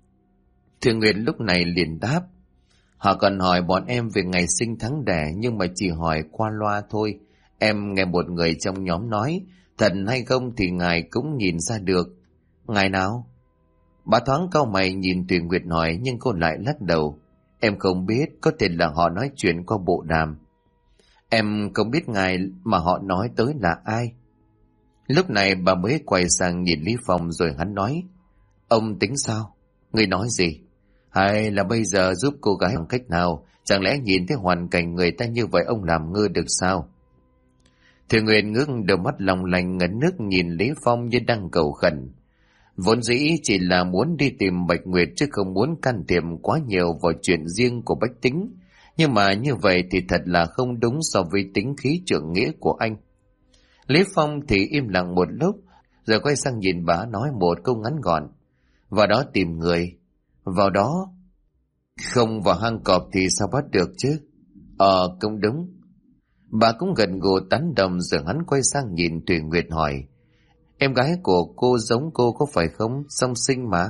Thủy Nguyệt lúc này liền đáp. Họ còn hỏi bọn em về ngày sinh tháng đẻ, nhưng mà chỉ hỏi qua loa thôi. Em nghe một người trong nhóm nói, thật hay không thì ngài cũng nhìn ra được. Ngài nào? Bà thoáng cau mày nhìn Thủy Nguyệt hỏi, nhưng cô lại lắc đầu. Em không biết, có thể là họ nói chuyện qua bộ đàm. Em không biết ngài mà họ nói tới là ai. Lúc này bà mới quay sang nhìn Lý Phong rồi hắn nói. Ông tính sao? Người nói gì? Hay là bây giờ giúp cô gái bằng cách nào? Chẳng lẽ nhìn thấy hoàn cảnh người ta như vậy ông làm ngơ được sao? Thủy Nguyệt ngước đôi mắt long lanh ngấn nước nhìn Lý Phong như đang cầu khẩn. Vốn dĩ chỉ là muốn đi tìm Bạch Nguyệt chứ không muốn can thiệp quá nhiều vào chuyện riêng của Bách Tính. Nhưng mà như vậy thì thật là không đúng so với tính khí trượng nghĩa của anh. Lý Phong thì im lặng một lúc, rồi quay sang nhìn bà nói một câu ngắn gọn. Vào đó tìm người. Vào đó? Không vào hang cọp thì sao bắt được chứ? Cũng đúng. Bà cũng gần gù tán đồng, rồi hắn quay sang nhìn Thủy Nguyệt hỏi. Em gái của cô giống cô có phải không? Song sinh mà.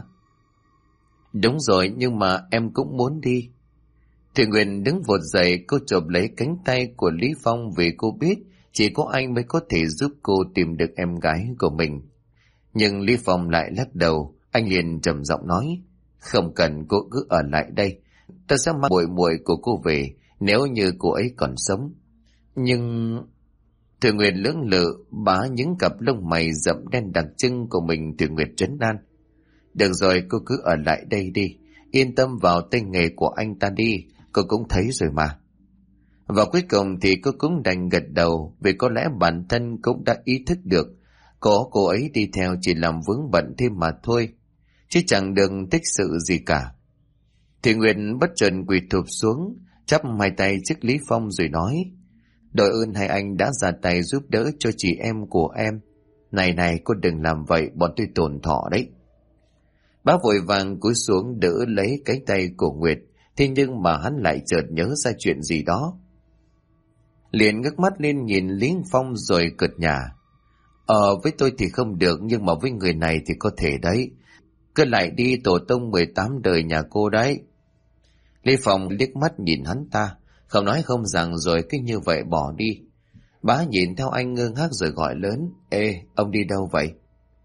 Đúng rồi, nhưng mà em cũng muốn đi. Thủy Nguyệt đứng vụt dậy, cô chộp lấy cánh tay của Lý Phong vì cô biết chỉ có anh mới có thể giúp cô tìm được em gái của mình. Nhưng Lý Phong lại lắc đầu, anh liền trầm giọng nói. Không cần, cô cứ ở lại đây. Ta sẽ mang muội muội của cô về nếu như cô ấy còn sống. Nhưng... Thủy Nguyệt lưỡng lự bá những cặp lông mày rậm đen đặc trưng của mình. Thủy Nguyệt trấn an. Được rồi, cô cứ ở lại đây đi. Yên tâm vào tay nghề của anh ta đi. Cô cũng thấy rồi mà. Và cuối cùng thì cô cũng đành gật đầu, vì có lẽ bản thân cũng đã ý thức được có cô ấy đi theo chỉ làm vướng bận thêm mà thôi, chứ chẳng đừng tích sự gì cả. Thủy Nguyệt bất chợt quỳ thụp xuống, chắp hai tay trước Lý Phong rồi nói. Đội ơn hai anh đã ra tay giúp đỡ cho chị em của em. Này, cô đừng làm vậy, bọn tôi tổn thọ đấy. Bá vội vàng cúi xuống đỡ lấy cái tay của Nguyệt, thế nhưng mà hắn lại chợt nhớ ra chuyện gì đó. Liền ngước mắt lên nhìn Lý Phong rồi cợt nhả. Với tôi thì không được, nhưng mà với người này thì có thể đấy. Cứ lại đi, tổ tông 18 đời nhà cô đấy. Lý Phong liếc mắt nhìn hắn ta, không nói không rằng rồi cứ như vậy bỏ đi. Bá nhìn theo anh ngơ ngác rồi gọi lớn. Ê, ông đi đâu vậy?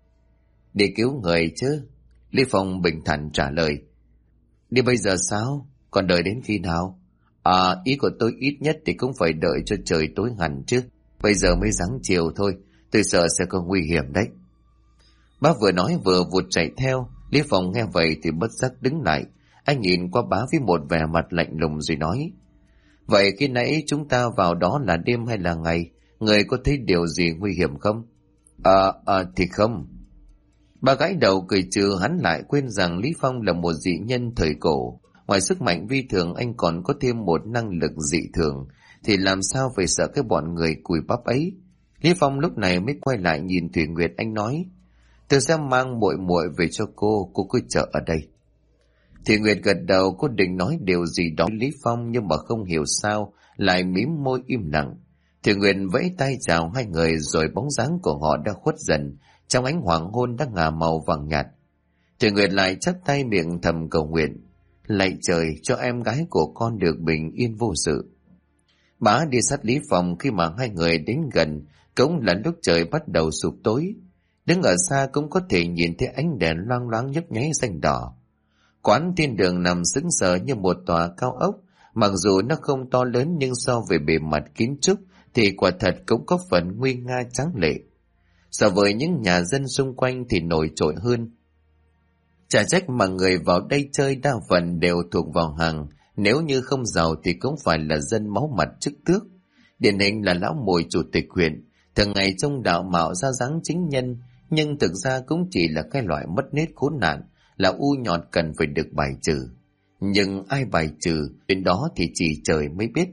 Đi cứu người chứ. Lý Phong bình thản trả lời. Đi bây giờ sao? Còn đợi đến khi nào? Ý của tôi ít nhất thì cũng phải đợi cho trời tối hẳn chứ. Bây giờ mới ráng chiều thôi, tôi sợ sẽ có nguy hiểm đấy. Bá vừa nói vừa vụt chạy theo. Lý Phong nghe vậy thì bất giác đứng lại. Anh nhìn qua bá với một vẻ mặt lạnh lùng rồi nói. Vậy khi nãy chúng ta vào đó là đêm hay là ngày? Người có thấy điều gì nguy hiểm không? Thì không. Bà gãi đầu cười trừ, hắn lại quên rằng Lý Phong là một dị nhân thời cổ. Ngoài sức mạnh vi thường anh còn có thêm một năng lực dị thường, thì làm sao phải sợ cái bọn người cùi bắp ấy. Lý Phong lúc này mới quay lại nhìn Thủy Nguyệt, anh nói. Tôi sẽ mang muội muội về cho cô cứ chờ ở đây. Thủy Nguyệt gật đầu, cô định nói điều gì đó Lý Phong nhưng mà không hiểu sao lại mím môi im lặng. Thủy Nguyệt vẫy tay chào hai người rồi bóng dáng của họ đã khuất dần trong ánh hoàng hôn đã ngả màu vàng nhạt. Thủy Nguyệt lại chắp tay miệng thầm cầu nguyện. Lạy trời cho em gái của con được bình yên vô sự. Bá đi sát Lý Phong, khi mà hai người đến gần cũng là lúc trời bắt đầu sụp tối. Đứng ở xa cũng có thể nhìn thấy ánh đèn loang loáng nhấp nháy xanh đỏ. Quán Thiên Đường nằm sững sờ như một tòa cao ốc, mặc dù nó không to lớn nhưng so về bề mặt kiến trúc thì quả thật cũng có phần nguy nga tráng lệ. So với những nhà dân xung quanh thì nổi trội hơn. Chả trách mà người vào đây chơi đa phần đều thuộc vào hàng, nếu như không giàu thì cũng phải là dân máu mặt chức tước. Điển hình là lão Mùi chủ tịch huyện, thường ngày trông đạo mạo ra dáng chính nhân, nhưng thực ra cũng chỉ là cái loại mất nết khốn nạn, là u nhọt cần phải được bài trừ. Nhưng ai bài trừ, đến đó thì chỉ trời mới biết.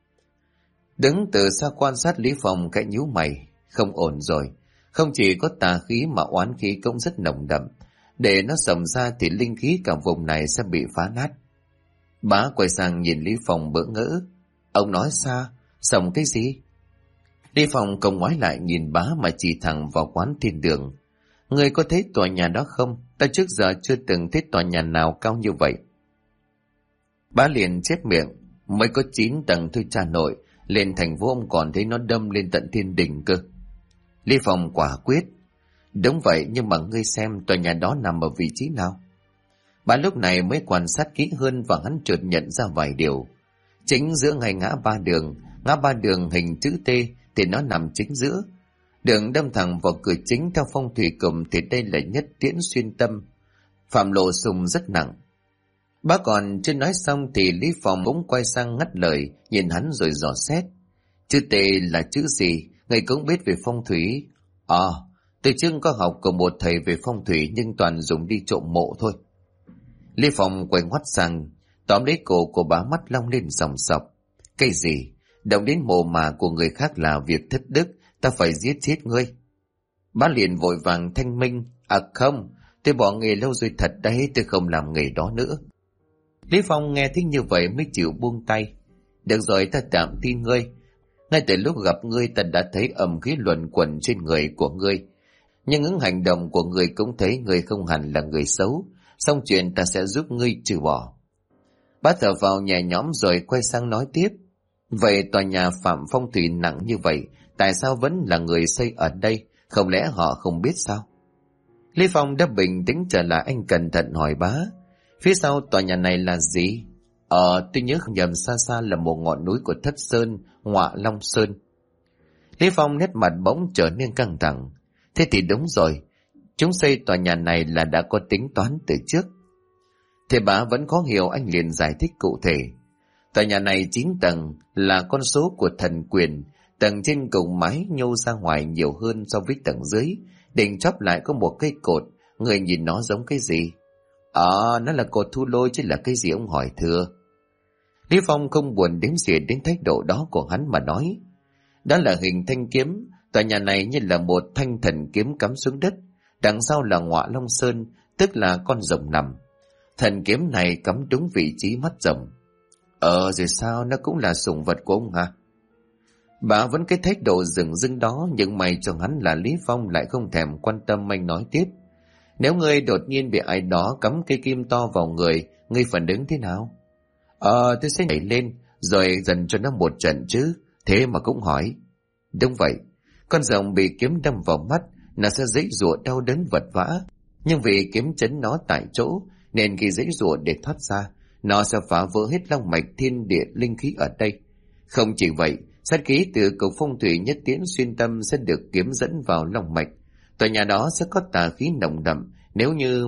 Đứng từ xa quan sát Lý Phong cái nhíu mày, không ổn rồi. Không chỉ có tà khí mà oán khí cũng rất nồng đậm. Để nó sầm ra thì linh khí cả vùng này sẽ bị phá nát. Bá quay sang nhìn Lý Phong bỡ ngỡ. Ông nói xa, sầm cái gì? Lý Phong không ngoái lại nhìn bá mà chỉ thẳng vào Quán Thiên Đường. Người có thấy tòa nhà đó không? Ta trước giờ chưa từng thấy tòa nhà nào cao như vậy. Bá liền chép miệng. Mới có 9 tầng thôi cha nội. Lên thành phố ông còn thấy nó đâm lên tận thiên đình cơ. Lý Phong quả quyết. Đúng vậy, nhưng mà ngươi xem tòa nhà đó nằm ở vị trí nào? Bà lúc này mới quan sát kỹ hơn và hắn chợt nhận ra vài điều. Chính giữa ngay ngã ba đường hình chữ T thì nó nằm chính giữa. Đường đâm thẳng vào cửa chính theo phong thủy cụm thì đây là nhất tiễn xuyên tâm. Phạm lộ sùng rất nặng. Bác còn chưa nói xong thì Lý Phong cũng quay sang ngắt lời, nhìn hắn rồi dò xét. Chữ T là chữ gì? Người cũng biết về phong thủy. Tôi trước có học của một thầy về phong thủy nhưng toàn dùng đi trộm mộ thôi. Lý Phong quay ngoắt sang, tóm lấy cổ của bà, mắt long lên sòng sọc. Cái gì? Động đến mồ mả của người khác là việc thất đức, ta phải giết chết ngươi. Bá liền vội vàng thanh minh. Không, tôi bỏ nghề lâu rồi thật đấy, tôi không làm nghề đó nữa. Lý Phong nghe thích như vậy mới chịu buông tay. Được rồi, ta tạm tin ngươi. Ngay từ lúc gặp ngươi ta đã thấy âm khí luẩn quẩn trên người của ngươi. Nhưng những hành động của ngươi cũng thấy ngươi không hẳn là người xấu. Xong chuyện ta sẽ giúp ngươi trừ bỏ. Bá thở vào nhẹ nhõm rồi quay sang nói tiếp. Vậy tòa nhà phạm phong thủy nặng như vậy, tại sao vẫn là người xây ở đây? Không lẽ họ không biết sao? Lý Phong đã bình tĩnh trở lại, anh cẩn thận hỏi bá. Phía sau tòa nhà này là gì? Tôi nhớ không nhầm xa xa là một ngọn núi của Thất Sơn, Ngọa Long Sơn. Lý Phong nét mặt bỗng trở nên căng thẳng. Thế thì đúng rồi, chúng xây tòa nhà này là đã có tính toán từ trước. Thế bá vẫn khó hiểu, anh liền giải thích cụ thể. Tòa nhà này 9 tầng là con số của thần quyền, tầng trên cùng mái nhô ra ngoài nhiều hơn so với tầng dưới, đỉnh chóp lại có một cây cột, người nhìn nó giống cái gì? Nó là cột thu lôi chứ là cái gì ông hỏi thưa. Lý Phong không buồn đếm xỉa đến thái độ đó của hắn mà nói. Đó là hình thanh kiếm, tòa nhà này như là một thanh thần kiếm cắm xuống đất, đằng sau là Ngọa Long Sơn, tức là con rồng nằm. Thần kiếm này cắm đúng vị trí mắt rồng. Rồi sao, nó cũng là sủng vật của ông hả? Bà vẫn cái thái độ dửng dưng đó, nhưng mày cho hắn là Lý Phong lại không thèm quan tâm. Anh nói tiếp. Nếu ngươi đột nhiên bị ai đó cắm cây kim to vào người, ngươi phản ứng thế nào? Tôi sẽ nhảy lên, rồi dần cho nó một trận chứ. Thế mà cũng hỏi. Đúng vậy, con rồng bị kiếm đâm vào mắt, nó sẽ dãy giụa đau đớn vật vã. Nhưng vì kiếm chấn nó tại chỗ, nên khi giãy giụa để thoát ra, nó sẽ phá vỡ hết long mạch thiên địa linh khí ở đây. Không chỉ vậy, sát khí từ cục phong thủy nhất tiễn xuyên tâm sẽ được kiếm dẫn vào long mạch. Tòa nhà đó sẽ có tà khí nồng đậm. Nếu như...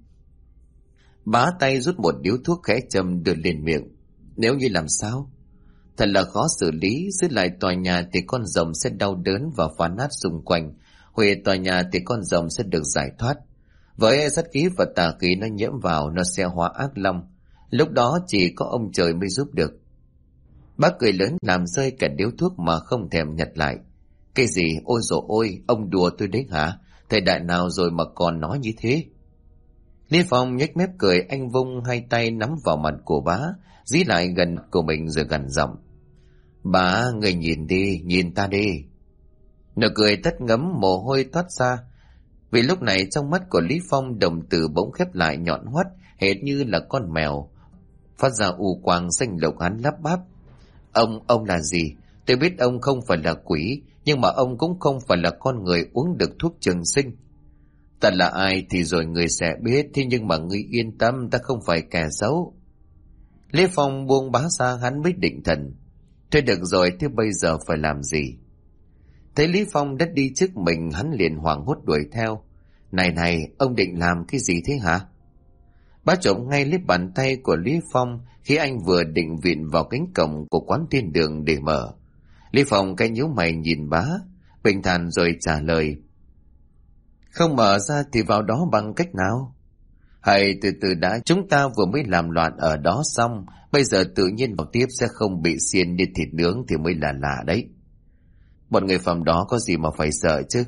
Bá tay rút một điếu thuốc khẽ châm đưa lên miệng. Nếu như làm sao? Thật là khó xử lý. Giữ lại tòa nhà thì con rồng sẽ đau đớn và phá nát xung quanh. Hủy tòa nhà thì con rồng sẽ được giải thoát. Với sát khí và tà khí nó nhiễm vào, nó sẽ hóa ác long. Lúc đó chỉ có ông trời mới giúp được. Bác cười lớn làm rơi cả điếu thuốc mà không thèm nhặt lại. Cái gì? Ôi dồi ôi, ông đùa tôi đấy hả? Thời đại nào rồi mà còn nói như thế? Lý Phong nhếch mép cười, anh vung hai tay nắm vào mặt của bá, dí lại gần của mình rồi gằn giọng. Bá, người nhìn đi, nhìn ta đi. Nụ cười tắt ngấm, mồ hôi toát ra. Vì lúc này trong mắt của Lý Phong đồng tử bỗng khép lại nhọn hoắt, hệt như là con mèo. Phát ra u quang xanh lục, hắn lắp bắp. Ông là gì? Tôi biết ông không phải là quỷ, nhưng mà ông cũng không phải là con người uống được thuốc trường sinh. Ta là ai thì rồi người sẽ biết, thế nhưng mà ngươi yên tâm, ta không phải kẻ xấu. Lê Phong buông bá ra, hắn mới định thần. Thôi được rồi, thế bây giờ phải làm gì? Thấy Lý Phong đã đi trước mình, hắn liền hoảng hốt đuổi theo. Này, ông định làm cái gì thế hả? Bá trộm ngay lấy bàn tay của Lý Phong khi anh vừa định vịn vào cánh cổng của quán thiên đường để mở. Lý Phong cái nhíu mày nhìn bá, bình thản rồi trả lời. Không mở ra thì vào đó bằng cách nào? Hay từ từ đã, chúng ta vừa mới làm loạn ở đó xong, bây giờ tự nhiên vào tiếp sẽ không bị xiên như thịt nướng thì mới là lạ đấy. Bọn người phẩm đó có gì mà phải sợ chứ?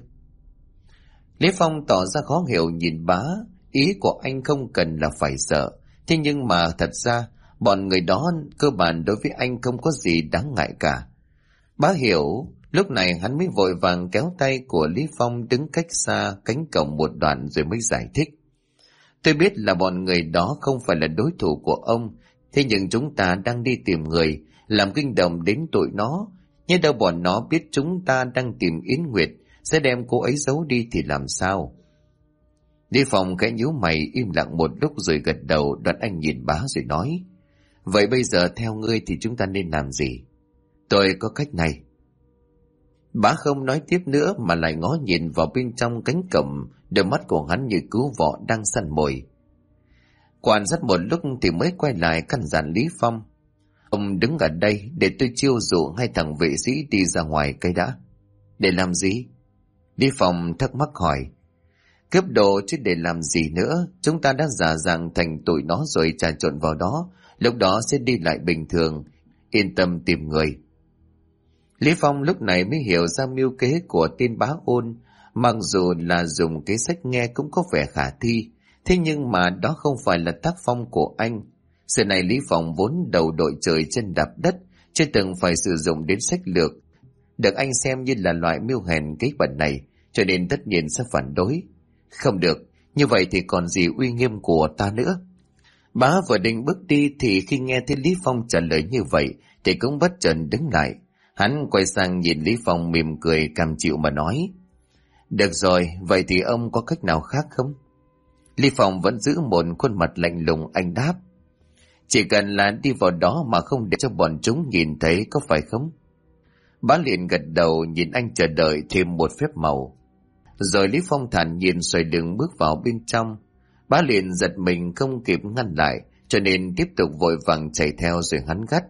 Lý Phong tỏ ra khó hiểu nhìn bá, ý của anh không cần là phải sợ. Thế nhưng mà thật ra, bọn người đó cơ bản đối với anh không có gì đáng ngại cả. Bá hiểu, lúc này hắn mới vội vàng kéo tay của Lý Phong đứng cách xa cánh cổng một đoạn rồi mới giải thích. Tôi biết là bọn người đó không phải là đối thủ của ông, thế nhưng chúng ta đang đi tìm người, làm kinh động đến tụi nó. Nhưng đâu bọn nó biết chúng ta đang tìm Yến Nguyệt, sẽ đem cô ấy giấu đi thì làm sao? Lý Phong cái nhíu mày im lặng một lúc rồi gật đầu, đoạn anh nhìn bá rồi nói. Vậy bây giờ theo ngươi thì chúng ta nên làm gì? Tôi có cách này. Bá không nói tiếp nữa mà lại ngó nhìn vào bên trong cánh cổng, đôi mắt của hắn như cứu vọ đang săn mồi. Quan sát một lúc thì mới quay lại căn dặn Lý Phong. Ông đứng ở đây để tôi chiêu dụ hai thằng vệ sĩ đi ra ngoài cái đã. Để làm gì? Lý Phong thắc mắc hỏi. Cướp đồ chứ để làm gì nữa, chúng ta đã giả dạng thành tụi nó rồi trà trộn vào đó, lúc đó sẽ đi lại bình thường, yên tâm tìm người. Lý Phong lúc này mới hiểu ra mưu kế của tên Bá Ôn, mặc dù là dùng kế sách nghe cũng có vẻ khả thi, thế nhưng mà đó không phải là tác phong của anh. Sự này Lý Phong vốn đầu đội trời chân đạp đất, chưa từng phải sử dụng đến sách lược, được anh xem như là loại mưu hèn kế bẩn này, cho nên tất nhiên sẽ phản đối. Không được, như vậy thì còn gì uy nghiêm của ta nữa. Bá vừa định bước đi thì khi nghe thấy Lý Phong trả lời như vậy thì cũng bất chợt đứng lại. Hắn quay sang nhìn Lý Phong mỉm cười cam chịu mà nói. Được rồi, vậy thì ông có cách nào khác không? Lý Phong vẫn giữ một khuôn mặt lạnh lùng, anh đáp. Chỉ cần là đi vào đó mà không để cho bọn chúng nhìn thấy, có phải không? Bá liền gật đầu nhìn anh chờ đợi thêm một phép màu. Rồi Lý Phong thản nhiên xoay lưng bước vào bên trong. Bá liền giật mình không kịp ngăn lại, cho nên tiếp tục vội vàng chạy theo rồi hắn gắt.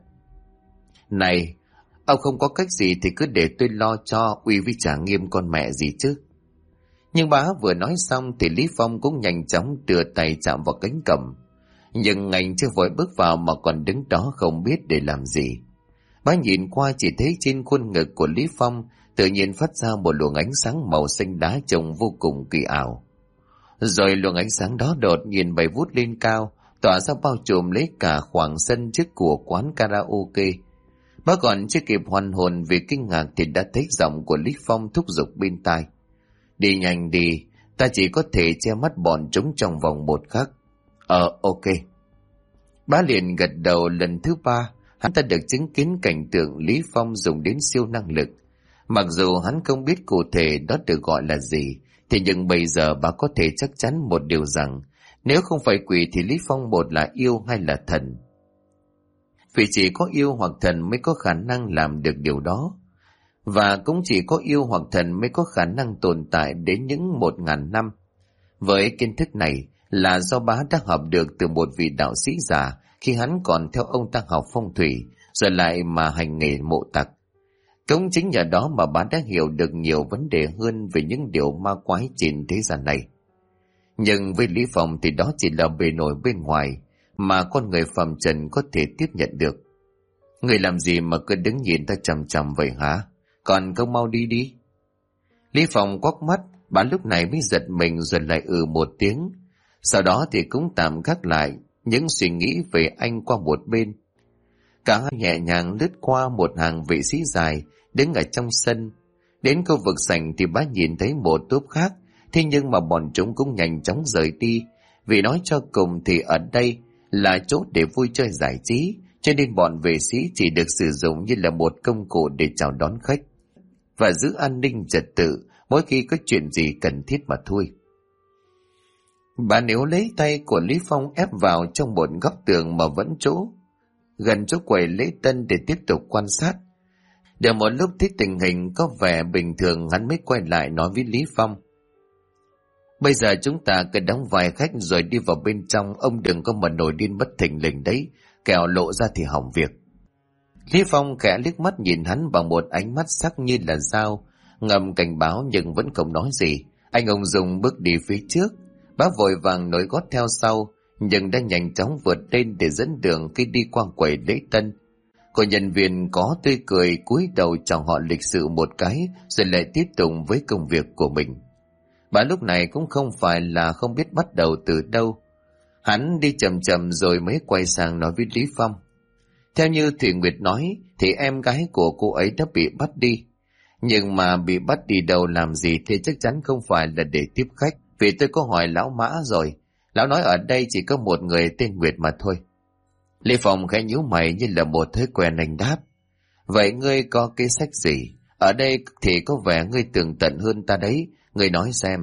Này, ông không có cách gì thì cứ để tôi lo cho, uy với chả nghiêm con mẹ gì chứ. Nhưng bá vừa nói xong thì Lý Phong cũng nhanh chóng đưa tay chạm vào cánh cổng. Nhưng ngành chưa vội bước vào mà còn đứng đó không biết để làm gì. Bá nhìn qua chỉ thấy trên khuôn ngực của Lý Phong tự nhiên phát ra một luồng ánh sáng màu xanh đá trông vô cùng kỳ ảo. Rồi luồng ánh sáng đó đột nhiên bay vút lên cao, tỏa ra bao trùm lấy cả khoảng sân trước của quán karaoke. Bá còn chưa kịp hoàn hồn vì kinh ngạc thì đã thấy giọng của Lý Phong thúc giục bên tai. Đi nhanh đi, ta chỉ có thể che mắt bọn chúng trong vòng một khắc. Ok. Bá liền gật đầu lần thứ ba, hắn ta được chứng kiến cảnh tượng Lý Phong dùng đến siêu năng lực. Mặc dù hắn không biết cụ thể đó được gọi là gì, Thế nhưng bây giờ bà có thể chắc chắn một điều rằng nếu không phải quỷ thì Lý Phong một là yêu hay là thần. Vì chỉ có yêu hoặc thần mới có khả năng làm được điều đó. Và cũng chỉ có yêu hoặc thần mới có khả năng tồn tại đến những 1000 năm. Với kiến thức này là do bá đã học được từ một vị đạo sĩ già khi hắn còn theo ông ta học phong thủy, rồi lại mà hành nghề mộ tặc. Cũng chính nhờ đó mà bá đã hiểu được nhiều vấn đề hơn về những điều ma quái trên thế gian này. Nhưng với Lý Phong thì đó chỉ là bề nổi bên ngoài mà con người phàm trần có thể tiếp nhận được. Người làm gì mà cứ đứng nhìn ta chằm chằm vậy hả? Còn không mau đi đi. Lý Phong quắc mắt, bà lúc này mới giật mình rồi lại một tiếng. Sau đó thì cũng tạm gác lại những suy nghĩ về anh qua một bên. Cả hai nhẹ nhàng lướt qua một hàng vệ sĩ dài đứng ở trong sân. Đến khu vực sảnh thì bá nhìn thấy một tốp khác, thế nhưng mà bọn chúng cũng nhanh chóng rời đi, vì nói cho cùng thì ở đây là chỗ để vui chơi giải trí, cho nên bọn vệ sĩ chỉ được sử dụng như là một công cụ để chào đón khách và giữ an ninh trật tự mỗi khi có chuyện gì cần thiết mà thôi. Bà níu lấy tay của Lý Phong ép vào trong một góc tường mà vẫn chỗ gần chỗ quầy lễ tân để tiếp tục quan sát. Được một lúc thấy tình hình có vẻ bình thường, hắn mới quay lại nói với Lý Phong: bây giờ chúng ta cứ đóng vai khách rồi đi vào bên trong, ông đừng có mà nổi điên bất thình lình đấy, kẻo lộ ra thì hỏng việc. Lý Phong khẽ liếc mắt nhìn hắn bằng một ánh mắt sắc như là dao, ngầm cảnh báo nhưng vẫn không nói gì. Anh ung dung bước đi phía trước, bá vội vàng nối gót theo sau, nhưng đã nhanh chóng vượt lên để dẫn đường khi đi qua quầy lễ tân. Cô nhân viên có tươi cười cúi đầu chào họ lịch sự một cái rồi lại tiếp tục với công việc của mình. Bà lúc này cũng không phải là không biết bắt đầu từ đâu. Hắn đi chậm chậm rồi mới quay sang nói với Lý Phong: theo như Thủy Nguyệt nói thì em gái của cô ấy đã bị bắt đi. Nhưng mà bị bắt đi đâu làm gì thì chắc chắn không phải là để tiếp khách. Vì tôi có hỏi lão Mã rồi, lão nói ở đây chỉ có một người tên Nguyệt mà thôi. Lý Phong khẽ nhíu mày như là một thói quen anh đáp: vậy ngươi có cái sách gì? Ở đây thì có vẻ ngươi tường tận hơn ta đấy, ngươi nói xem.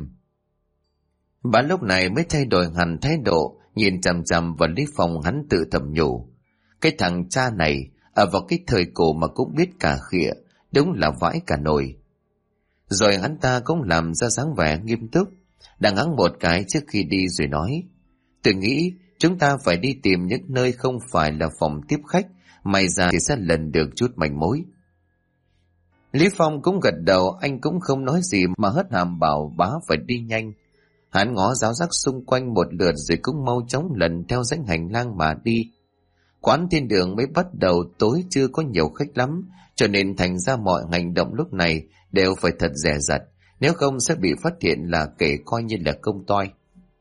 Bà lúc này mới thay đổi hẳn thái độ, nhìn chằm chằm vào Lý Phong. Hắn tự thầm nhủ: cái thằng cha này ở vào cái thời cổ mà cũng biết cả khịa, đúng là vãi cả nồi. Rồi hắn ta cũng làm ra dáng vẻ nghiêm túc, đang hắng một cái trước khi đi rồi nói: tôi nghĩ chúng ta phải đi tìm những nơi không phải là phòng tiếp khách, may ra thì sẽ lần được chút manh mối. Lý Phong cũng gật đầu, anh cũng không nói gì mà hất hàm bảo bá phải đi nhanh. Hắn ngó giáo giác xung quanh một lượt rồi cũng mau chóng lần theo dãy hành lang mà đi. Quán thiên đường mới bắt đầu tối, chưa có nhiều khách lắm, cho nên thành ra mọi hành động lúc này đều phải thật dè dặt, nếu không sẽ bị phát hiện là kẻ coi như là công toi.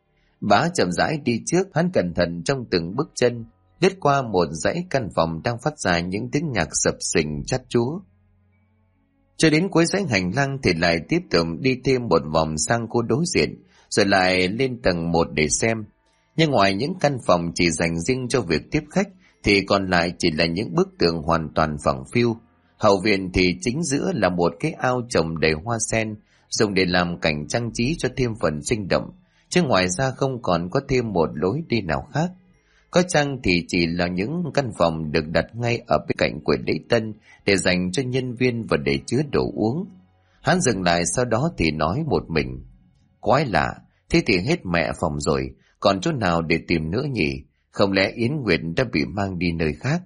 Bá chậm rãi đi trước, hắn cẩn thận trong từng bước chân, lướt qua một dãy căn phòng đang phát ra những tiếng nhạc sập sình chát chúa. Cho đến cuối dãy hành lang thì lại tiếp tục đi thêm một vòng sang khu đối diện, rồi lại lên tầng 1 để xem. Nhưng ngoài những căn phòng chỉ dành riêng cho việc tiếp khách thì còn lại chỉ là những bức tường hoàn toàn phẳng phiu. Hậu viện thì chính giữa là một cái ao trồng đầy hoa sen, dùng để làm cảnh trang trí cho thêm phần sinh động, chứ ngoài ra không còn có thêm một lối đi nào khác. Có chăng thì chỉ là những căn phòng được đặt ngay ở bên cạnh quầy lễ tân để dành cho nhân viên và để chứa đồ uống. Hắn dừng lại sau đó thì nói một mình: quái lạ, thế thì hết mẹ phòng rồi, còn chỗ nào để tìm nữa nhỉ? Không lẽ Yến Nguyệt đã bị mang đi nơi khác?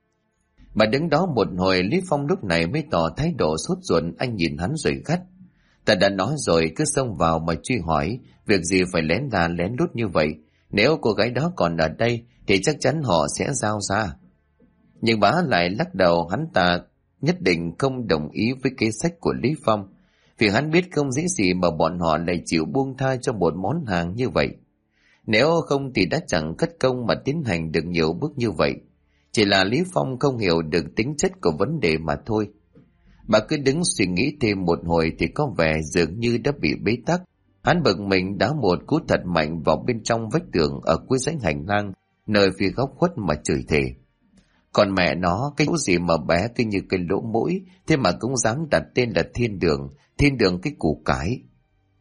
Bà đứng đó một hồi, Lý Phong lúc này mới tỏ thái độ sốt ruột. Anh nhìn hắn rồi gắt: ta đã nói rồi, cứ xông vào mà truy hỏi, việc gì phải lén là lén lút như vậy? Nếu cô gái đó còn ở đây thì chắc chắn họ sẽ giao ra. Nhưng bá lại lắc đầu, hắn ta nhất định không đồng ý với kế sách của Lý Phong, vì hắn biết không dễ gì mà bọn họ lại chịu buông tha cho một món hàng như vậy. Nếu không thì đã chẳng cất công mà tiến hành được nhiều bước như vậy. Chỉ là Lý Phong không hiểu được tính chất của vấn đề mà thôi. Bà cứ đứng suy nghĩ thêm một hồi thì có vẻ dường như đã bị bế tắc. Hắn bực mình đá một cú thật mạnh vào bên trong vách tường ở cuối dãy hành lang, nơi phía góc khuất mà chửi thề: còn mẹ nó, cái chỗ gì mà bé cứ như cái lỗ mũi, thế mà cũng dám đặt tên là thiên đường cái củ cải.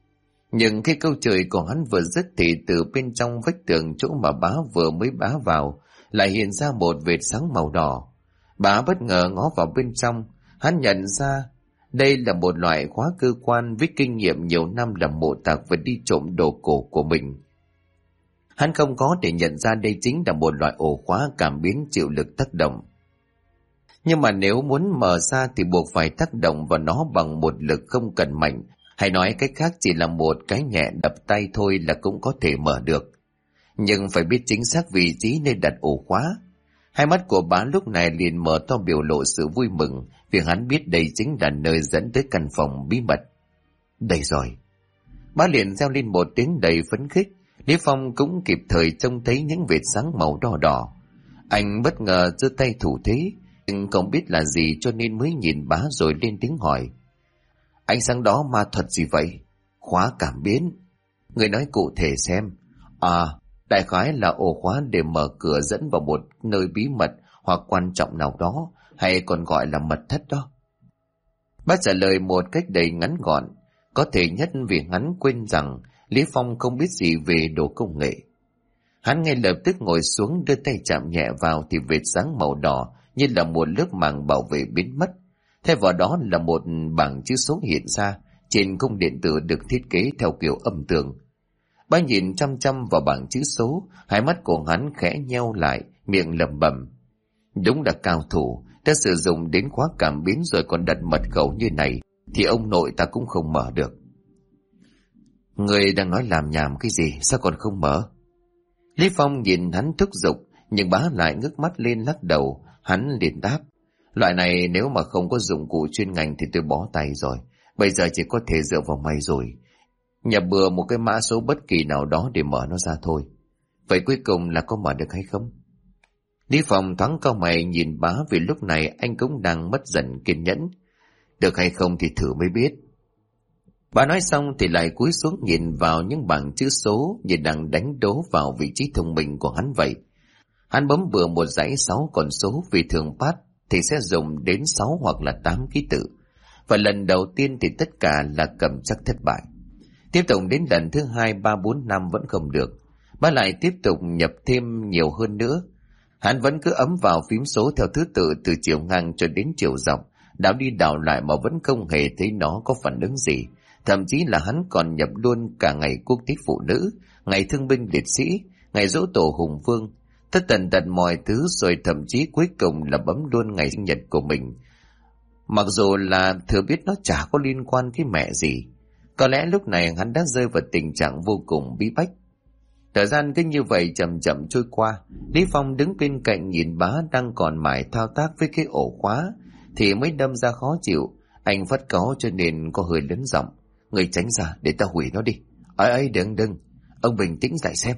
Nhưng khi câu chửi của hắn vừa dứt thì từ bên trong vách tường chỗ mà bá vừa mới bá vào lại hiện ra một vệt sáng màu đỏ. Bá bất ngờ ngó vào bên trong, hắn nhận ra đây là một loại khóa cơ quan với kinh nghiệm nhiều năm làm mộ tạc và đi trộm đồ cổ của mình. Hắn không có để nhận ra đây chính là một loại ổ khóa cảm biến chịu lực tác động. Nhưng mà nếu muốn mở ra thì buộc phải tác động vào nó bằng một lực không cần mạnh, hay nói cách khác chỉ là một cái nhẹ đập tay thôi là cũng có thể mở được. Nhưng phải biết chính xác vị trí nên đặt ổ khóa. Hai mắt của bá lúc này liền mở to biểu lộ sự vui mừng vì hắn biết đây chính là nơi dẫn tới căn phòng bí mật. Đây rồi. Bá liền reo lên một tiếng đầy phấn khích. Lý Phong cũng kịp thời trông thấy những vệt sáng màu đỏ đỏ. Anh bất ngờ giơ tay thủ thế, nhưng không biết là gì cho nên mới nhìn bá rồi lên tiếng hỏi. Ánh sáng đó ma thuật gì vậy? Khóa cảm biến. Người nói cụ thể xem. Đại khái là ổ khóa để mở cửa dẫn vào một nơi bí mật hoặc quan trọng nào đó, hay còn gọi là mật thất đó. Bác trả lời một cách đầy ngắn gọn, có thể nhất vì hắn quên rằng Lý Phong không biết gì về đồ công nghệ. Hắn ngay lập tức ngồi xuống đưa tay chạm nhẹ vào thì vệt sáng màu đỏ như là một lớp màng bảo vệ biến mất. Thay vào đó là một bảng chữ số hiện ra trên cung điện tử được thiết kế theo kiểu âm tường. Bá nhìn chăm chăm vào bảng chữ số, hai mắt của hắn khẽ nheo lại, miệng lẩm bẩm. Đúng là cao thủ, đã sử dụng đến khóa cảm biến rồi còn đặt mật khẩu như này, thì ông nội ta cũng không mở được. Người đang nói làm nhảm cái gì, sao còn không mở? Lý Phong nhìn hắn thúc giục, nhưng bá lại ngước mắt lên lắc đầu, hắn liền đáp. Loại này nếu mà không có dụng cụ chuyên ngành thì tôi bó tay rồi, bây giờ chỉ có thể dựa vào mày rồi. Nhập bừa một cái mã số bất kỳ nào đó để mở nó ra thôi. Vậy cuối cùng là có mở được hay không? Lý Phong thoáng cau mày nhìn bá vì lúc này anh cũng đang mất dần kiên nhẫn. Được hay không thì thử mới biết. Bá nói xong thì lại cúi xuống nhìn vào những bảng chữ số như đang đánh đố vào vị trí thông minh của hắn vậy. Hắn bấm bừa một dãy 6 con số vì thường pass thì sẽ dùng đến 6 hoặc là 8 ký tự. Và lần đầu tiên thì tất cả là cầm chắc thất bại. Tiếp tục đến lần thứ 2, 3, 4, 5 vẫn không được. Bá lại tiếp tục nhập thêm nhiều hơn nữa. Hắn vẫn cứ ấm vào phím số theo thứ tự từ chiều ngang cho đến chiều dọc, đảo đi đảo lại mà vẫn không hề thấy nó có phản ứng gì. Thậm chí là hắn còn nhập luôn cả ngày quốc tế phụ nữ, ngày thương binh liệt sĩ, ngày giỗ tổ hùng vương, tất tần tật mọi thứ, rồi thậm chí cuối cùng là bấm luôn ngày sinh nhật của mình. Mặc dù là thừa biết nó chả có liên quan cái mẹ gì. Có lẽ lúc này hắn đã rơi vào tình trạng vô cùng bí bách. Thời gian cứ như vậy chậm chậm trôi qua. Lý Phong đứng bên cạnh nhìn bá đang còn mải thao tác với cái ổ khóa thì mới đâm ra khó chịu. Anh phát cáu cho nên có hơi lớn giọng. Người tránh ra để ta hủy nó đi. Ấy đừng, ông bình tĩnh lại xem.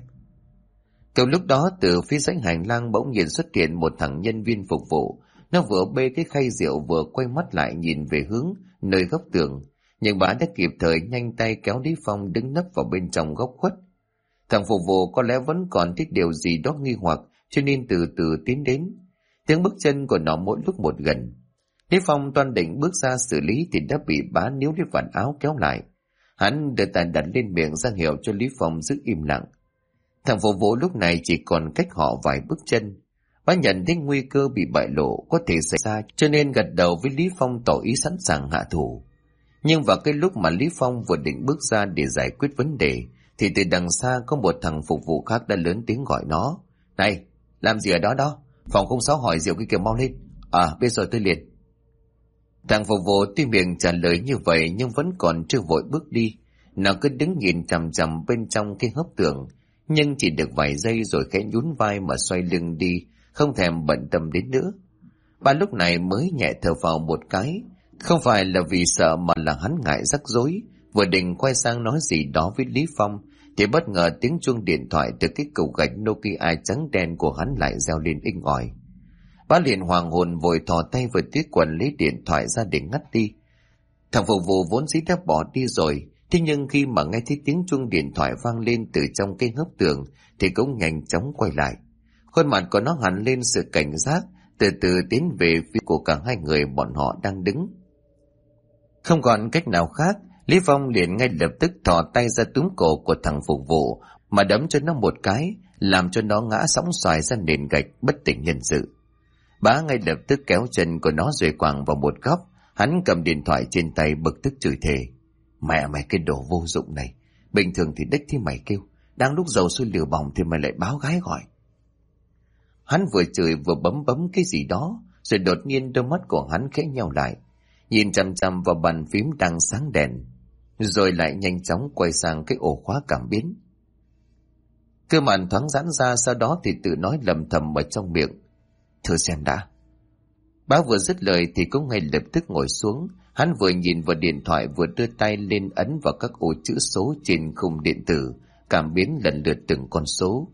Kiểu lúc đó từ phía dãy hành lang bỗng nhiên xuất hiện một thằng nhân viên phục vụ. Nó vừa bê cái khay rượu vừa quay mắt lại nhìn về hướng nơi góc tường. Nhưng bà đã kịp thời nhanh tay kéo Lý Phong đứng nấp vào bên trong góc khuất. Thằng phục vụ có lẽ vẫn còn thích điều gì đó nghi hoặc cho nên từ từ tiến đến. Tiếng bước chân của nó mỗi lúc một gần. Lý Phong toan định bước ra xử lý thì đã bị bá níu lấy vạt áo kéo lại. Hắn đưa tay đặt lên miệng ra hiệu cho Lý Phong giữ im lặng. Thằng phục vụ lúc này chỉ còn cách họ vài bước chân. Bá nhận thấy nguy cơ bị bại lộ có thể xảy ra cho nên gật đầu với Lý Phong tỏ ý sẵn sàng hạ thủ. Nhưng vào cái lúc mà Lý Phong vừa định bước ra để giải quyết vấn đề thì từ đằng xa có một thằng phục vụ khác đã lớn tiếng gọi nó. Này, làm gì ở đó đó? Phòng 06 hỏi rượu cái kiểu mau lên. Biết rồi tôi liền. Thằng phục vụ tuy miệng trả lời như vậy nhưng vẫn còn chưa vội bước đi. Nó cứ đứng nhìn chằm chằm bên trong cái hốc tường, nhưng chỉ được vài giây rồi khẽ nhún vai mà xoay lưng đi, không thèm bận tâm đến nữa. Bà lúc này mới nhẹ thở vào một cái, không phải là vì sợ mà là hắn ngại rắc rối. Vừa định quay sang nói gì đó với Lý Phong thì bất ngờ tiếng chuông điện thoại từ cái cục gạch Nokia trắng đen của hắn lại reo lên inh ỏi. Bá liền hoàng hồn vội thò tay vào túi quần lấy điện thoại ra để ngắt đi. Thằng phục vụ vốn dĩ đã bỏ đi rồi, thế nhưng khi mà nghe thấy tiếng chuông điện thoại vang lên từ trong cái hốc tường thì cũng nhanh chóng quay lại. Khuôn mặt của nó hẳn lên sự cảnh giác, từ từ tiến về phía của cả hai người bọn họ đang đứng. Không còn cách nào khác, Lý Phong liền ngay lập tức thò tay ra túm cổ của thằng phục vụ mà đấm cho nó một cái, làm cho nó ngã sóng xoài ra nền gạch bất tỉnh nhân sự. Bá ngay lập tức kéo chân của nó rồi quàng vào một góc. Hắn cầm điện thoại trên tay bực tức chửi thề: mẹ mày cái đồ vô dụng này, bình thường thì đích thì mày kêu, đang lúc dầu sôi lửa bỏng thì mày lại báo gái gọi. Hắn vừa chửi vừa bấm cái gì đó, rồi đột nhiên đôi mắt của hắn khẽ nheo lại, nhìn chằm chằm vào bàn phím đang sáng đèn, rồi lại nhanh chóng quay sang cái ổ khóa cảm biến. Cơ màn thoáng giãn ra, sau đó thì tự nói lầm thầm ở trong miệng: thử xem đã. Bá vừa dứt lời thì cũng ngay lập tức ngồi xuống. Hắn vừa nhìn vào điện thoại vừa đưa tay lên ấn vào các ô chữ số trên khung điện tử, cảm biến lần lượt từng con số: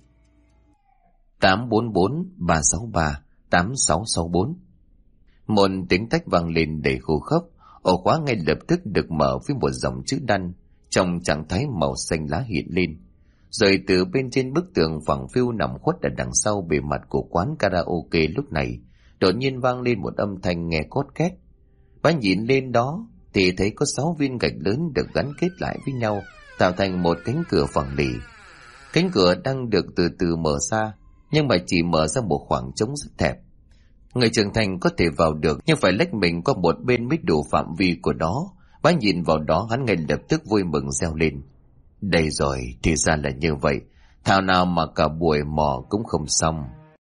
844 363 8664. Một tiếng tách vang lên đầy khô khốc. Ổ khóa ngay lập tức được mở với một dòng chữ đan trong trạng thái màu xanh lá hiện lên, rồi từ bên trên bức tường phẳng phiu nằm khuất ở đằng sau bề mặt của quán karaoke lúc này đột nhiên vang lên một âm thanh nghe cót két. Bá nhìn lên đó thì thấy có 6 viên gạch lớn được gắn kết lại với nhau, tạo thành một cánh cửa phẳng lì. Cánh cửa đang được từ từ mở ra, nhưng mà chỉ mở ra một khoảng trống rất hẹp. Người trưởng thành có thể vào được, nhưng phải lách mình qua một bên mới đủ phạm vi của nó. Bá nhìn vào đó, hắn ngay lập tức vui mừng reo lên: đây rồi, thì ra là như vậy, thảo nào mà cả buổi mò cũng không xong.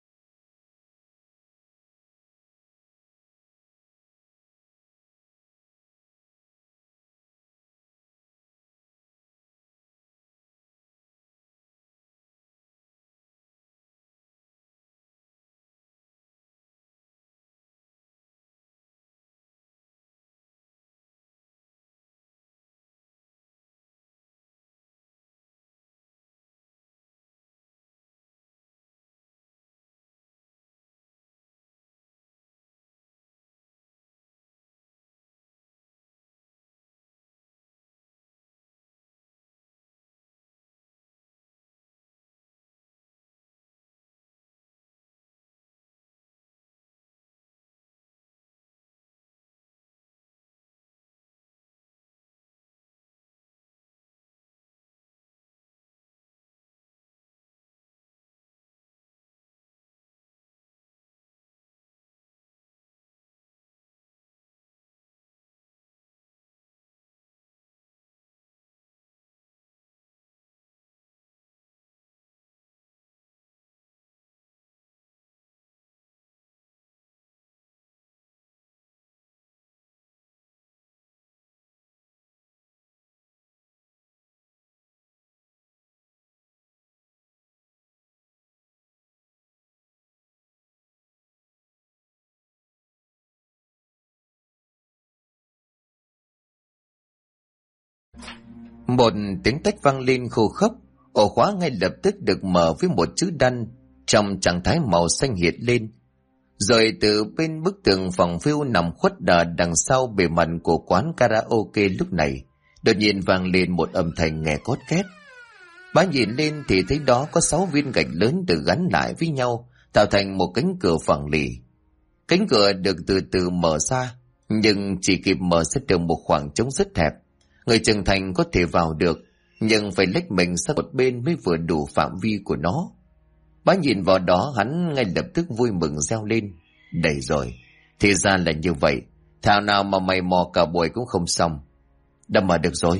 Một tiếng tách vang lên khô khốc. Ổ khóa ngay lập tức được mở với một chữ đan trong trạng thái màu xanh hiện lên, rồi từ bên bức tường phẳng phiu nằm khuất đằng sau bề mặt của quán karaoke lúc này đột nhiên vang lên một âm thanh nghe cót két. Bá nhìn lên thì thấy đó có 6 viên gạch lớn được gắn lại với nhau, tạo thành một cánh cửa phẳng lì. Cánh cửa được từ từ mở ra, nhưng chỉ kịp mở ra được một khoảng trống rất hẹp. Người trưởng thành có thể vào được, nhưng phải lách mình sang một bên mới vừa đủ phạm vi của nó. Bá nhìn vào đó, hắn ngay lập tức vui mừng reo lên: đầy rồi, thì ra là như vậy, thảo nào mà mày mò cả buổi cũng không xong. Đã mở được rồi.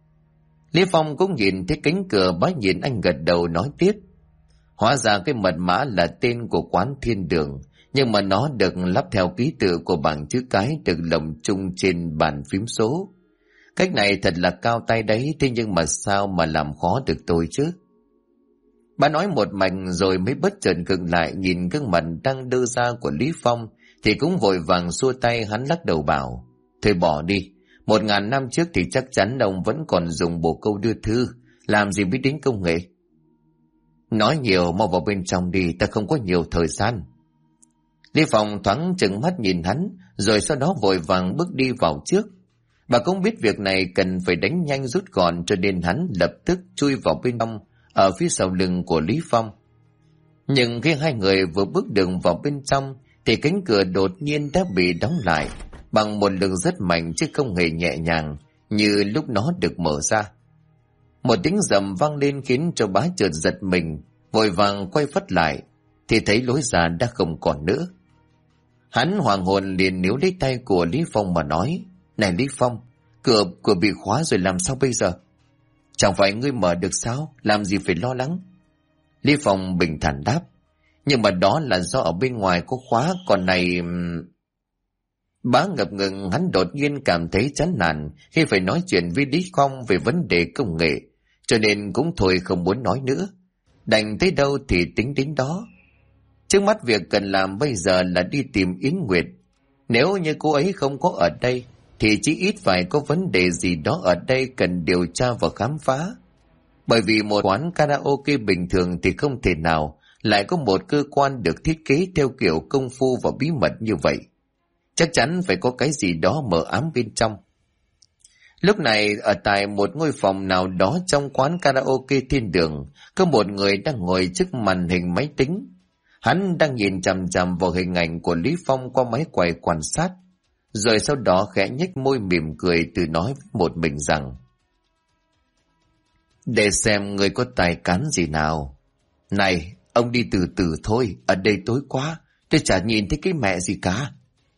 Lý Phong cũng nhìn thấy cánh cửa, bá nhìn anh gật đầu nói tiếp: hóa ra cái mật mã là tên của quán Thiên Đường, nhưng mà nó được lắp theo ký tự của bảng chữ cái được lồng chung trên bàn phím số. Cách này thật là cao tay đấy, thế nhưng mà sao mà làm khó được tôi chứ? Bà nói một mạch rồi mới bất chợt ngừng lại nhìn gương mặt đang đơ ra của Lý Phong, thì cũng vội vàng xua tay. Hắn lắc đầu bảo: thôi bỏ đi, 1000 năm trước thì chắc chắn ông vẫn còn dùng bồ câu đưa thư, làm gì biết đến công nghệ. Nói nhiều, mau vào bên trong đi, ta không có nhiều thời gian. Lý Phong thoáng chừng mắt nhìn hắn, rồi sau đó vội vàng bước đi vào trước. Bà cũng biết việc này cần phải đánh nhanh rút gọn, cho nên hắn lập tức chui vào bên trong, ở phía sau lưng của Lý Phong. Nhưng khi hai người vừa bước đường vào bên trong, thì cánh cửa đột nhiên đã bị đóng lại bằng một lực rất mạnh chứ không hề nhẹ nhàng, như lúc nó được mở ra. Một tiếng rầm vang lên khiến cho bá chợt giật mình, vội vàng quay phắt lại, thì thấy lối ra đã không còn nữa. Hắn hoàng hồn liền níu lấy tay của Lý Phong mà nói: "Này Lý Phong, cửa bị khóa rồi làm sao bây giờ?" "Chẳng phải ngươi mở được sao, làm gì phải lo lắng." Lý Phong bình thản đáp: "Nhưng mà đó là do ở bên ngoài có khóa, còn này..." Bá ngập ngừng, hắn đột nhiên cảm thấy chán nản khi phải nói chuyện với Lý Phong về vấn đề công nghệ, cho nên cũng thôi không muốn nói nữa. Đành tới đâu thì tính đến đó. Trước mắt việc cần làm bây giờ là đi tìm Yến Nguyệt. Nếu như cô ấy không có ở đây, thì chí ít phải có vấn đề gì đó ở đây cần điều tra và khám phá. Bởi vì một quán karaoke bình thường thì không thể nào lại có một cơ quan được thiết kế theo kiểu công phu và bí mật như vậy. Chắc chắn phải có cái gì đó mờ ám bên trong. Lúc này, ở tại một ngôi phòng nào đó trong quán karaoke thiên đường, có một người đang ngồi trước màn hình máy tính. Hắn đang nhìn chằm chằm vào hình ảnh của Lý Phong qua máy quay quan sát, rồi sau đó khẽ nhếch môi mỉm cười tự nói với một mình rằng: "Để xem người có tài cán gì nào. Này, ông đi từ từ thôi, ở đây tối quá, tôi chả nhìn thấy cái mẹ gì cả."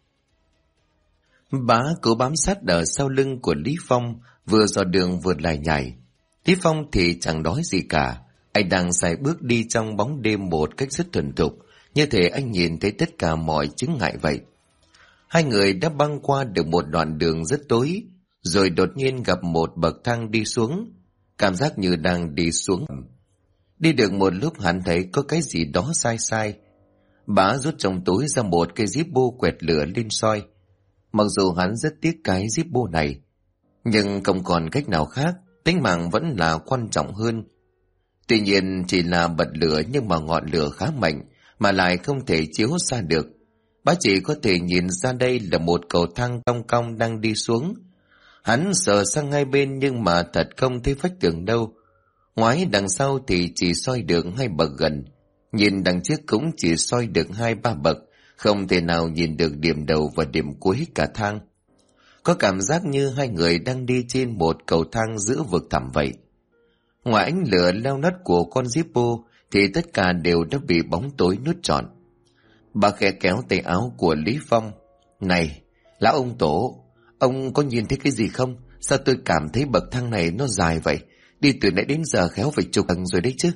Bá cố bám sát ở sau lưng của Lý Phong, vừa dò đường vừa lải nhải. Lý Phong thì chẳng nói gì cả, anh đang sải bước đi trong bóng đêm một cách rất thuần thục, như thể anh nhìn thấy tất cả mọi chướng ngại vậy. Hai người đã băng qua được một đoạn đường rất tối, rồi đột nhiên gặp một bậc thang đi xuống, cảm giác như đang đi xuống. Đi được một lúc hắn thấy có cái gì đó sai sai. Bá rút trong túi ra một cây Zippo quẹt lửa lên soi. Mặc dù hắn rất tiếc cái Zippo này, nhưng không còn cách nào khác, tính mạng vẫn là quan trọng hơn. Tuy nhiên chỉ là bật lửa nhưng mà ngọn lửa khá mạnh, mà lại không thể chiếu xa được. Bá chỉ có thể nhìn ra đây là một cầu thang cong cong đang đi xuống. Hắn sờ sang hai bên nhưng mà thật không thấy vách tường đâu. Ngoái đằng sau thì chỉ soi được 2 bậc gần, nhìn đằng trước cũng chỉ soi được 2-3 bậc, không thể nào nhìn được điểm đầu và điểm cuối cả thang. Có cảm giác như hai người đang đi trên một cầu thang giữa vực thẳm vậy. Ngoài ánh lửa leo lắt của con Zippo thì tất cả đều đã bị bóng tối nuốt trọn. Bà khẽ kéo tay áo của Lý Phong: "Này, lão ông tổ, ông có nhìn thấy cái gì không? Sao tôi cảm thấy bậc thang này nó dài vậy? Đi từ nãy đến giờ khéo phải chục tầng rồi đấy chứ."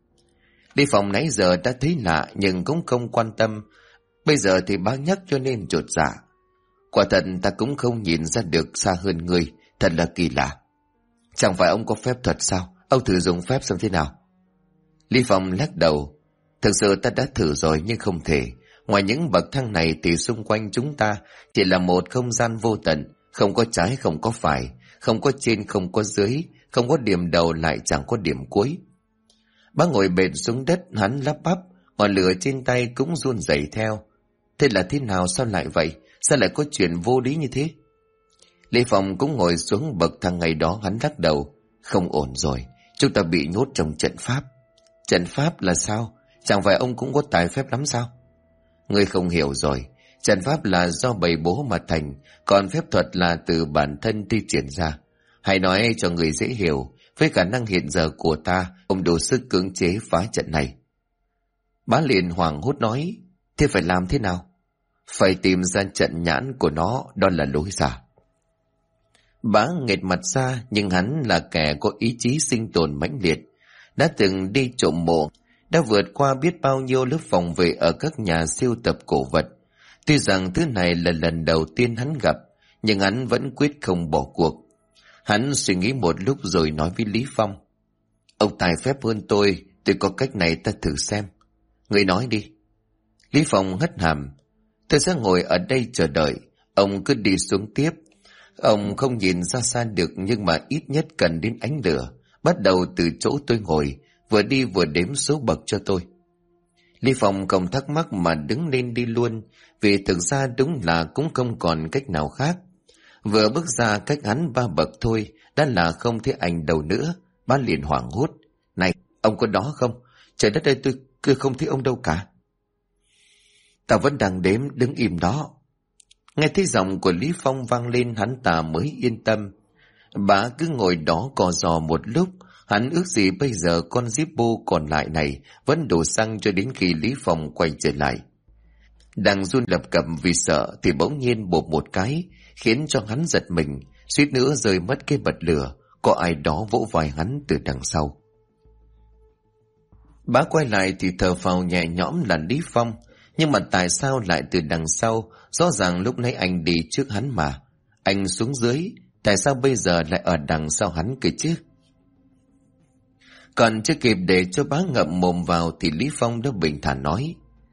Lý Phong nãy giờ đã thấy lạ nhưng cũng không quan tâm. Bây giờ thì bác nhắc cho nên chột dạ: "Quả thật ta cũng không nhìn ra được xa hơn người, thật là kỳ lạ." "Chẳng phải ông có phép thuật sao? Ông thử dùng phép xem thế nào." Lý Phong lắc đầu: "Thực sự ta đã thử rồi nhưng không thể. Ngoài những bậc thang này thì xung quanh chúng ta chỉ là một không gian vô tận, không có trái không có phải, không có trên không có dưới, không có điểm đầu lại chẳng có điểm cuối." Bác ngồi bệt xuống đất, hắn lắp bắp, ngọn lửa trên tay cũng run rẩy theo. "Thế là thế nào, sao lại vậy? Sao lại có chuyện vô lý như thế?" Lý Phong cũng ngồi xuống bậc thang ngày đó, hắn lắc đầu: "Không ổn rồi, chúng ta bị nhốt trong trận pháp." "Trận pháp là sao? Chẳng phải ông cũng có tài phép lắm sao?" "Ngươi không hiểu rồi, trận pháp là do bầy bố mà thành, còn phép thuật là từ bản thân thi triển ra. Hãy nói cho người dễ hiểu, với khả năng hiện giờ của ta, ông đủ sức cưỡng chế phá trận này." Bá liền hoảng hốt nói: "Thế phải làm thế nào?" "Phải tìm ra trận nhãn của nó, đó là lối ra." Bá nghệt mặt ra, nhưng hắn là kẻ có ý chí sinh tồn mãnh liệt, đã từng đi trộm mộ, đã vượt qua biết bao nhiêu lớp phòng vệ ở các nhà sưu tập cổ vật. Tuy rằng thứ này là lần đầu tiên hắn gặp, nhưng hắn vẫn quyết không bỏ cuộc. Hắn suy nghĩ một lúc rồi nói với Lý Phong: "Ông tài phép hơn tôi có cách này, ta thử xem." "Người nói đi." Lý Phong hất hàm: "Tôi sẽ ngồi ở đây chờ đợi, ông cứ đi xuống tiếp. Ông không nhìn ra xa được nhưng mà ít nhất cần đến ánh lửa, bắt đầu từ chỗ tôi ngồi, vừa đi vừa đếm số bậc cho tôi." Lý Phong không thắc mắc mà đứng lên đi luôn, vì thực ra đúng là cũng không còn cách nào khác. Vừa bước ra cách hắn 3 bậc thôi đã là không thấy ảnh đâu nữa. Bá liền hoảng hốt: "Này, ông có đó không? Trời đất ơi, tôi cứ không thấy ông đâu cả." "Ta vẫn đang đếm, đứng im đó." Nghe thấy giọng của Lý Phong vang lên, hắn ta mới yên tâm. Bà cứ ngồi đó co giò một lúc. Hắn ước gì bây giờ con Zippo còn lại này vẫn đổ xăng cho đến khi Lý Phong quay trở lại. Đang run lập cập vì sợ thì bỗng nhiên bộp một cái, khiến cho hắn giật mình, suýt nữa rơi mất cái bật lửa. Có ai đó vỗ vai hắn từ đằng sau. Bá quay lại thì thở phào nhẹ nhõm là Lý Phong. Nhưng mà tại sao lại từ đằng sau? Rõ ràng lúc nãy anh đi trước hắn mà. Anh xuống dưới, tại sao bây giờ lại ở đằng sau hắn cơ chứ? Còn chưa kịp để cho bá ngậm mồm vào thì Lý Phong đã bình thản nói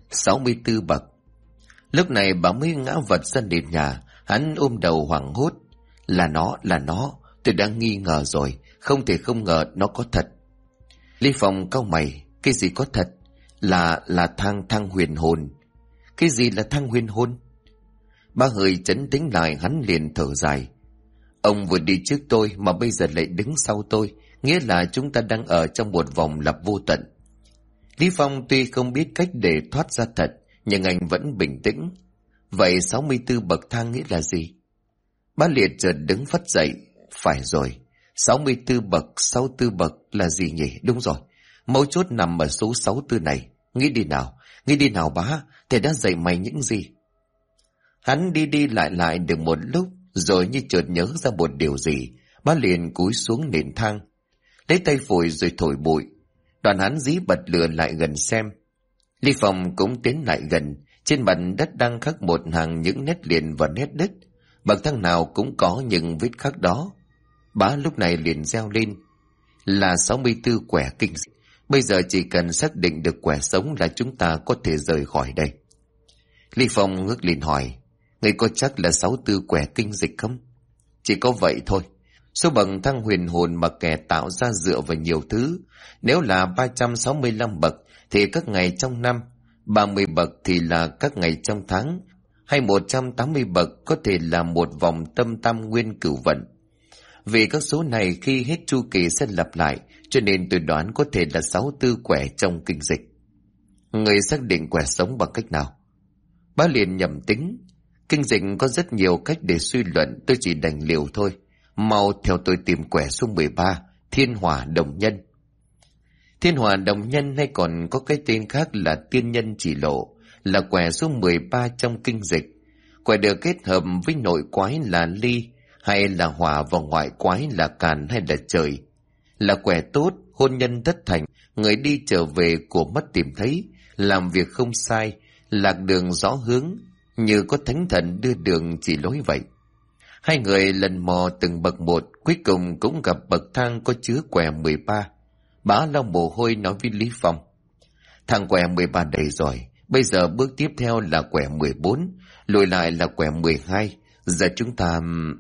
64 bậc. Lúc này bà mới ngã vật ra nền nhà. Hắn ôm đầu hoảng hốt. Là nó, tôi đã nghi ngờ rồi, không thể không ngờ nó có thật. Lý Phong cau mày, cái gì có thật? Là thang huyền hồn. Cái gì là thang huyền hồn? Ba hơi trấn tĩnh lại, hắn liền thở dài. Ông vừa đi trước tôi mà bây giờ lại đứng sau tôi, nghĩa là chúng ta đang ở trong một vòng lặp vô tận. Lý Phong tuy không biết cách để thoát ra thật, nhưng anh vẫn bình tĩnh. Vậy 64 bậc thang nghĩa là gì? Bá Liệt chợt đứng phắt dậy. Phải rồi, 64 bậc là gì nhỉ? Đúng rồi, mấu chốt nằm ở số 64 này. Nghĩ đi nào bá, thầy đã dạy mày những gì? Hắn đi lại được một lúc, rồi như chợt nhớ ra một điều gì, bá liền cúi xuống nền thang, lấy tay phủi rồi thổi bụi. Đoàn hắn dí bật lửa lại gần xem. Lý Phong cũng tiến lại gần. Trên mặt đất đang khắc một hàng những nét liền và nét đứt. Bậc thang nào cũng có những vết khắc đó. Bá lúc này liền reo lên. Là 64 quẻ kinh dịch. Bây giờ chỉ cần xác định được quẻ sống là chúng ta có thể rời khỏi đây. Lý Phong ngước lên hỏi. Ngươi có chắc là 64 quẻ kinh dịch không? Chỉ có vậy thôi. Số bậc thang huyền hồn mà kẻ tạo ra dựa vào nhiều thứ. Nếu là 365 bậc thì các ngày trong năm, 30 bậc thì là các ngày trong tháng, hay 180 bậc có thể là một vòng tâm tam nguyên cửu vận. Vì các số này khi hết chu kỳ sẽ lặp lại, cho nên tôi đoán có thể là 64 quẻ trong kinh dịch. Người xác định quẻ sống bằng cách nào? Bá liền nhầm tính. Kinh dịch có rất nhiều cách để suy luận, tôi chỉ đành liều thôi. Mau theo tôi tìm quẻ số 13, Thiên Hỏa Đồng Nhân. Thiên Hỏa Đồng Nhân hay còn có cái tên khác là Tiên Nhân Chỉ Lộ, là quẻ số 13 trong kinh dịch. Quẻ được kết hợp với nội quái là ly, hay là hỏa và ngoại quái là càn hay là trời. Là quẻ tốt, hôn nhân thất thành, người đi trở về của mất tìm thấy, làm việc không sai, lạc đường rõ hướng, như có thánh thần đưa đường chỉ lối vậy. Hai người lần mò từng bậc một, cuối cùng cũng gặp bậc thang có chứa quẻ 13. Bá lau mồ hôi nói với Lý Phong. Thang quẻ 13 đầy rồi, bây giờ bước tiếp theo là quẻ 14, lùi lại là quẻ 12. Giờ chúng ta...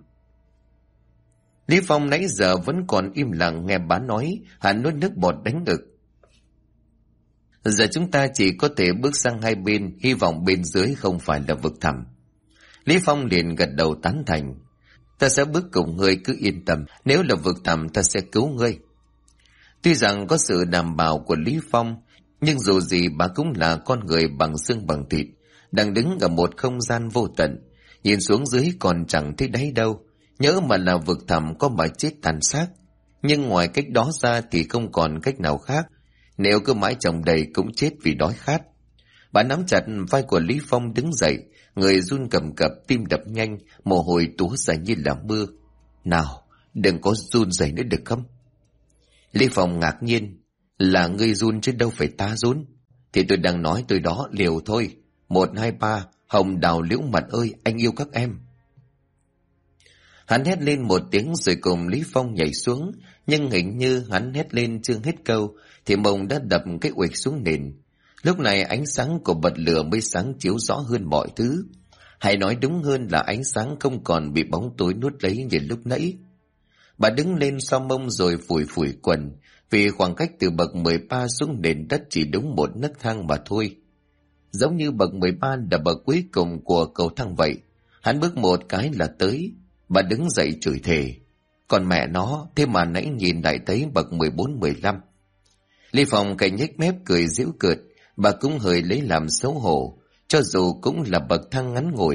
Lý Phong nãy giờ vẫn còn im lặng nghe bá nói, hắn nuốt nước bọt đánh ngực. Giờ chúng ta chỉ có thể bước sang hai bên, hy vọng bên dưới không phải là vực thẳm. Lý Phong liền gật đầu tán thành. Ta sẽ bước cùng ngươi, cứ yên tâm, nếu là vực thẳm ta sẽ cứu ngươi. Tuy rằng có sự đảm bảo của Lý Phong, nhưng dù gì bà cũng là con người bằng xương bằng thịt, đang đứng ở một không gian vô tận, nhìn xuống dưới còn chẳng thấy đáy đâu. Nhớ mà là vực thẳm có mà chết tàn xác, nhưng ngoài cách đó ra thì không còn cách nào khác. Nếu cứ mãi chồng đầy cũng chết vì đói khát. Bà nắm chặt vai của Lý Phong đứng dậy, người run cầm cập, tim đập nhanh, mồ hôi túa ra như là mưa. Nào, đừng có run rẩy nữa được không? Lý Phong ngạc nhiên. Là ngươi run chứ đâu phải ta run. Thì tôi đang nói tôi đó, liều thôi. 1, 2, 3, hồng đào liễu mật ơi, anh yêu các em. Hắn hét lên một tiếng rồi cùng Lý Phong nhảy xuống, nhưng hình như hắn hét lên chưa hết câu thì mông đã đập cái uệch xuống nền. Lúc này ánh sáng của bật lửa mới sáng chiếu rõ hơn mọi thứ. Hay nói đúng hơn là ánh sáng không còn bị bóng tối nuốt lấy như lúc nãy. Bà đứng lên sau mông rồi phủi phủi quần, vì khoảng cách từ bậc 13 xuống nền đất chỉ đúng một nấc thang mà thôi. Giống như bậc 13 là bậc cuối cùng của cầu thang vậy. Hắn bước một cái là tới. Bà đứng dậy chửi thề. Còn mẹ nó, thế mà nãy nhìn lại thấy bậc 14, 15. Lý Phong cảnh nhếch mép cười giễu cợt. Bà cũng hơi lấy làm xấu hổ. Cho dù cũng là bậc thang ngắn ngủi,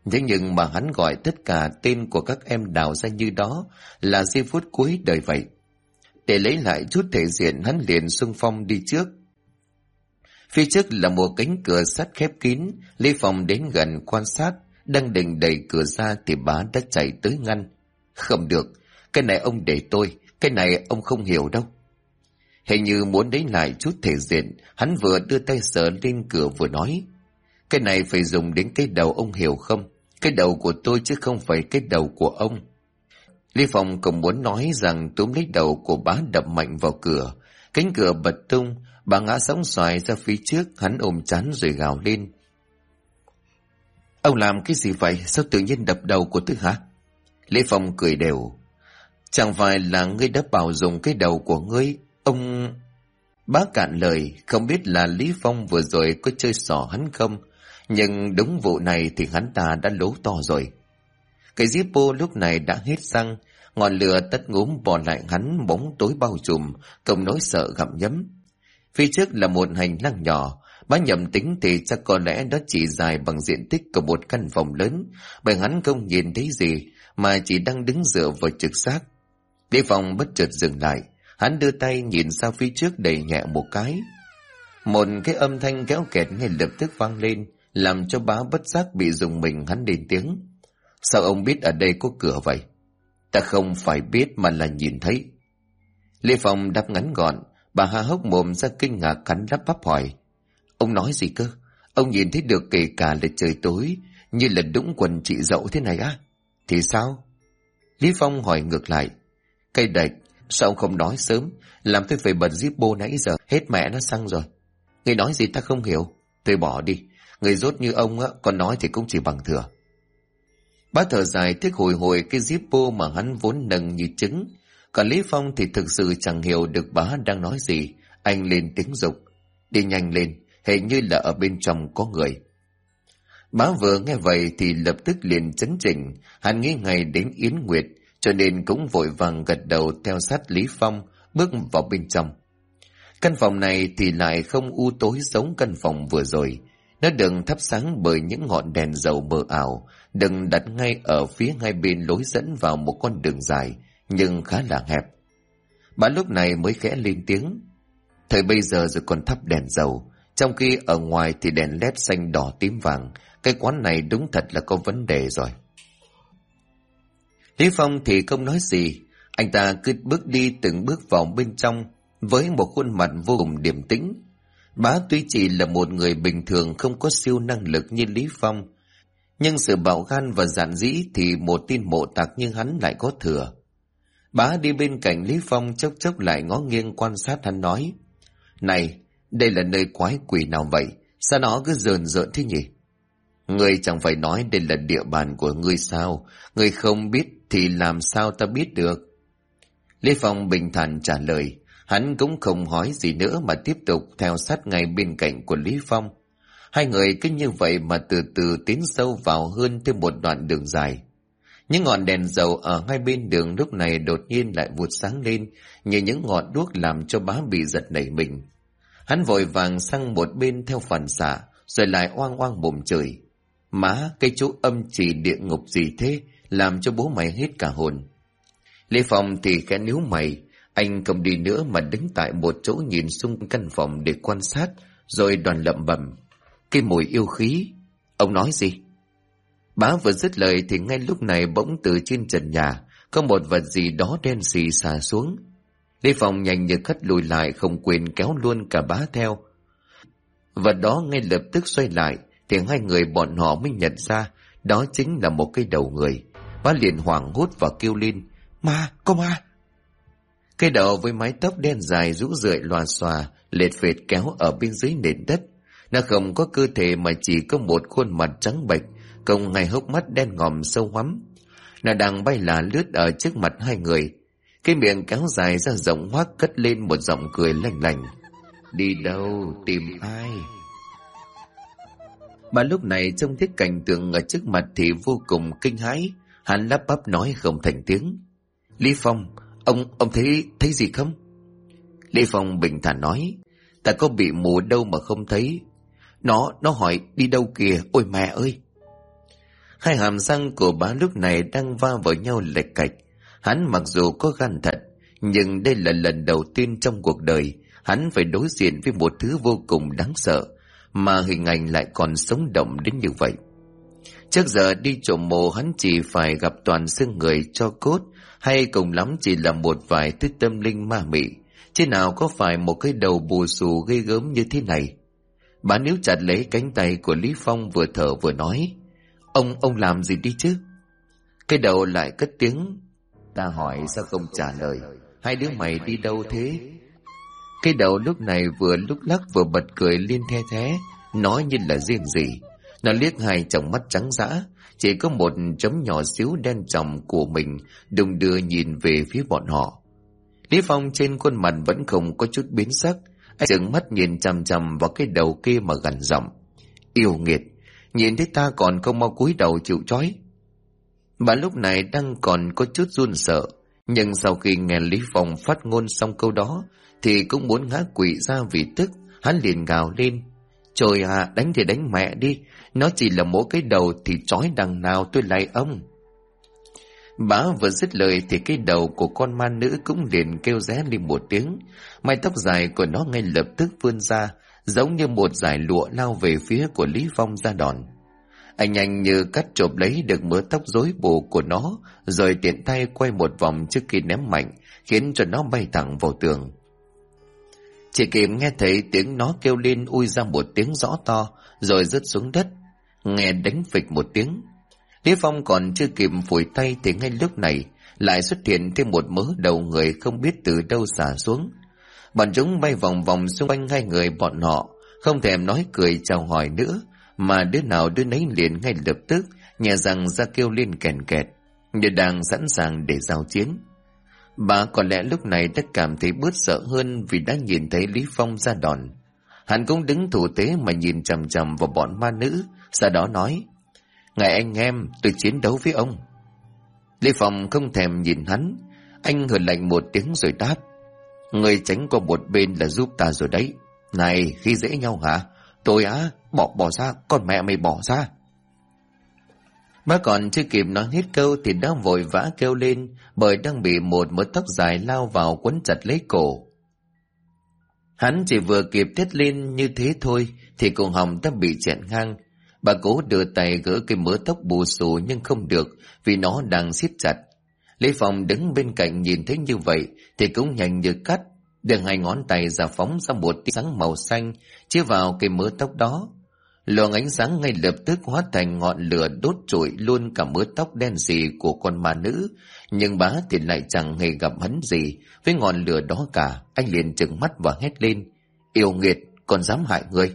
Thế nhưng mà hắn gọi tất cả tên của các em Đào ra như đó là giây phút cuối đời vậy. Để lấy lại chút thể diện, hắn liền xung phong đi trước. Phía trước là một cánh cửa sắt khép kín. Lý Phong đến gần quan sát, đang định đẩy cửa ra thì Bá đã chạy tới ngăn. Không được, cái này ông để tôi, cái này ông không hiểu đâu. Hình như muốn lấy lại chút thể diện, hắn vừa đưa tay sờ lên cửa vừa nói. Cái này phải dùng đến cái đầu, ông hiểu không? Cái đầu của tôi chứ không phải cái đầu của ông. Lý Phong cũng muốn nói rằng túm lấy đầu của Bá đập mạnh vào cửa. Cánh cửa bật tung, Bá ngã sóng xoài ra phía trước, hắn ôm trán rồi gào lên. Ông làm cái gì vậy? Sao tự nhiên đập đầu của tôi hả? Lý Phong cười đều. Chẳng phải là ngươi đã bảo dùng cái đầu của ngươi, ông... Bá cạn lời, không biết là Lý Phong vừa rồi có chơi xỏ hắn không, nhưng đúng vụ này thì hắn ta đã lố to rồi. Cái Zippo lúc này đã hết xăng, ngọn lửa tắt ngúm bỏ lại hắn, bóng tối bao trùm, không nỗi sợ gặm nhấm. Phía trước là một hành lang nhỏ, Bá nhầm tính thì chắc có lẽ đó chỉ dài bằng diện tích của một căn phòng lớn, bởi hắn không nhìn thấy gì mà chỉ đang đứng dựa vào trực xác. Lý Phong bất chợt dừng lại, hắn đưa tay nhìn sang phía trước đẩy nhẹ một cái. Một cái âm thanh kéo kẹt ngay lập tức vang lên, làm cho Bá bất giác bị rùng mình. Hắn lên tiếng. Sao ông biết ở đây có cửa vậy? Ta không phải biết mà là nhìn thấy. Lý Phong đáp ngắn gọn. Bà há hốc mồm ra kinh ngạc, hắn lắp bắp hỏi. Ông nói gì cơ? Ông nhìn thấy được kể cả là trời tối, như là đũng quần chị dậu thế này á? Thì sao? Lý Phong hỏi ngược lại. Cây đạch, sao ông không nói sớm, làm tôi phải bật Zippo nãy giờ, hết mẹ nó xăng rồi. Người nói gì ta không hiểu. Thôi bỏ đi, người dốt như ông á, còn nói thì cũng chỉ bằng thừa. Bá thở dài tiếc hồi hồi cái Zippo mà hắn vốn nâng như trứng. Còn Lý Phong thì thực sự chẳng hiểu được Bá đang nói gì. Anh lên tiếng dục. Đi nhanh lên, hình như là ở bên trong có người. Bá vừa nghe vậy thì lập tức liền chấn chỉnh. Hắn nghĩ ngay đến Yến Nguyệt, cho nên cũng vội vàng gật đầu theo sát Lý Phong, bước vào bên trong. Căn phòng này thì lại không u tối giống căn phòng vừa rồi. Nó được thắp sáng bởi những ngọn đèn dầu mờ ảo, được đặt ngay ở phía hai bên lối dẫn vào một con đường dài, nhưng khá là hẹp. Bà lúc này mới khẽ lên tiếng. Thời bây giờ rồi còn thắp đèn dầu, trong khi ở ngoài thì đèn led xanh đỏ tím vàng. Cái quán này đúng thật là có vấn đề rồi. Lý Phong thì không nói gì, anh ta cứ bước đi từng bước vào bên trong với một khuôn mặt vô cùng điềm tĩnh. Bá tuy chỉ là một người bình thường không có siêu năng lực như Lý Phong, nhưng sự bạo gan và dạn dĩ thì một tin mộ tặc như hắn lại có thừa. Bá đi bên cạnh Lý Phong chốc chốc lại ngó nghiêng quan sát, hắn nói. Này, đây là nơi quái quỷ nào vậy? Sao nó cứ rờn rợn thế nhỉ? Ngươi chẳng phải nói đây là địa bàn của ngươi sao? Ngươi không biết thì làm sao ta biết được? Lý Phong bình thản trả lời. Hắn cũng không hỏi gì nữa mà tiếp tục theo sát ngay bên cạnh của Lý Phong. Hai người cứ như vậy mà từ từ tiến sâu vào hơn thêm một đoạn đường dài. Những ngọn đèn dầu ở hai bên đường lúc này đột nhiên lại vụt sáng lên, như những ngọn đuốc làm cho Bá bị giật nảy mình. Hắn vội vàng sang một bên theo phản xạ, rồi lại oang oang mồm chửi. Má, cái chỗ âm chỉ địa ngục gì thế, làm cho bố mày hết cả hồn. Lê Phong thì khẽ níu mày, anh không đi nữa mà đứng tại một chỗ nhìn xung căn phòng để quan sát, rồi đoàn lẩm bẩm. Cái mùi yêu khí. Ông nói gì? Bá vừa dứt lời thì ngay lúc này bỗng từ trên trần nhà có một vật gì đó đen xì xả xuống. Lê Phong nhanh như cắt lùi lại, không quên kéo luôn cả Bá theo. Vật đó ngay lập tức xoay lại thì hai người bọn họ mới nhận ra đó chính là một cái đầu người. Bá liền hoảng hốt và kêu lên. Ma, có ma! Cái đầu với mái tóc đen dài rũ rượi lòa xòa, lệch phệt kéo ở bên dưới nền đất. Nó không có cơ thể mà chỉ có một khuôn mặt trắng bệch, cộng hai hốc mắt đen ngòm sâu hoắm. Nó đang bay là lướt ở trước mặt hai người. Cái miệng kéo dài ra rộng hoác, cất lên một giọng cười lanh lành. Đi đâu, tìm ai? Bà lúc này trông thấy cảnh tượng ở trước mặt thì vô cùng kinh hãi. Hắn lắp bắp nói không thành tiếng. Lý Phong, ông thấy gì không? Lý Phong bình thản nói. Ta có bị mù đâu mà không thấy. Nó hỏi đi đâu kìa, ôi mẹ ơi! Hai hàm răng của bá lúc này đang va vào nhau lệch cạch. Hắn mặc dù có gan thật, nhưng đây là lần đầu tiên trong cuộc đời hắn phải đối diện với một thứ vô cùng đáng sợ, mà hình ảnh lại còn sống động đến như vậy. Trước giờ đi trộm mộ hắn chỉ phải gặp toàn xương người cho cốt, hay cùng lắm chỉ là một vài thứ tâm linh ma mị, chứ nào có phải một cái đầu bù xù ghê gớm như thế này. Bà níu chặt lấy cánh tay của Lý Phong, vừa thở vừa nói: Ông làm gì đi chứ? Cái đầu lại cất tiếng: Ta hỏi sao không trả lời? Hai đứa mày đi đâu thế? Cái đầu lúc này vừa lúc lắc vừa bật cười liên the thé, nói như là riêng gì. Nó liếc hai tròng mắt trắng dã, chỉ có một chấm nhỏ xíu đen tròng của mình đung đưa nhìn về phía bọn họ. Lý Phong trên khuôn mặt vẫn không có chút biến sắc, anh trừng mắt nhìn chằm chằm vào cái đầu kia mà gằn giọng: Yêu nghiệt, nhìn thấy ta còn không mau cúi đầu chịu trói. Bà lúc này đang còn có chút run sợ, nhưng sau khi nghe Lý Phong phát ngôn xong câu đó thì cũng muốn ngã quỵ ra vì tức. Hắn liền gào lên: Trời à, đánh thì đánh mẹ đi, nó chỉ là mỗi cái đầu thì trói đằng nào tôi lạy ông. Bá vừa dứt lời thì cái đầu của con ma nữ cũng liền kêu ré lên một tiếng. Mái tóc dài của nó ngay lập tức vươn ra, giống như một dải lụa lao về phía của Lý Phong ra đòn. Anh nhanh như cắt chộp lấy được mớ tóc rối bù của nó, rồi tiện tay quay một vòng trước khi ném mạnh, khiến cho nó bay thẳng vào tường. Chỉ kịp nghe thấy tiếng nó kêu lên ui ra một tiếng rõ to, rồi rớt xuống đất, nghe đánh phịch một tiếng. Lý Phong còn chưa kịp phủi tay thì ngay lúc này lại xuất hiện thêm một mớ đầu người không biết từ đâu xả xuống. Bọn chúng bay vòng vòng xung quanh hai người bọn họ, không thèm nói cười chào hỏi nữa, mà đứa nào đứa nấy liền ngay lập tức nhè răng ra kêu lên kèn kẹt, như đang sẵn sàng để giao chiến. Bà có lẽ lúc này đã cảm thấy bớt sợ hơn vì đã nhìn thấy Lý Phong ra đòn. Hắn cũng đứng thủ thế mà nhìn chằm chằm vào bọn ma nữ, sau đó nói: Ngài anh em, tôi chiến đấu với ông. Lý Phong không thèm nhìn hắn, anh hừ lạnh một tiếng rồi đáp: Người tránh qua một bên là giúp ta rồi đấy. Này, khi dễ nhau hả? Tôi á, bỏ ra, con mẹ mày bỏ ra. Bác còn chưa kịp nói hết câu thì đã vội vã kêu lên, bởi đang bị một mớ tóc dài lao vào quấn chặt lấy cổ. Hắn chỉ vừa kịp thét lên như thế thôi thì cổ họng đã bị chẹn ngang. Bà cố đưa tay gỡ cái mớ tóc bù xù nhưng không được vì nó đang siết chặt. Lý Phong đứng bên cạnh nhìn thấy như vậy thì cũng nhanh như cắt, đưa hai ngón tay ra phóng ra một tia sáng màu xanh chiếu vào cái mớ tóc đó. Luồng ánh sáng ngay lập tức hóa thành ngọn lửa đốt trụi luôn cả mớ tóc đen sì của con ma nữ, nhưng bá thì lại chẳng hề gặp hấn gì với ngọn lửa đó cả. Anh liền trừng mắt và hét lên: Yêu nghiệt, còn dám hại người!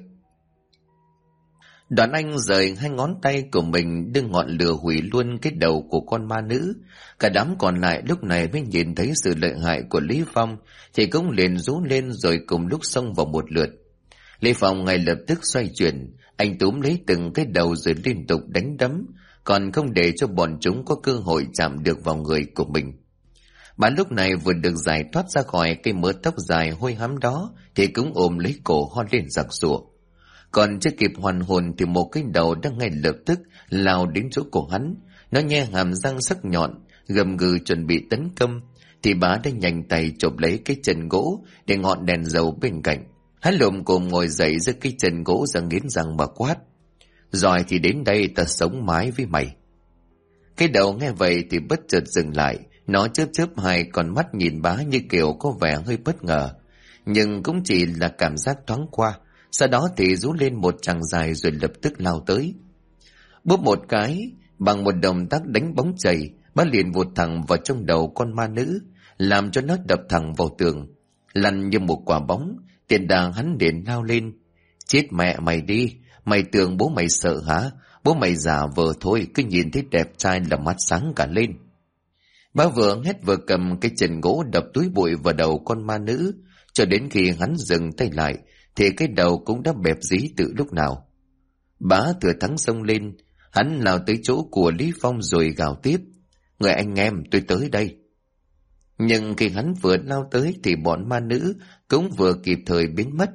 Đoạn anh rời hai ngón tay của mình đưa ngọn lửa hủy luôn cái đầu của con ma nữ. Cả đám còn lại lúc này mới nhìn thấy sự lợi hại của Lý Phong thì cũng liền rú lên rồi cùng lúc xông vào một lượt. Lý Phong ngay lập tức xoay chuyển, anh túm lấy từng cái đầu rồi liên tục đánh đấm, còn không để cho bọn chúng có cơ hội chạm được vào người của mình. Bạn lúc này vừa được giải thoát ra khỏi cái mớ tóc dài hôi hám đó thì cũng ôm lấy cổ ho lên giặc giụa. Còn chưa kịp hoàn hồn thì một cái đầu đã ngay lập tức lao đến chỗ của hắn. Nó nhe hàm răng sắc nhọn, gầm gừ chuẩn bị tấn công, thì bá đã nhanh tay chộp lấy cái chân gỗ để ngọn đèn dầu bên cạnh. Hắn lồm cồm ngồi dậy giơ cái chân gỗ ra nghiến răng mà quát: Rồi thì đến đây ta sống mái với mày. Cái đầu nghe vậy thì bất chợt dừng lại, nó chớp chớp hai con mắt nhìn bá như kiểu có vẻ hơi bất ngờ, nhưng cũng chỉ là cảm giác thoáng qua. Sau đó thì rú lên một tràng dài rồi lập tức lao tới. Bốp một cái, bằng một động tác đánh bóng chày, bá liền vụt thẳng vào trong đầu con ma nữ, làm cho nó đập thẳng vào tường, lăn như một quả bóng. Tiền đàng hắn liền lao lên: Chết mẹ mày đi, mày tưởng bố mày sợ hả? Bố mày giả vờ thôi, cứ nhìn thấy đẹp trai là mắt sáng cả lên. Bá vừa hét vừa cầm cái chân gỗ đập túi bụi vào đầu con ma nữ, cho đến khi hắn dừng tay lại thì cái đầu cũng đã bẹp dí từ lúc nào. Bá thừa thắng xông lên, hắn lao tới chỗ của Lý Phong rồi gào tiếp: Người anh em, tôi tới đây. Nhưng khi hắn vừa lao tới thì bọn ma nữ cũng vừa kịp thời biến mất.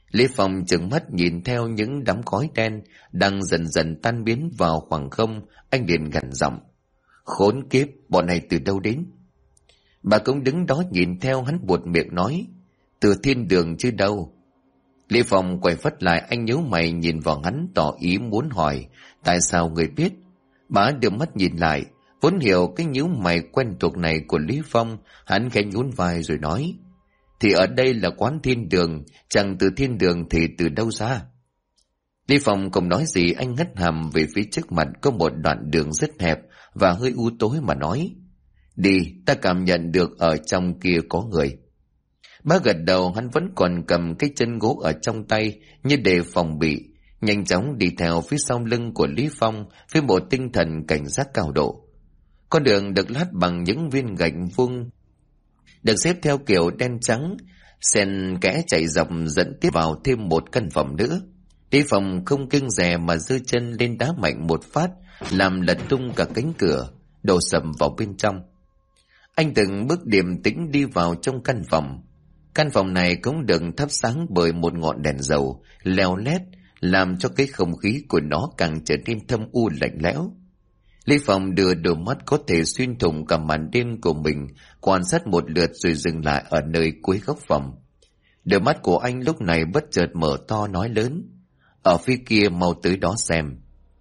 Lý Phong trừng mắt nhìn theo những đám khói đen đang dần dần tan biến vào khoảng không, anh liền gằn giọng: Khốn kiếp, bọn này từ đâu đến? Bà cũng đứng đó nhìn theo, hắn buột miệng nói: Từ thiên đường chứ đâu. Lý Phong quay phắt lại, anh nhíu mày nhìn vào hắn tỏ ý muốn hỏi: Tại sao người biết? Bà đưa mắt nhìn lại, vốn hiểu cái nhíu mày quen thuộc này của Lý Phong, hắn khẽ nhún vai rồi nói: Thì ở đây là quán thiên đường, chẳng từ thiên đường thì từ đâu ra? Lý Phong không nói gì, anh ngất hàm về phía trước mặt có một đoạn đường rất hẹp và hơi u tối mà nói: Đi, ta cảm nhận được ở trong kia có người. Bá gật đầu, hắn vẫn còn cầm cái chân gỗ ở trong tay như để phòng bị, nhanh chóng đi theo phía sau lưng của Lý Phong với một tinh thần cảnh giác cao độ. Con đường được lát bằng những viên gạch vuông, được xếp theo kiểu đen trắng, xen kẽ chạy dọc dẫn tiếp vào thêm một căn phòng nữa. Lý Phong không kiêng dè mà giơ chân lên đá mạnh một phát, làm lật tung cả cánh cửa, đổ sầm vào bên trong. Anh từng bước điềm tĩnh đi vào trong căn phòng. Căn phòng này cũng được thắp sáng bởi một ngọn đèn dầu leo lét, làm cho cái không khí của nó càng trở nên thâm u lạnh lẽo. Lý Phong đưa đôi mắt có thể xuyên thủng cả màn đêm của mình, quan sát một lượt rồi dừng lại ở nơi cuối góc phòng. Đôi mắt của anh lúc này bất chợt mở to nói lớn: Ở phía kia, mau tới đó xem.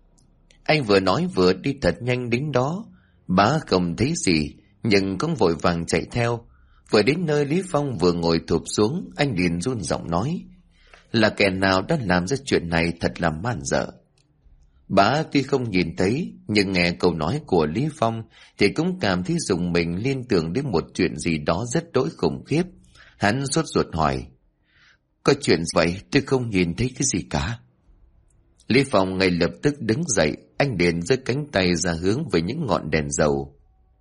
Anh vừa nói vừa đi thật nhanh đến đó. Bá không thấy gì nhưng cũng vội vàng chạy theo. Vừa đến nơi Lý Phong vừa ngồi thụp xuống, anh liền run giọng nói: Là kẻ nào đã làm ra chuyện này, thật là man dợ. Bá tuy không nhìn thấy nhưng nghe câu nói của Lý Phong thì cũng cảm thấy rùng mình, liên tưởng đến một chuyện gì đó rất đỗi khủng khiếp. Hắn sốt ruột hỏi: Có chuyện vậy? Tôi không nhìn thấy cái gì cả. Lý Phong ngay lập tức đứng dậy, anh liền giơ cánh tay ra hướng về những ngọn đèn dầu,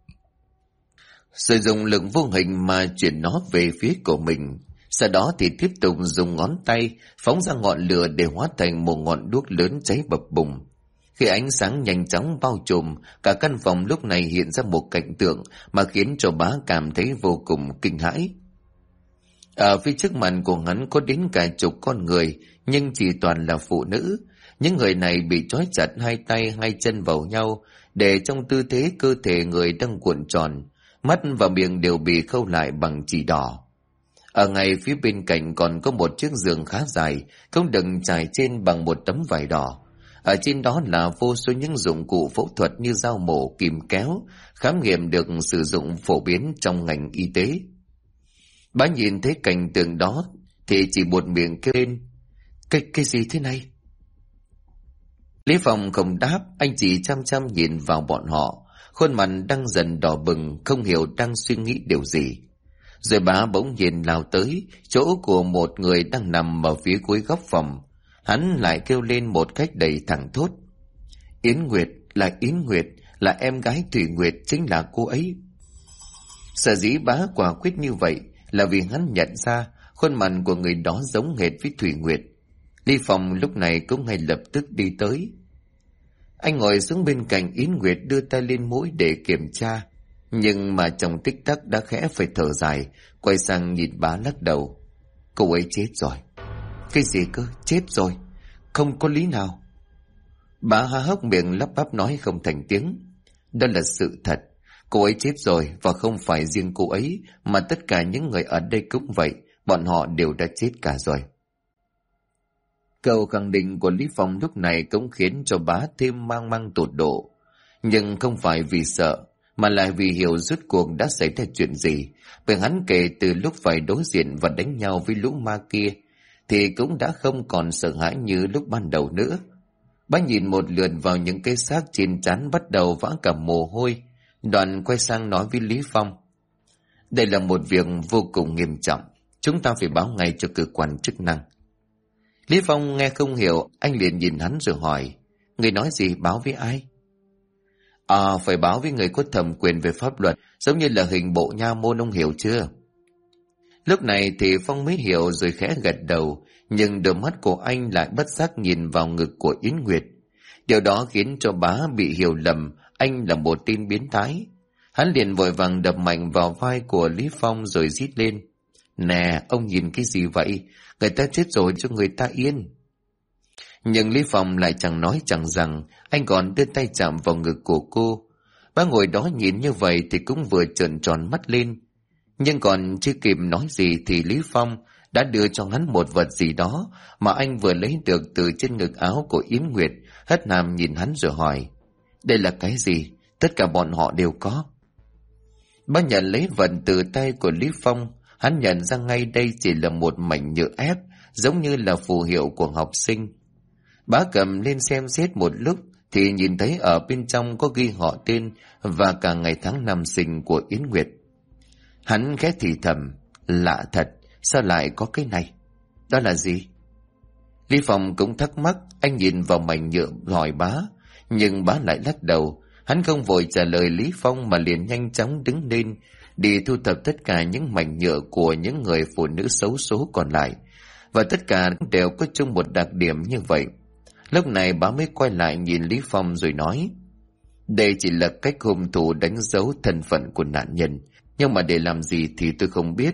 rồi dùng lực vô hình mà chuyển nó về phía của mình. Sau đó thì tiếp tục dùng ngón tay phóng ra ngọn lửa để hóa thành một ngọn đuốc lớn cháy bập bùng. Khi ánh sáng nhanh chóng bao trùm, cả căn phòng lúc này hiện ra một cảnh tượng mà khiến cho Bá cảm thấy vô cùng kinh hãi. Ở phía trước mặt của hắn có đến cả chục con người, nhưng chỉ toàn là phụ nữ. Những người này bị trói chặt hai tay hai chân vào nhau, để trong tư thế cơ thể người đang cuộn tròn, mắt và miệng đều bị khâu lại bằng chỉ đỏ. Ở ngay phía bên cạnh còn có một chiếc giường khá dài, cũng được trải trên bằng một tấm vải đỏ. Ở trên đó là vô số những dụng cụ phẫu thuật như dao mổ, kìm kéo, khám nghiệm được sử dụng phổ biến trong ngành y tế. Bá nhìn thấy cảnh tượng đó thì chỉ buột miệng kêu lên: Cái gì thế này? Lý Phong không đáp, anh chỉ chăm chăm nhìn vào bọn họ, khuôn mặt đang dần đỏ bừng, không hiểu đang suy nghĩ điều gì. Rồi Bá bỗng nhiên lao tới chỗ của một người đang nằm ở phía cuối góc phòng. Hắn lại kêu lên một cách đầy thẳng thốt: Yến Nguyệt, là Yến Nguyệt, là em gái Thủy Nguyệt, chính là cô ấy. Sở dĩ Bá quả quyết như vậy là vì hắn nhận ra khuôn mặt của người đó giống hệt với Thủy Nguyệt. Lý Phong lúc này cũng ngay lập tức đi tới. Anh ngồi xuống bên cạnh Yến Nguyệt, đưa tay lên mũi để kiểm tra, nhưng mà trong tích tắc đã khẽ phải thở dài, quay sang nhìn Bá lắc đầu: Cô ấy chết rồi. Cái gì cơ? Chết rồi? Không có lý nào. Bá há hốc miệng lắp bắp nói không thành tiếng: Đó là sự thật. Cô ấy chết rồi, và không phải riêng cô ấy, mà tất cả những người ở đây cũng vậy. Bọn họ đều đã chết cả rồi. Câu khẳng định của Lý Phong lúc này cũng khiến cho Bá thêm mang mang tột độ. Nhưng không phải vì sợ, mà là vì hiểu rốt cuộc đã xảy ra chuyện gì. Bởi hắn kể từ lúc phải đối diện và đánh nhau với lũ ma kia, thì cũng đã không còn sợ hãi như lúc ban đầu nữa. Bá nhìn một lượt vào những cái xác trên trán bắt đầu vã cả mồ hôi, đoạn quay sang nói với Lý Phong: Đây là một việc vô cùng nghiêm trọng, chúng ta phải báo ngay cho cơ quan chức năng. Lý Phong nghe không hiểu, anh liền nhìn hắn rồi hỏi: Người nói gì, báo với ai? Phải báo với người có thẩm quyền về pháp luật, giống như là hình bộ nha môn, ông hiểu chưa? Lúc này thì Phong mới hiểu rồi khẽ gật đầu, nhưng đôi mắt của anh lại bất giác nhìn vào ngực của Yến Nguyệt. Điều đó khiến cho Bá bị hiểu lầm anh là một tên biến thái. Hắn liền vội vàng đập mạnh vào vai của Lý Phong rồi rít lên: Nè, ông nhìn cái gì vậy? Người ta chết rồi cho người ta yên. Nhưng Lý Phong lại chẳng nói chẳng rằng, anh còn đưa tay chạm vào ngực của cô. Bá ngồi đó nhìn như vậy thì cũng vừa trợn tròn mắt lên. Nhưng còn chưa kịp nói gì thì Lý Phong đã đưa cho hắn một vật gì đó mà anh vừa lấy được từ trên ngực áo của Yến Nguyệt, hất hàm nhìn hắn rồi hỏi, đây là cái gì? Tất cả bọn họ đều có. Bá nhận lấy vật từ tay của Lý Phong, hắn nhận ra ngay đây chỉ là một mảnh nhựa ép, giống như là phù hiệu của học sinh. Bá cầm lên xem xét một lúc thì nhìn thấy ở bên trong có ghi họ tên và cả ngày tháng năm sinh của Yến Nguyệt. Hắn khẽ thì thầm, lạ thật, sao lại có cái này? Đó là gì? Lý Phong cũng thắc mắc, anh nhìn vào mảnh nhựa hỏi Bá, nhưng Bá lại lắc đầu. Hắn không vội trả lời Lý Phong mà liền nhanh chóng đứng lên, đi thu thập tất cả những mảnh nhựa của những người phụ nữ xấu số còn lại. Và tất cả đều có chung một đặc điểm như vậy. Lúc này Bá mới quay lại nhìn Lý Phong rồi nói, đây chỉ là cách hung thủ đánh dấu thân phận của nạn nhân, nhưng mà để làm gì thì tôi không biết.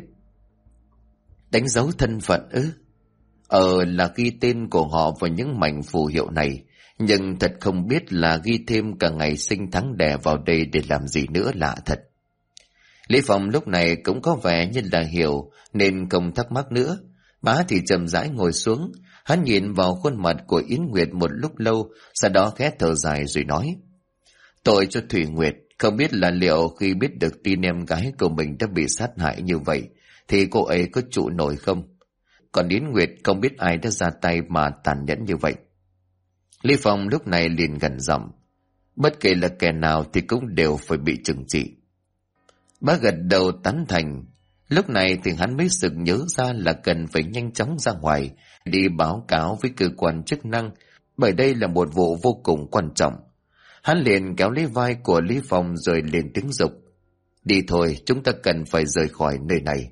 Đánh dấu thân phận ư? Là ghi tên của họ vào những mảnh phù hiệu này, nhưng thật không biết là ghi thêm cả ngày sinh tháng đẻ vào đây để làm gì nữa, lạ thật. Lý Phong lúc này cũng có vẻ như là hiểu nên không thắc mắc nữa. Bá thì chậm rãi ngồi xuống, hắn nhìn vào khuôn mặt của Yến Nguyệt một lúc lâu, sau đó khẽ thở dài rồi nói, tội cho Thủy Nguyệt, không biết là liệu khi biết được tin em gái của mình đã bị sát hại như vậy thì cô ấy có trụ nổi không? Còn Yến Nguyệt không biết ai đã ra tay mà tàn nhẫn như vậy. Lý Phong lúc này liền gằn giọng, bất kể là kẻ nào thì cũng đều phải bị trừng trị. Bá gật đầu tán thành. Lúc này thì hắn mới sực nhớ ra là cần phải nhanh chóng ra ngoài đi báo cáo với cơ quan chức năng, bởi đây là một vụ vô cùng quan trọng. Hắn liền kéo lấy vai của Lý Phong rồi liền tiếng dục, đi thôi, chúng ta cần phải rời khỏi nơi này.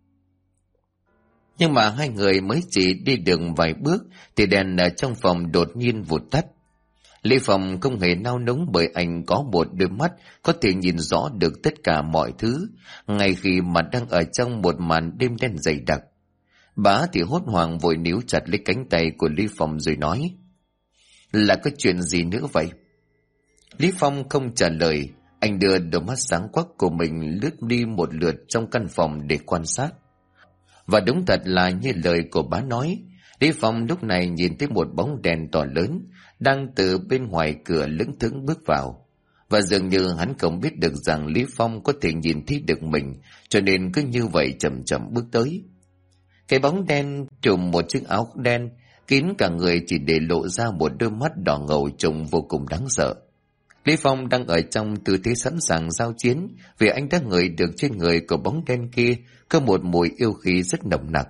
Nhưng mà hai người mới chỉ đi được vài bước thì đèn ở trong phòng đột nhiên vụt tắt. Lý Phong không hề nao núng bởi anh có một đôi mắt có thể nhìn rõ được tất cả mọi thứ, ngay khi mà đang ở trong một màn đêm đen dày đặc. Bá thì hốt hoảng vội níu chặt lấy cánh tay của Lý Phong rồi nói, là có chuyện gì nữa vậy? Lý Phong không trả lời, anh đưa đôi mắt sáng quắc của mình lướt đi một lượt trong căn phòng để quan sát. Và đúng thật là như lời của Bá nói, Lý Phong lúc này nhìn thấy một bóng đèn to lớn đang từ bên ngoài cửa lững thững bước vào. Và dường như hắn không biết được rằng Lý Phong có thể nhìn thấy được mình, cho nên cứ như vậy chậm chậm bước tới. Cái bóng đen trùm một chiếc áo đen kín cả người, chỉ để lộ ra một đôi mắt đỏ ngầu trông vô cùng đáng sợ. Lý Phong đang ở trong tư thế sẵn sàng giao chiến, vì anh đã ngửi được trên người của bóng đen kia có một mùi yêu khí rất nồng nặc.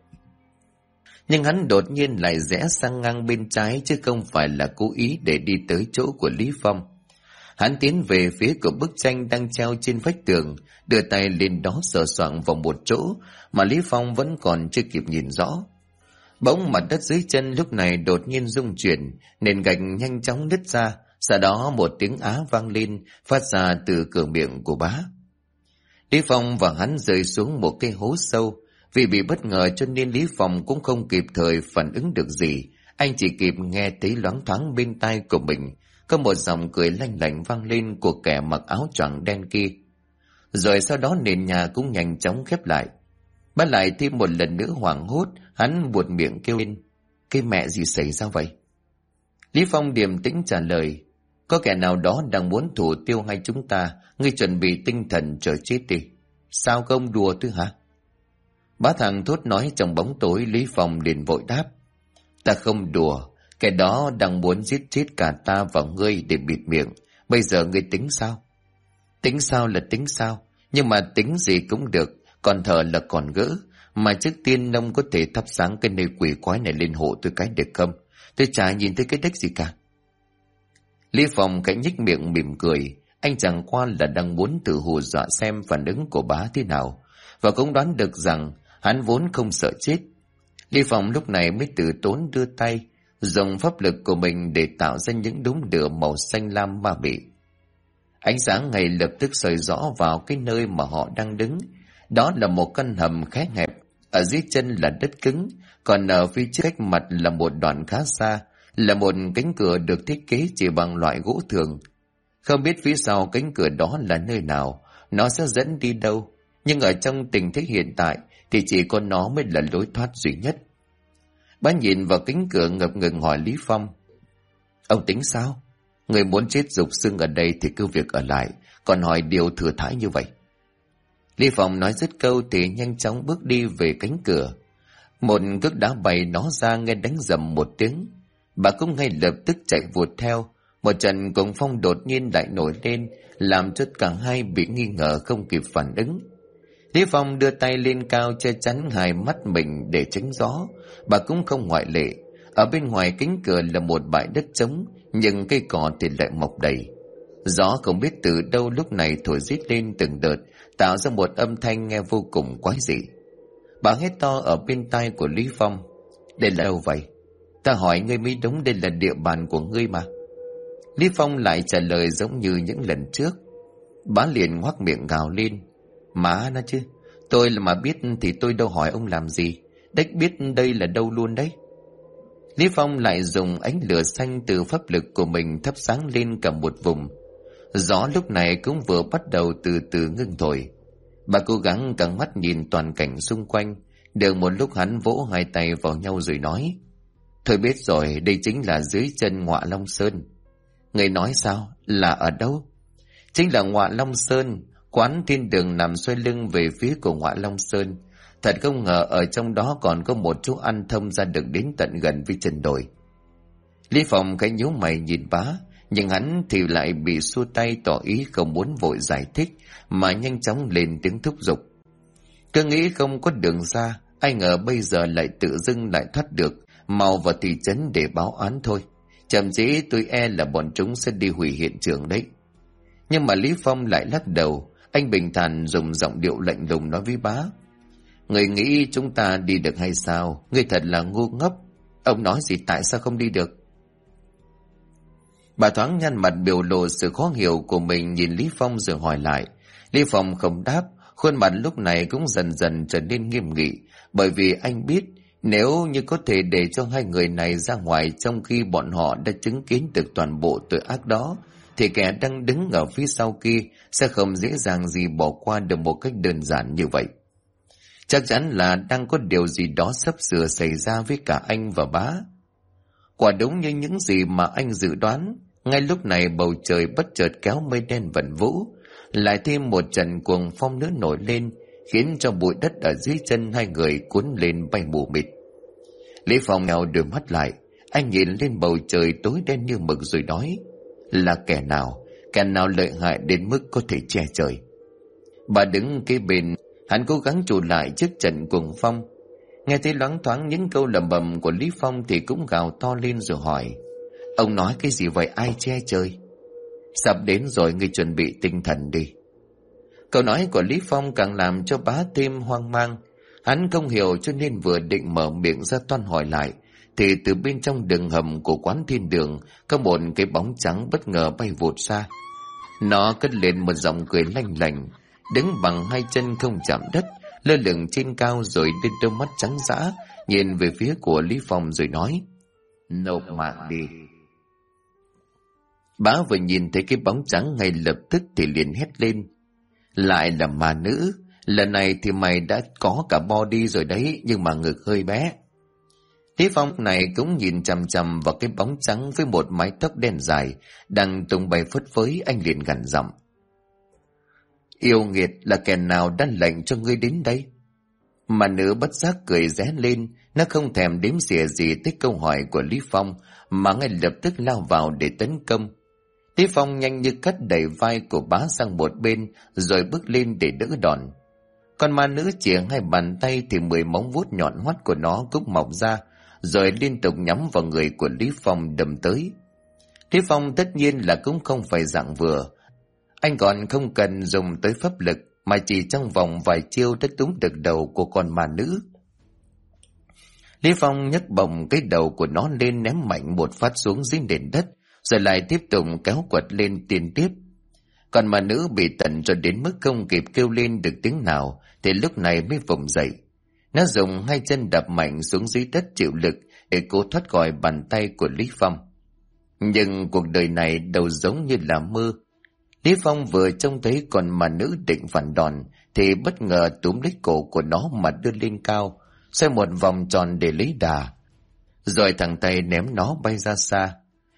Nhưng hắn đột nhiên lại rẽ sang ngang bên trái, chứ không phải là cố ý để đi tới chỗ của Lý Phong. Hắn tiến về phía của bức tranh đang treo trên vách tường, đưa tay lên đó sờ soạng vào một chỗ mà Lý Phong vẫn còn chưa kịp nhìn rõ. Bỗng mặt đất dưới chân lúc này đột nhiên rung chuyển, nền gạch nhanh chóng nứt ra, sau đó một tiếng á vang lên phát ra từ cửa miệng của Bá. Lý Phong và hắn rơi xuống một cái hố sâu. Vì bị bất ngờ cho nên Lý Phong cũng không kịp thời phản ứng được gì, anh chỉ kịp nghe thấy loáng thoáng bên tai của mình có một giọng cười lanh lảnh vang lên của kẻ mặc áo choàng đen kia. Rồi sau đó nền nhà cũng nhanh chóng khép lại. Bắt lại thêm một lần nữa hoảng hốt, hắn buột miệng kêu lên, cái mẹ gì xảy ra vậy? Lý Phong điềm tĩnh trả lời, có kẻ nào đó đang muốn thủ tiêu hai chúng ta, ngươi chuẩn bị tinh thần chờ chết đi. Sao không đùa chứ hả? Bá thằng thốt nói trong bóng tối. Lý Phong liền vội đáp, ta không đùa, kẻ đó đang muốn giết chết cả ta và ngươi để bịt miệng. Bây giờ ngươi tính sao? Tính sao là tính sao, nhưng mà tính gì cũng được, còn thờ là còn gỡ. Mà trước tiên ông có thể thắp sáng cái nơi quỷ quái này lên hộ tôi cái được không? Tôi chả nhìn thấy cái đếch gì cả. Lý Phong khẽ nhếch miệng mỉm cười, anh chẳng qua là đang muốn tự hù dọa xem phản ứng của Bá thế nào, và cũng đoán được rằng hắn vốn không sợ chết. Lý Phong lúc này mới tự tốn đưa tay, dùng pháp lực của mình để tạo ra những đốm lửa màu xanh lam ma mị. Ánh sáng ngày lập tức soi rõ vào cái nơi mà họ đang đứng, Đó là một căn hầm khá hẹp, ở dưới chân là đất cứng, còn ở phía trước cách mặt là một đoạn khá xa, là một cánh cửa được thiết kế chỉ bằng loại gỗ thường. Không biết phía sau cánh cửa đó là nơi nào, nó sẽ dẫn đi đâu, nhưng ở trong tình thế hiện tại thì chỉ có nó mới là lối thoát duy nhất. Bá nhìn vào cánh cửa ngập ngừng hỏi Lý Phong: Ông tính sao? Người muốn chết rục xương ở đây thì cứ việc ở lại, còn hỏi điều thừa thãi như vậy. Lý Phong nói dứt câu thì nhanh chóng bước đi về cánh cửa. Một cước đá bay nó ra, nghe đánh rầm một tiếng. Bà cũng ngay lập tức chạy vụt theo. Một trận cuồng phong đột nhiên lại nổi lên, làm cho cả hai bị nghi ngờ không kịp phản ứng. Lý Phong đưa tay lên cao che chắn hai mắt mình để tránh gió. Bà cũng không ngoại lệ. Ở bên ngoài cánh cửa là một bãi đất trống, nhưng cây cỏ thì lại mọc đầy. Gió không biết từ đâu lúc này thổi rít lên từng đợt, tạo ra một âm thanh nghe vô cùng quái dị. Bà hét to ở bên tai của Lý Phong: Đây là đâu vậy? Ta hỏi ngươi mới đúng, đây là địa bàn của ngươi mà. Lý Phong lại trả lời giống như những lần trước. Bà liền ngoác miệng gào lên: Má nó chứ, tôi là mà biết thì tôi đâu hỏi ông làm gì, đếch biết đây là đâu luôn đấy. Lý Phong lại dùng ánh lửa xanh từ pháp lực của mình thắp sáng lên cả một vùng. Gió lúc này cũng vừa bắt đầu từ từ ngưng thổi. Bà cố gắng căng mắt nhìn toàn cảnh xung quanh. Được một lúc hắn vỗ hai tay vào nhau rồi nói: Thôi biết rồi, đây chính là dưới chân Ngọa Long Sơn. Người nói sao? Là ở đâu? Chính là Ngọa Long Sơn. Quán Thiên Đường nằm xoay lưng về phía của Ngọa Long Sơn. Thật không ngờ ở trong đó còn có một chỗ ăn thông ra được đến tận gần với chân đồi. Lý Phong cái nhíu mày nhìn bá, nhưng hắn thì lại bị xua tay tỏ ý không muốn vội giải thích, mà nhanh chóng lên tiếng thúc giục. Cứ nghĩ không có đường ra, ai ngờ bây giờ lại tự dưng lại thoát được, mau vào thị trấn để báo án thôi. Chậm chế tôi e là bọn chúng sẽ đi hủy hiện trường đấy. Nhưng mà Lý Phong lại lắc đầu. Anh bình thản dùng giọng điệu lạnh lùng nói với bá: Người nghĩ chúng ta đi được hay sao? Người thật là ngu ngốc. Ông nói gì tại sao không đi được? Bà thoáng nhăn mặt biểu lộ sự khó hiểu của mình, nhìn Lý Phong rồi hỏi lại. Lý Phong không đáp, khuôn mặt lúc này cũng dần dần trở nên nghiêm nghị, bởi vì anh biết nếu như có thể để cho hai người này ra ngoài trong khi bọn họ đã chứng kiến được toàn bộ tội ác đó, thì kẻ đang đứng ở phía sau kia sẽ không dễ dàng gì bỏ qua được một cách đơn giản như vậy. Chắc chắn là đang có điều gì đó sắp sửa xảy ra với cả anh và bá. Quả đúng như những gì mà anh dự đoán, ngay lúc này bầu trời bất chợt kéo mây đen vần vũ, lại thêm một trận cuồng phong nữa nổi lên, khiến cho bụi đất ở dưới chân hai người cuốn lên bay mù mịt. Lý Phong nheo đôi mắt lại, anh nhìn lên bầu trời tối đen như mực rồi nói: Là kẻ nào lợi hại đến mức có thể che trời? Bà đứng kế bên, hắn cố gắng trụ lại trước trận cuồng phong. Nghe thấy loáng thoáng những câu lẩm bẩm của Lý Phong thì cũng gào to lên rồi hỏi: Ông nói cái gì vậy, ai che trời? Sắp đến rồi, ngươi chuẩn bị tinh thần đi. Câu nói của Lý Phong càng làm cho bá thêm hoang mang. Hắn không hiểu cho nên vừa định mở miệng ra toan hỏi lại, thì từ bên trong đường hầm của Quán Thiên Đường có một cái bóng trắng bất ngờ bay vụt ra. Nó cất lên một giọng cười lanh lảnh, đứng bằng hai chân không chạm đất, lơ lửng trên cao, rồi đưa đôi mắt trắng dã nhìn về phía của Lý Phong rồi nói: Nộp mạng đi. Bá vừa nhìn thấy cái bóng trắng ngay lập tức thì liền hét lên: Lại là ma nữ, lần này thì mày đã có cả body rồi đấy, nhưng mà ngực hơi bé. Lý Phong này cũng nhìn chằm chằm vào cái bóng trắng với một mái tóc đen dài đang tung bay phất phới. Anh liền gằn giọng: Yêu nghiệt, là kẻ nào đã lệnh cho ngươi đến đây? Mà nữ bất giác cười ré lên, nó không thèm đếm xỉa gì tới câu hỏi của Lý Phong, mà ngay lập tức lao vào để tấn công. Lý Phong nhanh như cắt đẩy vai của bá sang một bên, rồi bước lên để đỡ đòn. Còn ma nữ chìa hai bàn tay thì 10 móng vuốt nhọn hoắt của nó cũng mọc ra, rồi liên tục nhắm vào người của Lý Phong đâm tới. Lý Phong tất nhiên là cũng không phải dạng vừa. Anh còn không cần dùng tới pháp lực, mà chỉ trong vòng vài chiêu đã túm được đầu của con ma nữ. Lý Phong nhấc bổng cái đầu của nó lên, ném mạnh một phát xuống dưới nền đất, rồi lại tiếp tục kéo quật lên tiên tiếp. Còn ma nữ bị tận cho đến mức không kịp kêu lên được tiếng nào, thì lúc này mới vùng dậy. Nó dùng hai chân đập mạnh xuống dưới đất chịu lực để cố thoát khỏi bàn tay của Lý Phong. Nhưng cuộc đời này đâu giống như là mơ. Lý Phong vừa trông thấy con ma nữ định phản đòn thì bất ngờ túm lấy cổ của nó mà đưa lên cao, xoay một vòng tròn để lấy đà, rồi thẳng tay ném nó bay ra xa.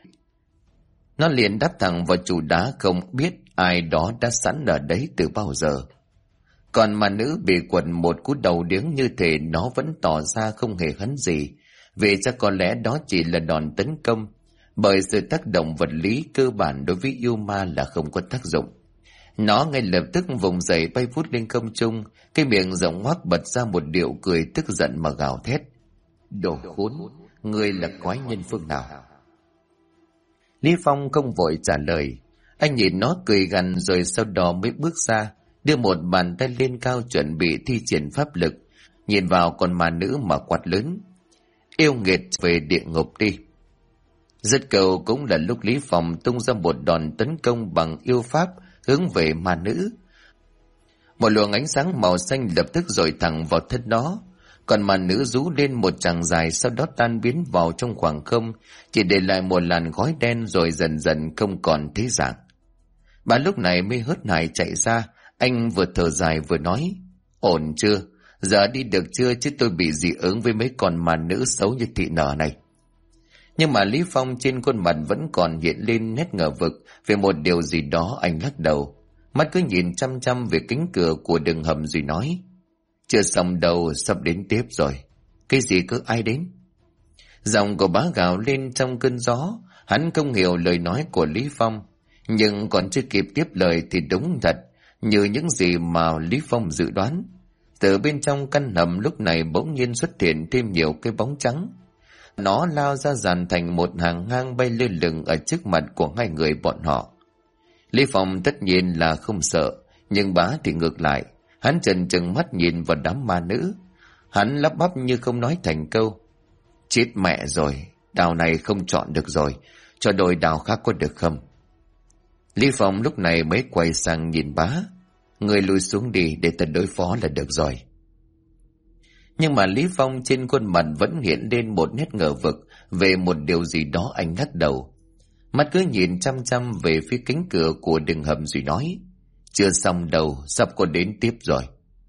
Nó liền đáp thẳng vào trụ đá, không biết ai đó đã sẵn ở đấy từ bao giờ. Còn ma nữ bị quật một cú đầu điếng như thể nó vẫn tỏ ra không hề hấn gì, vì chắc có lẽ đó chỉ là đòn tấn công, bởi sự tác động vật lý cơ bản đối với yêu ma là không có tác dụng. Nó ngay lập tức vùng dậy bay vút lên không trung, cái miệng rộng ngoác bật ra một điệu cười tức giận mà gào thét: Đồ khốn, ngươi là quái nhân phương nào? Lý Phong không vội trả lời, anh nhìn nó cười gằn rồi sau đó mới bước ra, đưa một bàn tay lên cao chuẩn bị thi triển pháp lực, nhìn vào con ma nữ mà quát lớn: Yêu nghiệt, về địa ngục đi! Dứt câu cũng là lúc Lý Phong tung ra một đòn tấn công bằng yêu pháp hướng về ma nữ. Một luồng ánh sáng màu xanh lập tức dội thẳng vào thân nó, còn ma nữ rú lên một tràng dài, sau đó tan biến vào trong khoảng không, chỉ để lại một làn khói đen rồi dần dần không còn thấy dạng. Bà lúc này mới hớt hải chạy ra, anh vừa thở dài vừa nói: Ổn chưa? Giờ đi được chưa, chứ tôi bị dị ứng với mấy con ma nữ xấu như thị nở này. Nhưng mà Lý Phong trên khuôn mặt vẫn còn hiện lên nét ngờ vực về một điều gì đó. Anh lắc đầu, mắt cứ nhìn chăm chăm về cánh cửa của đường hầm rồi nói: Chưa xong đâu, sắp đến tiếp rồi. Cái gì cơ, ai đến? Giọng của bá gào lên trong cơn gió. Hắn không hiểu lời nói của Lý Phong, nhưng còn chưa kịp tiếp lời thì đúng thật như những gì mà Lý Phong dự đoán. Từ bên trong căn hầm lúc này bỗng nhiên xuất hiện thêm nhiều cái bóng trắng. Nó lao ra dàn thành một hàng ngang bay lơ lửng ở trước mặt của hai người bọn họ. Lý Phong tất nhiên là không sợ, nhưng bá thì ngược lại. Hắn trần trừng mắt nhìn vào đám ma nữ. Hắn lắp bắp như không nói thành câu: Chết mẹ rồi, đào này không chọn được rồi, cho đôi đào khác có được không? Lý Phong lúc này mới quay sang nhìn bá: Người lùi xuống đi để ta đối phó là được rồi. Nhưng mà Lý Phong trên khuôn mặt vẫn hiện lên một nét ngờ vực về một điều gì đó. Anh lắc đầu, mắt cứ nhìn chăm chăm về phía cánh cửa của đường hầm rồi nói: Chưa xong đâu, sắp có đến tiếp rồi.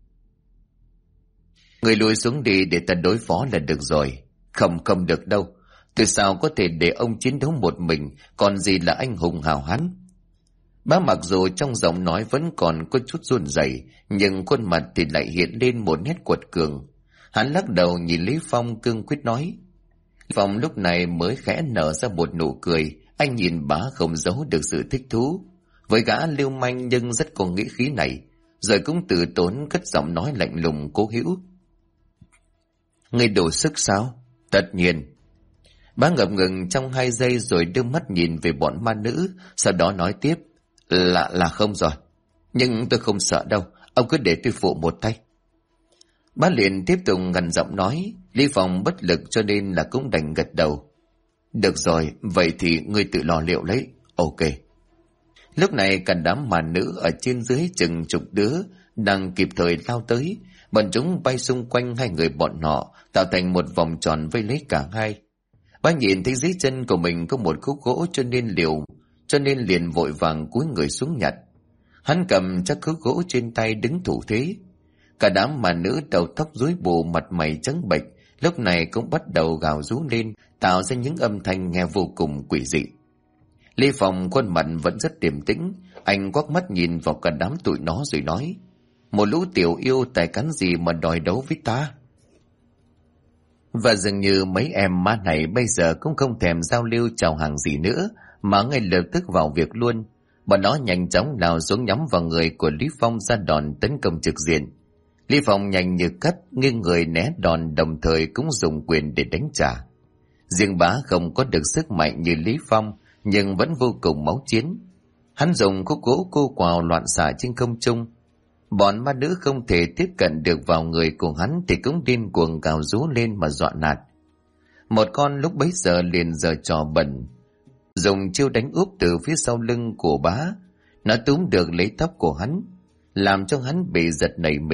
Người lùi xuống đi để ta đối phó là được rồi. Không được đâu, từ sao có thể để ông chiến đấu một mình, còn gì là anh hùng hào hán. Bá mặc dù trong giọng nói vẫn còn có chút run rẩy, nhưng khuôn mặt thì lại hiện lên một nét quật cường. Hắn lắc đầu nhìn Lý Phong cương quyết nói. Phong lúc này mới khẽ nở ra một nụ cười. Anh nhìn bá không giấu được sự thích thú với gã lưu manh nhưng rất có nghĩa khí này, rồi cũng từ tốn cất giọng nói lạnh lùng cố hữu: Ngươi đủ sức sao? Tất nhiên. Bá ngập ngừng trong 2 giây rồi đưa mắt nhìn về bọn ma nữ, sau đó nói tiếp: Là không rồi, nhưng tôi không sợ đâu, ông cứ để tôi phụ một tay. Bá liền tiếp tục gằn giọng nói. Lý Phong bất lực cho nên là cũng đành gật đầu. Được rồi, vậy thì ngươi tự lo liệu lấy. Ok. Lúc này cả đám ma nữ ở trên dưới chừng chục đứa đang kịp thời lao tới. Bọn chúng bay xung quanh hai người bọn họ, tạo thành một vòng tròn vây lấy cả hai. Bá nhìn thấy dưới chân của mình có một khúc gỗ cho nên liền vội vàng cúi người xuống nhặt. Hắn cầm chắc khúc gỗ trên tay đứng thủ thế. Cả đám ma nữ đầu tóc rối bù, mặt mày trắng bệch, lúc này cũng bắt đầu gào rú lên, tạo ra những âm thanh nghe vô cùng quỷ dị. Lý Phong khuôn mặt vẫn rất điềm tĩnh, anh quắc mắt nhìn vào cả đám tụi nó rồi nói: Một lũ tiểu yêu tài cán gì mà đòi đấu với ta? Và dường như mấy em ma này bây giờ cũng không thèm giao lưu chào hàng gì nữa, mà ngay lập tức vào việc luôn. Bọn nó nhanh chóng lao xuống nhắm vào người của Lý Phong ra đòn tấn công trực diện. Lý Phong nhanh như cắt nghiêng người né đòn, đồng thời cũng dùng quyền để đánh trả. Riêng bá không có được sức mạnh như Lý Phong, nhưng vẫn vô cùng máu chiến. Hắn dùng khúc gỗ cô quào loạn xạ trên không trung. Bọn ma nữ không thể tiếp cận được vào người của hắn thì cũng điên cuồng gào rú lên mà dọa nạt. Một con lúc bấy giờ liền giở trò bẩn, dùng chiêu đánh úp từ phía sau lưng của bá. Nó túm được lấy tóc của hắn, làm cho hắn bị giật nảy mình,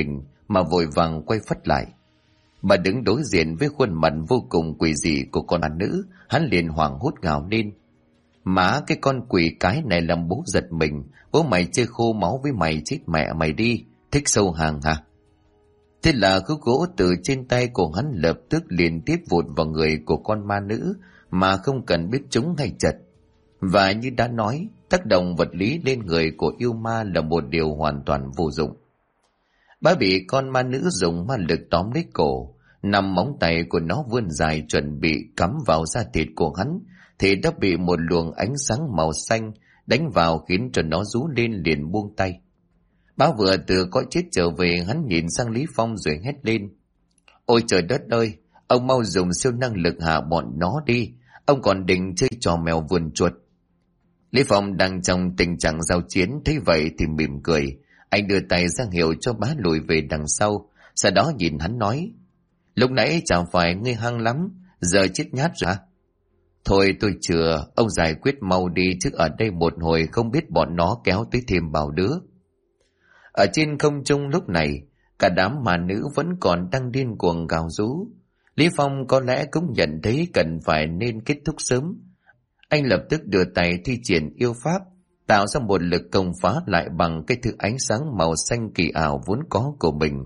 mà vội vàng quay phắt lại. Bà đứng đối diện với khuôn mặt vô cùng quỷ dị của con ăn nữ, hắn liền hoảng hốt gào lên. Má, cái con quỷ cái này làm bố giật mình, bố mày chơi khô máu với mày, chết mẹ mày đi, thích sâu hàng hả? Thế là khúc gỗ từ trên tay của hắn lập tức liền tiếp vụt vào người của con ma nữ mà không cần biết trúng hay chật. Và như đã nói, tác động vật lý lên người của yêu ma là một điều hoàn toàn vô dụng. Bà bị con ma nữ dùng ma lực tóm lấy cổ, nằm móng tay của nó vươn dài chuẩn bị cắm vào da thịt của hắn, thì đã bị một luồng ánh sáng màu xanh đánh vào khiến cho nó rú lên liền buông tay. Bá vừa từ cõi chết trở về, hắn nhìn sang Lý Phong rồi hét lên. Ôi trời đất ơi, ông mau dùng siêu năng lực hạ bọn nó đi, ông còn định chơi trò mèo vườn chuột. Lý Phong đang trong tình trạng giao chiến, thấy vậy thì mỉm cười. Anh đưa tay ra hiệu cho bá lùi về đằng sau, sau đó nhìn hắn nói. Lúc nãy chẳng phải ngươi hăng lắm, giờ chết nhát rồi à? Thôi tôi chừa, ông giải quyết mau đi chứ ở đây một hồi không biết bọn nó kéo tới thêm bao đứa. Ở trên không trung lúc này, cả đám ma nữ vẫn còn đang điên cuồng gào rú. Lý Phong có lẽ cũng nhận thấy cần phải nên kết thúc sớm. Anh lập tức đưa tay thi triển yêu pháp, tạo ra một lực công phá lại bằng cái thứ ánh sáng màu xanh kỳ ảo vốn có của mình.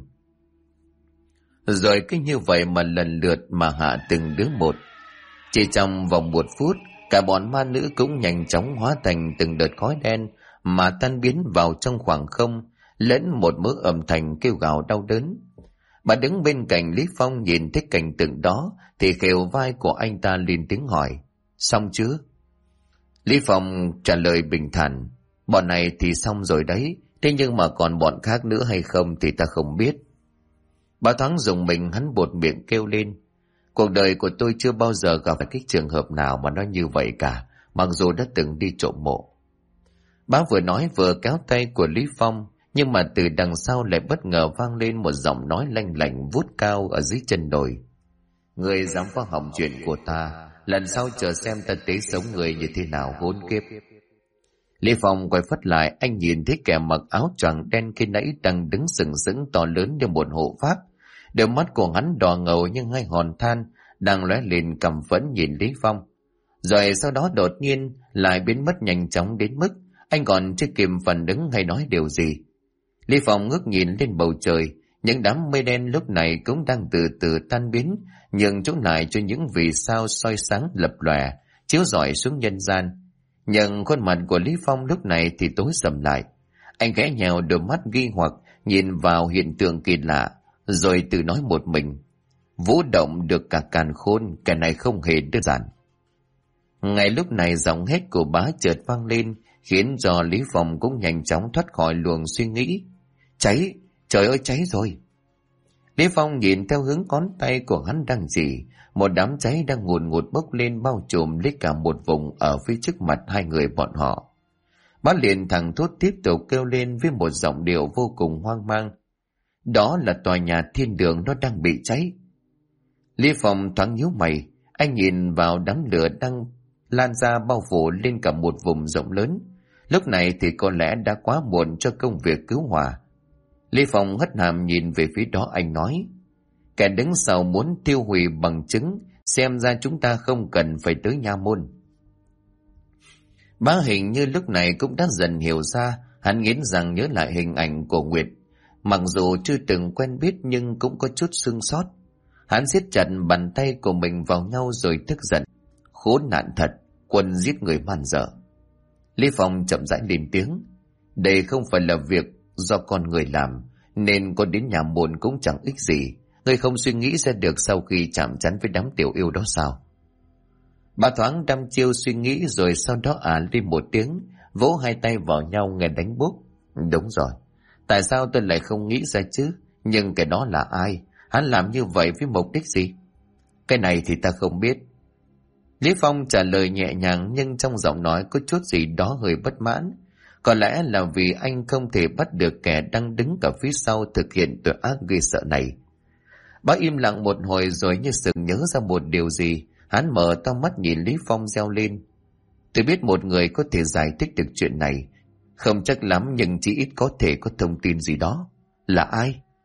Rồi cứ như vậy mà lần lượt mà hạ từng đứa một. Chỉ trong vòng 1 phút, cả bọn ma nữ cũng nhanh chóng hóa thành từng đợt khói đen mà tan biến vào trong khoảng không, lẫn một mớ âm thanh kêu gào đau đớn. Bà đứng bên cạnh Lý Phong nhìn thấy cảnh tượng đó thì khều vai của anh ta lên tiếng hỏi. Xong chưa? Lý Phong trả lời bình thản. Bọn này thì xong rồi đấy, thế nhưng mà còn bọn khác nữa hay không thì ta không biết. Bà thoáng dùng mình, hắn buột miệng kêu lên. Cuộc đời của tôi chưa bao giờ gặp phải cái trường hợp nào mà nó như vậy cả, mặc dù đã từng đi trộm mộ. Bá vừa nói vừa kéo tay của Lý Phong, nhưng mà từ đằng sau lại bất ngờ vang lên một giọng nói lanh lảnh vút cao ở dưới chân đồi. Người dám phá hỏng chuyện của ta, lần sau chờ xem ta tế sống người như thế nào khốn kiếp. Lý Phong quay phất lại, anh nhìn thấy kẻ mặc áo choàng đen khi nãy đang đứng sừng sững to lớn như một hộ pháp. Đôi mắt của hắn đỏ ngầu như hai hòn than, đang lóe lên căm phẫn nhìn Lý Phong. Rồi sau đó đột nhiên lại biến mất nhanh chóng đến mức anh còn chưa kịp phản ứng hay nói điều gì. Lý Phong ngước nhìn lên bầu trời, những đám mây đen lúc này cũng đang từ từ tan biến, nhường chỗ lại cho những vì sao soi sáng lập lòe, chiếu rọi xuống nhân gian. Nhưng khuôn mặt của Lý Phong lúc này thì tối sầm lại. Anh khẽ nhèo đôi mắt nghi hoặc nhìn vào hiện tượng kỳ lạ, rồi tự nói một mình. Vũ động được cả càn khôn, cái này không hề đơn giản. Ngay lúc này giọng hét của bá chợt vang lên, khiến cho Lý Phong cũng nhanh chóng thoát khỏi luồng suy nghĩ. Cháy, trời ơi cháy rồi. Lý Phong nhìn theo hướng ngón tay của hắn đang chỉ, một đám cháy đang ngùn ngụt bốc lên bao trùm lấy cả một vùng ở phía trước mặt hai người bọn họ. Bá liền thẳng thốt tiếp tục kêu lên với một giọng điệu vô cùng hoang mang. Đó là tòa nhà thiên đường, nó đang bị cháy. Lý Phong thoáng nhíu mày, anh nhìn vào đám lửa đang lan ra bao phủ lên cả một vùng rộng lớn. Lúc này thì có lẽ đã quá muộn cho công việc cứu hỏa. Lý Phong hất hàm nhìn về phía đó, anh nói. Kẻ đứng sau muốn tiêu hủy bằng chứng, xem ra chúng ta không cần phải tới nha môn. Bá hình như lúc này cũng đã dần hiểu ra, hắn nghiến rằng nhớ lại hình ảnh của Nguyệt. Mặc dù chưa từng quen biết nhưng cũng có chút sưng sót. Hắn siết chặt bàn tay của mình vào nhau rồi tức giận. Khốn nạn thật, quân giết người man dợ. Lý Phong chậm rãi lên tiếng. Đây không phải là việc do con người làm, nên có đến nhà môn cũng chẳng ích gì. Ngươi không suy nghĩ ra được sau khi chạm trán với đám tiểu yêu đó sao? Bà thoáng đăm chiêu suy nghĩ rồi sau đó lên một tiếng, vỗ hai tay vào nhau nghe đánh bốp. Đúng rồi, tại sao tôi lại không nghĩ ra chứ? Nhưng cái đó là ai? Hắn làm như vậy với mục đích gì? Cái này thì ta không biết. Lý Phong trả lời nhẹ nhàng nhưng trong giọng nói có chút gì đó hơi bất mãn. Có lẽ là vì anh không thể bắt được kẻ đang đứng ở phía sau thực hiện tội ác ghê sợ này. Bác im lặng một hồi rồi như sực nhớ ra một điều gì. Hắn mở to mắt nhìn Lý Phong reo lên. Tôi biết một người có thể giải thích được chuyện này. Không chắc lắm nhưng chỉ ít có thể có thông tin gì đó. Là ai?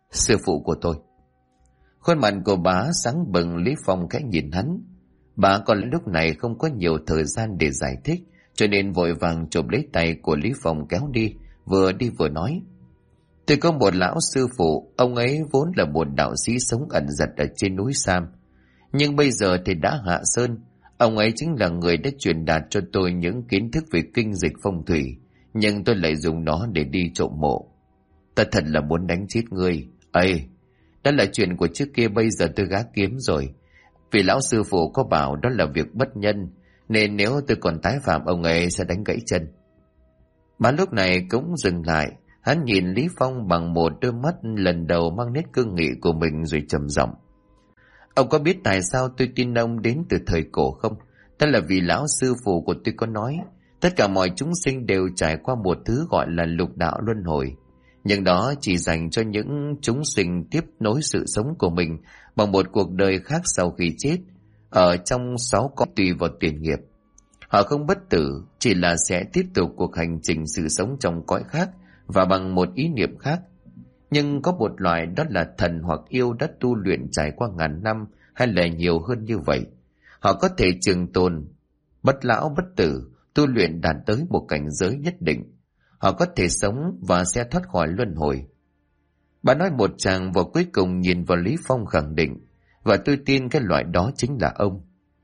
Sư phụ của tôi. Khuôn mặt của bá sáng bừng. Lý Phong khẽ nhìn hắn. Bà còn lúc này không có nhiều thời gian để giải thích, cho nên vội vàng chụp lấy tay của Lý Phong kéo đi vừa nói. Tôi có một lão sư phụ, ông ấy vốn là một đạo sĩ sống ẩn dật ở trên núi Sam. Nhưng bây giờ thì đã hạ sơn, ông ấy chính là người đã truyền đạt cho tôi những kiến thức về kinh dịch phong thủy, nhưng tôi lại dùng nó để đi trộm mộ. Ta thật là muốn đánh chết ngươi. Ây, đó là chuyện của trước kia, bây giờ tôi gác kiếm rồi. Vì lão sư phụ có bảo đó là việc bất nhân, nên nếu tôi còn tái phạm ông ấy sẽ đánh gãy chân. Bà lúc này cũng dừng lại, hắn nhìn Lý Phong bằng một đôi mắt lần đầu mang nét cương nghị của mình rồi trầm giọng. Ông có biết tại sao tôi tin ông đến từ thời cổ không? Đó là vì lão sư phụ của tôi có nói, tất cả mọi chúng sinh đều trải qua một thứ gọi là lục đạo luân hồi. Nhưng đó chỉ dành cho những chúng sinh tiếp nối sự sống của mình bằng một cuộc đời khác sau khi chết, ở trong 6 cõi tùy vào tiền nghiệp. Họ không bất tử, chỉ là sẽ tiếp tục cuộc hành trình sự sống trong cõi khác và bằng một ý niệm khác. Nhưng có một loại, đó là thần hoặc yêu đã tu luyện trải qua ngàn năm hay là nhiều hơn như vậy. Họ có thể trường tồn, bất lão bất tử, tu luyện đạt tới một cảnh giới nhất định. Họ có thể sống và sẽ thoát khỏi luân hồi. Bà nói một tràng và cuối cùng nhìn vào Lý Phong khẳng định, và tôi tin cái loại đó chính là ông.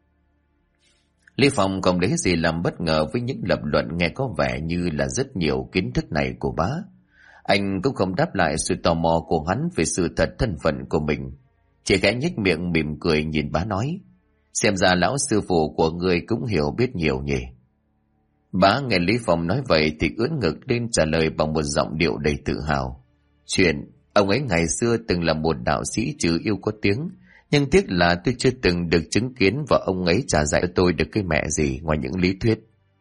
Lý Phong không lấy gì làm bất ngờ với những lập luận nghe có vẻ như là rất nhiều kiến thức này của bá. Anh cũng không đáp lại sự tò mò của hắn về sự thật thân phận của mình, chỉ khẽ nhếch miệng mỉm cười nhìn bá nói, xem ra lão sư phụ của người cũng hiểu biết nhiều nhỉ. Bá nghe Lý Phong nói vậy thì ưỡn ngực lên trả lời bằng một giọng điệu đầy tự hào. Chuyện ông ấy ngày xưa từng là một đạo sĩ trừ yêu có tiếng, nhưng tiếc là tôi chưa từng được chứng kiến và ông ấy trả dạy cho tôi được cái mẹ gì ngoài những lý thuyết.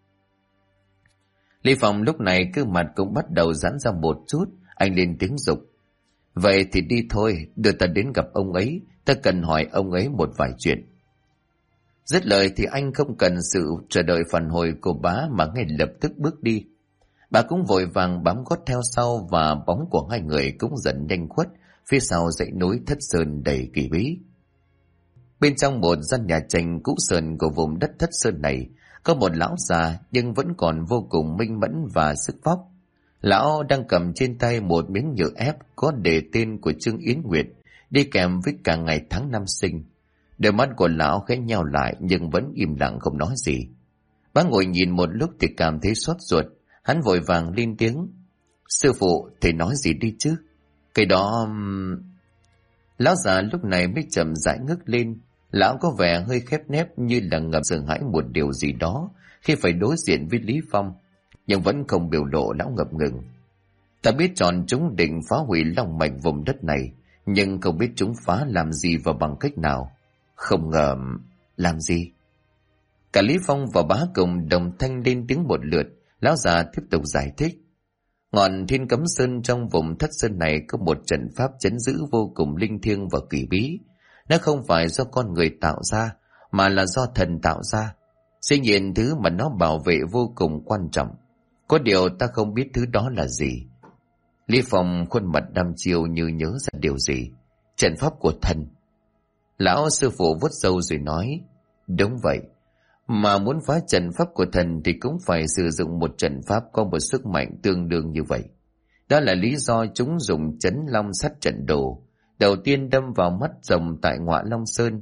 Lý Phong lúc này cứ mặt cũng bắt đầu giãn ra một chút, anh lên tiếng giục. Vậy thì đi thôi, đưa ta đến gặp ông ấy, ta cần hỏi ông ấy một vài chuyện. Dứt lời thì anh không cần sự chờ đợi phản hồi của bá mà ngay lập tức bước đi. Bà cũng vội vàng bám gót theo sau và bóng của hai người cũng dần nhanh khuất phía sau dãy núi Thất Sơn đầy kỳ bí. Bên trong một gian nhà tranh cũ sờn của vùng đất Thất Sơn này có một lão già nhưng vẫn còn vô cùng minh mẫn và sức vóc. Lão đang cầm trên tay một miếng nhựa ép có đề tên của Trương Yến Nguyệt, đi kèm với cả ngày tháng năm sinh. Đôi mắt của lão khẽ nheo lại nhưng vẫn im lặng không nói gì. Bá ngồi nhìn một lúc thì cảm thấy xót ruột, hắn vội vàng lên tiếng. Sư phụ, thầy nói gì đi chứ? Cái đó... Lão già lúc này mới chậm rãi ngước lên. Lão có vẻ hơi khép nép như là ngầm sợ hãi một điều gì đó khi phải đối diện với Lý Phong, nhưng vẫn không biểu lộ lão ngập ngừng. Ta biết chọn chúng định phá hủy long mạch vùng đất này, nhưng không biết chúng phá làm gì và bằng cách nào. Không ngờ... Làm gì? Cả Lý Phong và bá cùng đồng thanh lên tiếng một lượt. Lão già tiếp tục giải thích. Ngọn Thiên Cấm Sơn trong vùng Thất Sơn này có một trận pháp trấn giữ vô cùng linh thiêng và kỳ bí. Nó không phải do con người tạo ra, mà là do thần tạo ra. Dĩ nhiên thứ mà nó bảo vệ vô cùng quan trọng. Có điều ta không biết thứ đó là gì. Lý Phong khuôn mặt đăm chiêu như nhớ ra điều gì. Trận pháp của thần. Lão sư phụ vuốt râu rồi nói. Đúng vậy. Mà muốn phá trận pháp của thần thì cũng phải sử dụng một trận pháp có một sức mạnh tương đương như vậy. Đó là lý do chúng dùng chấn long sắt trận đồ. Đầu tiên đâm vào mắt rồng tại Ngọa Long Sơn,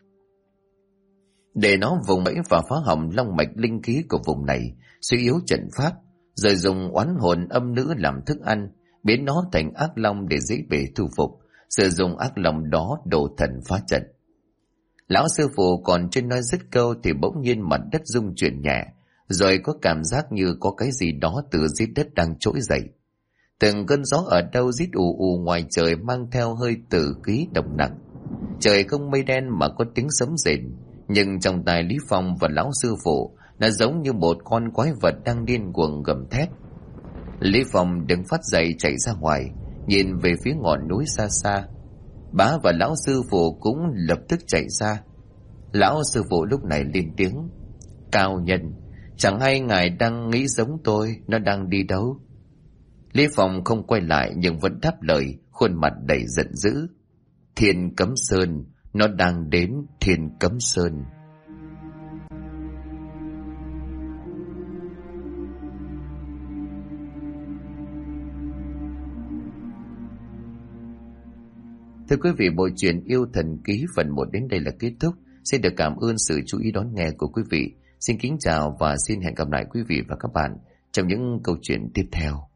để nó vùng bẫy và phá hỏng long mạch linh khí của vùng này, suy yếu trận pháp, rồi dùng oán hồn âm nữ làm thức ăn, biến nó thành ác long để dễ bề thu phục, sử dụng ác long đó đổ thần phá trận. Lão sư phụ còn chưa nói dứt câu thì bỗng nhiên mặt đất rung chuyển nhẹ, rồi có cảm giác như có cái gì đó từ dưới đất đang trỗi dậy. Từng cơn gió ở đâu rít ù ù ngoài trời mang theo hơi tử khí độc nặng. Trời không mây đen mà có tiếng sấm rền, nhưng trong tai Lý Phong và lão sư phụ nó giống như một con quái vật đang điên cuồng gầm thét. Lý Phong đứng phát dậy chạy ra ngoài, nhìn về phía ngọn núi xa xa. Bá và lão sư phụ cũng lập tức chạy ra. Lão sư phụ lúc này lên tiếng. Cao nhân, chẳng hay ngài đang nghĩ giống tôi, nó đang đi đâu? Lý Phong không quay lại nhưng vẫn đáp lời, khuôn mặt đầy giận dữ. Thiên Cấm Sơn, nó đang đến Thiên Cấm Sơn. Thưa quý vị, bộ truyện Yêu Thần Ký phần 1 đến đây là kết thúc. Xin được cảm ơn sự chú ý đón nghe của quý vị. Xin kính chào và xin hẹn gặp lại quý vị và các bạn trong những câu chuyện tiếp theo.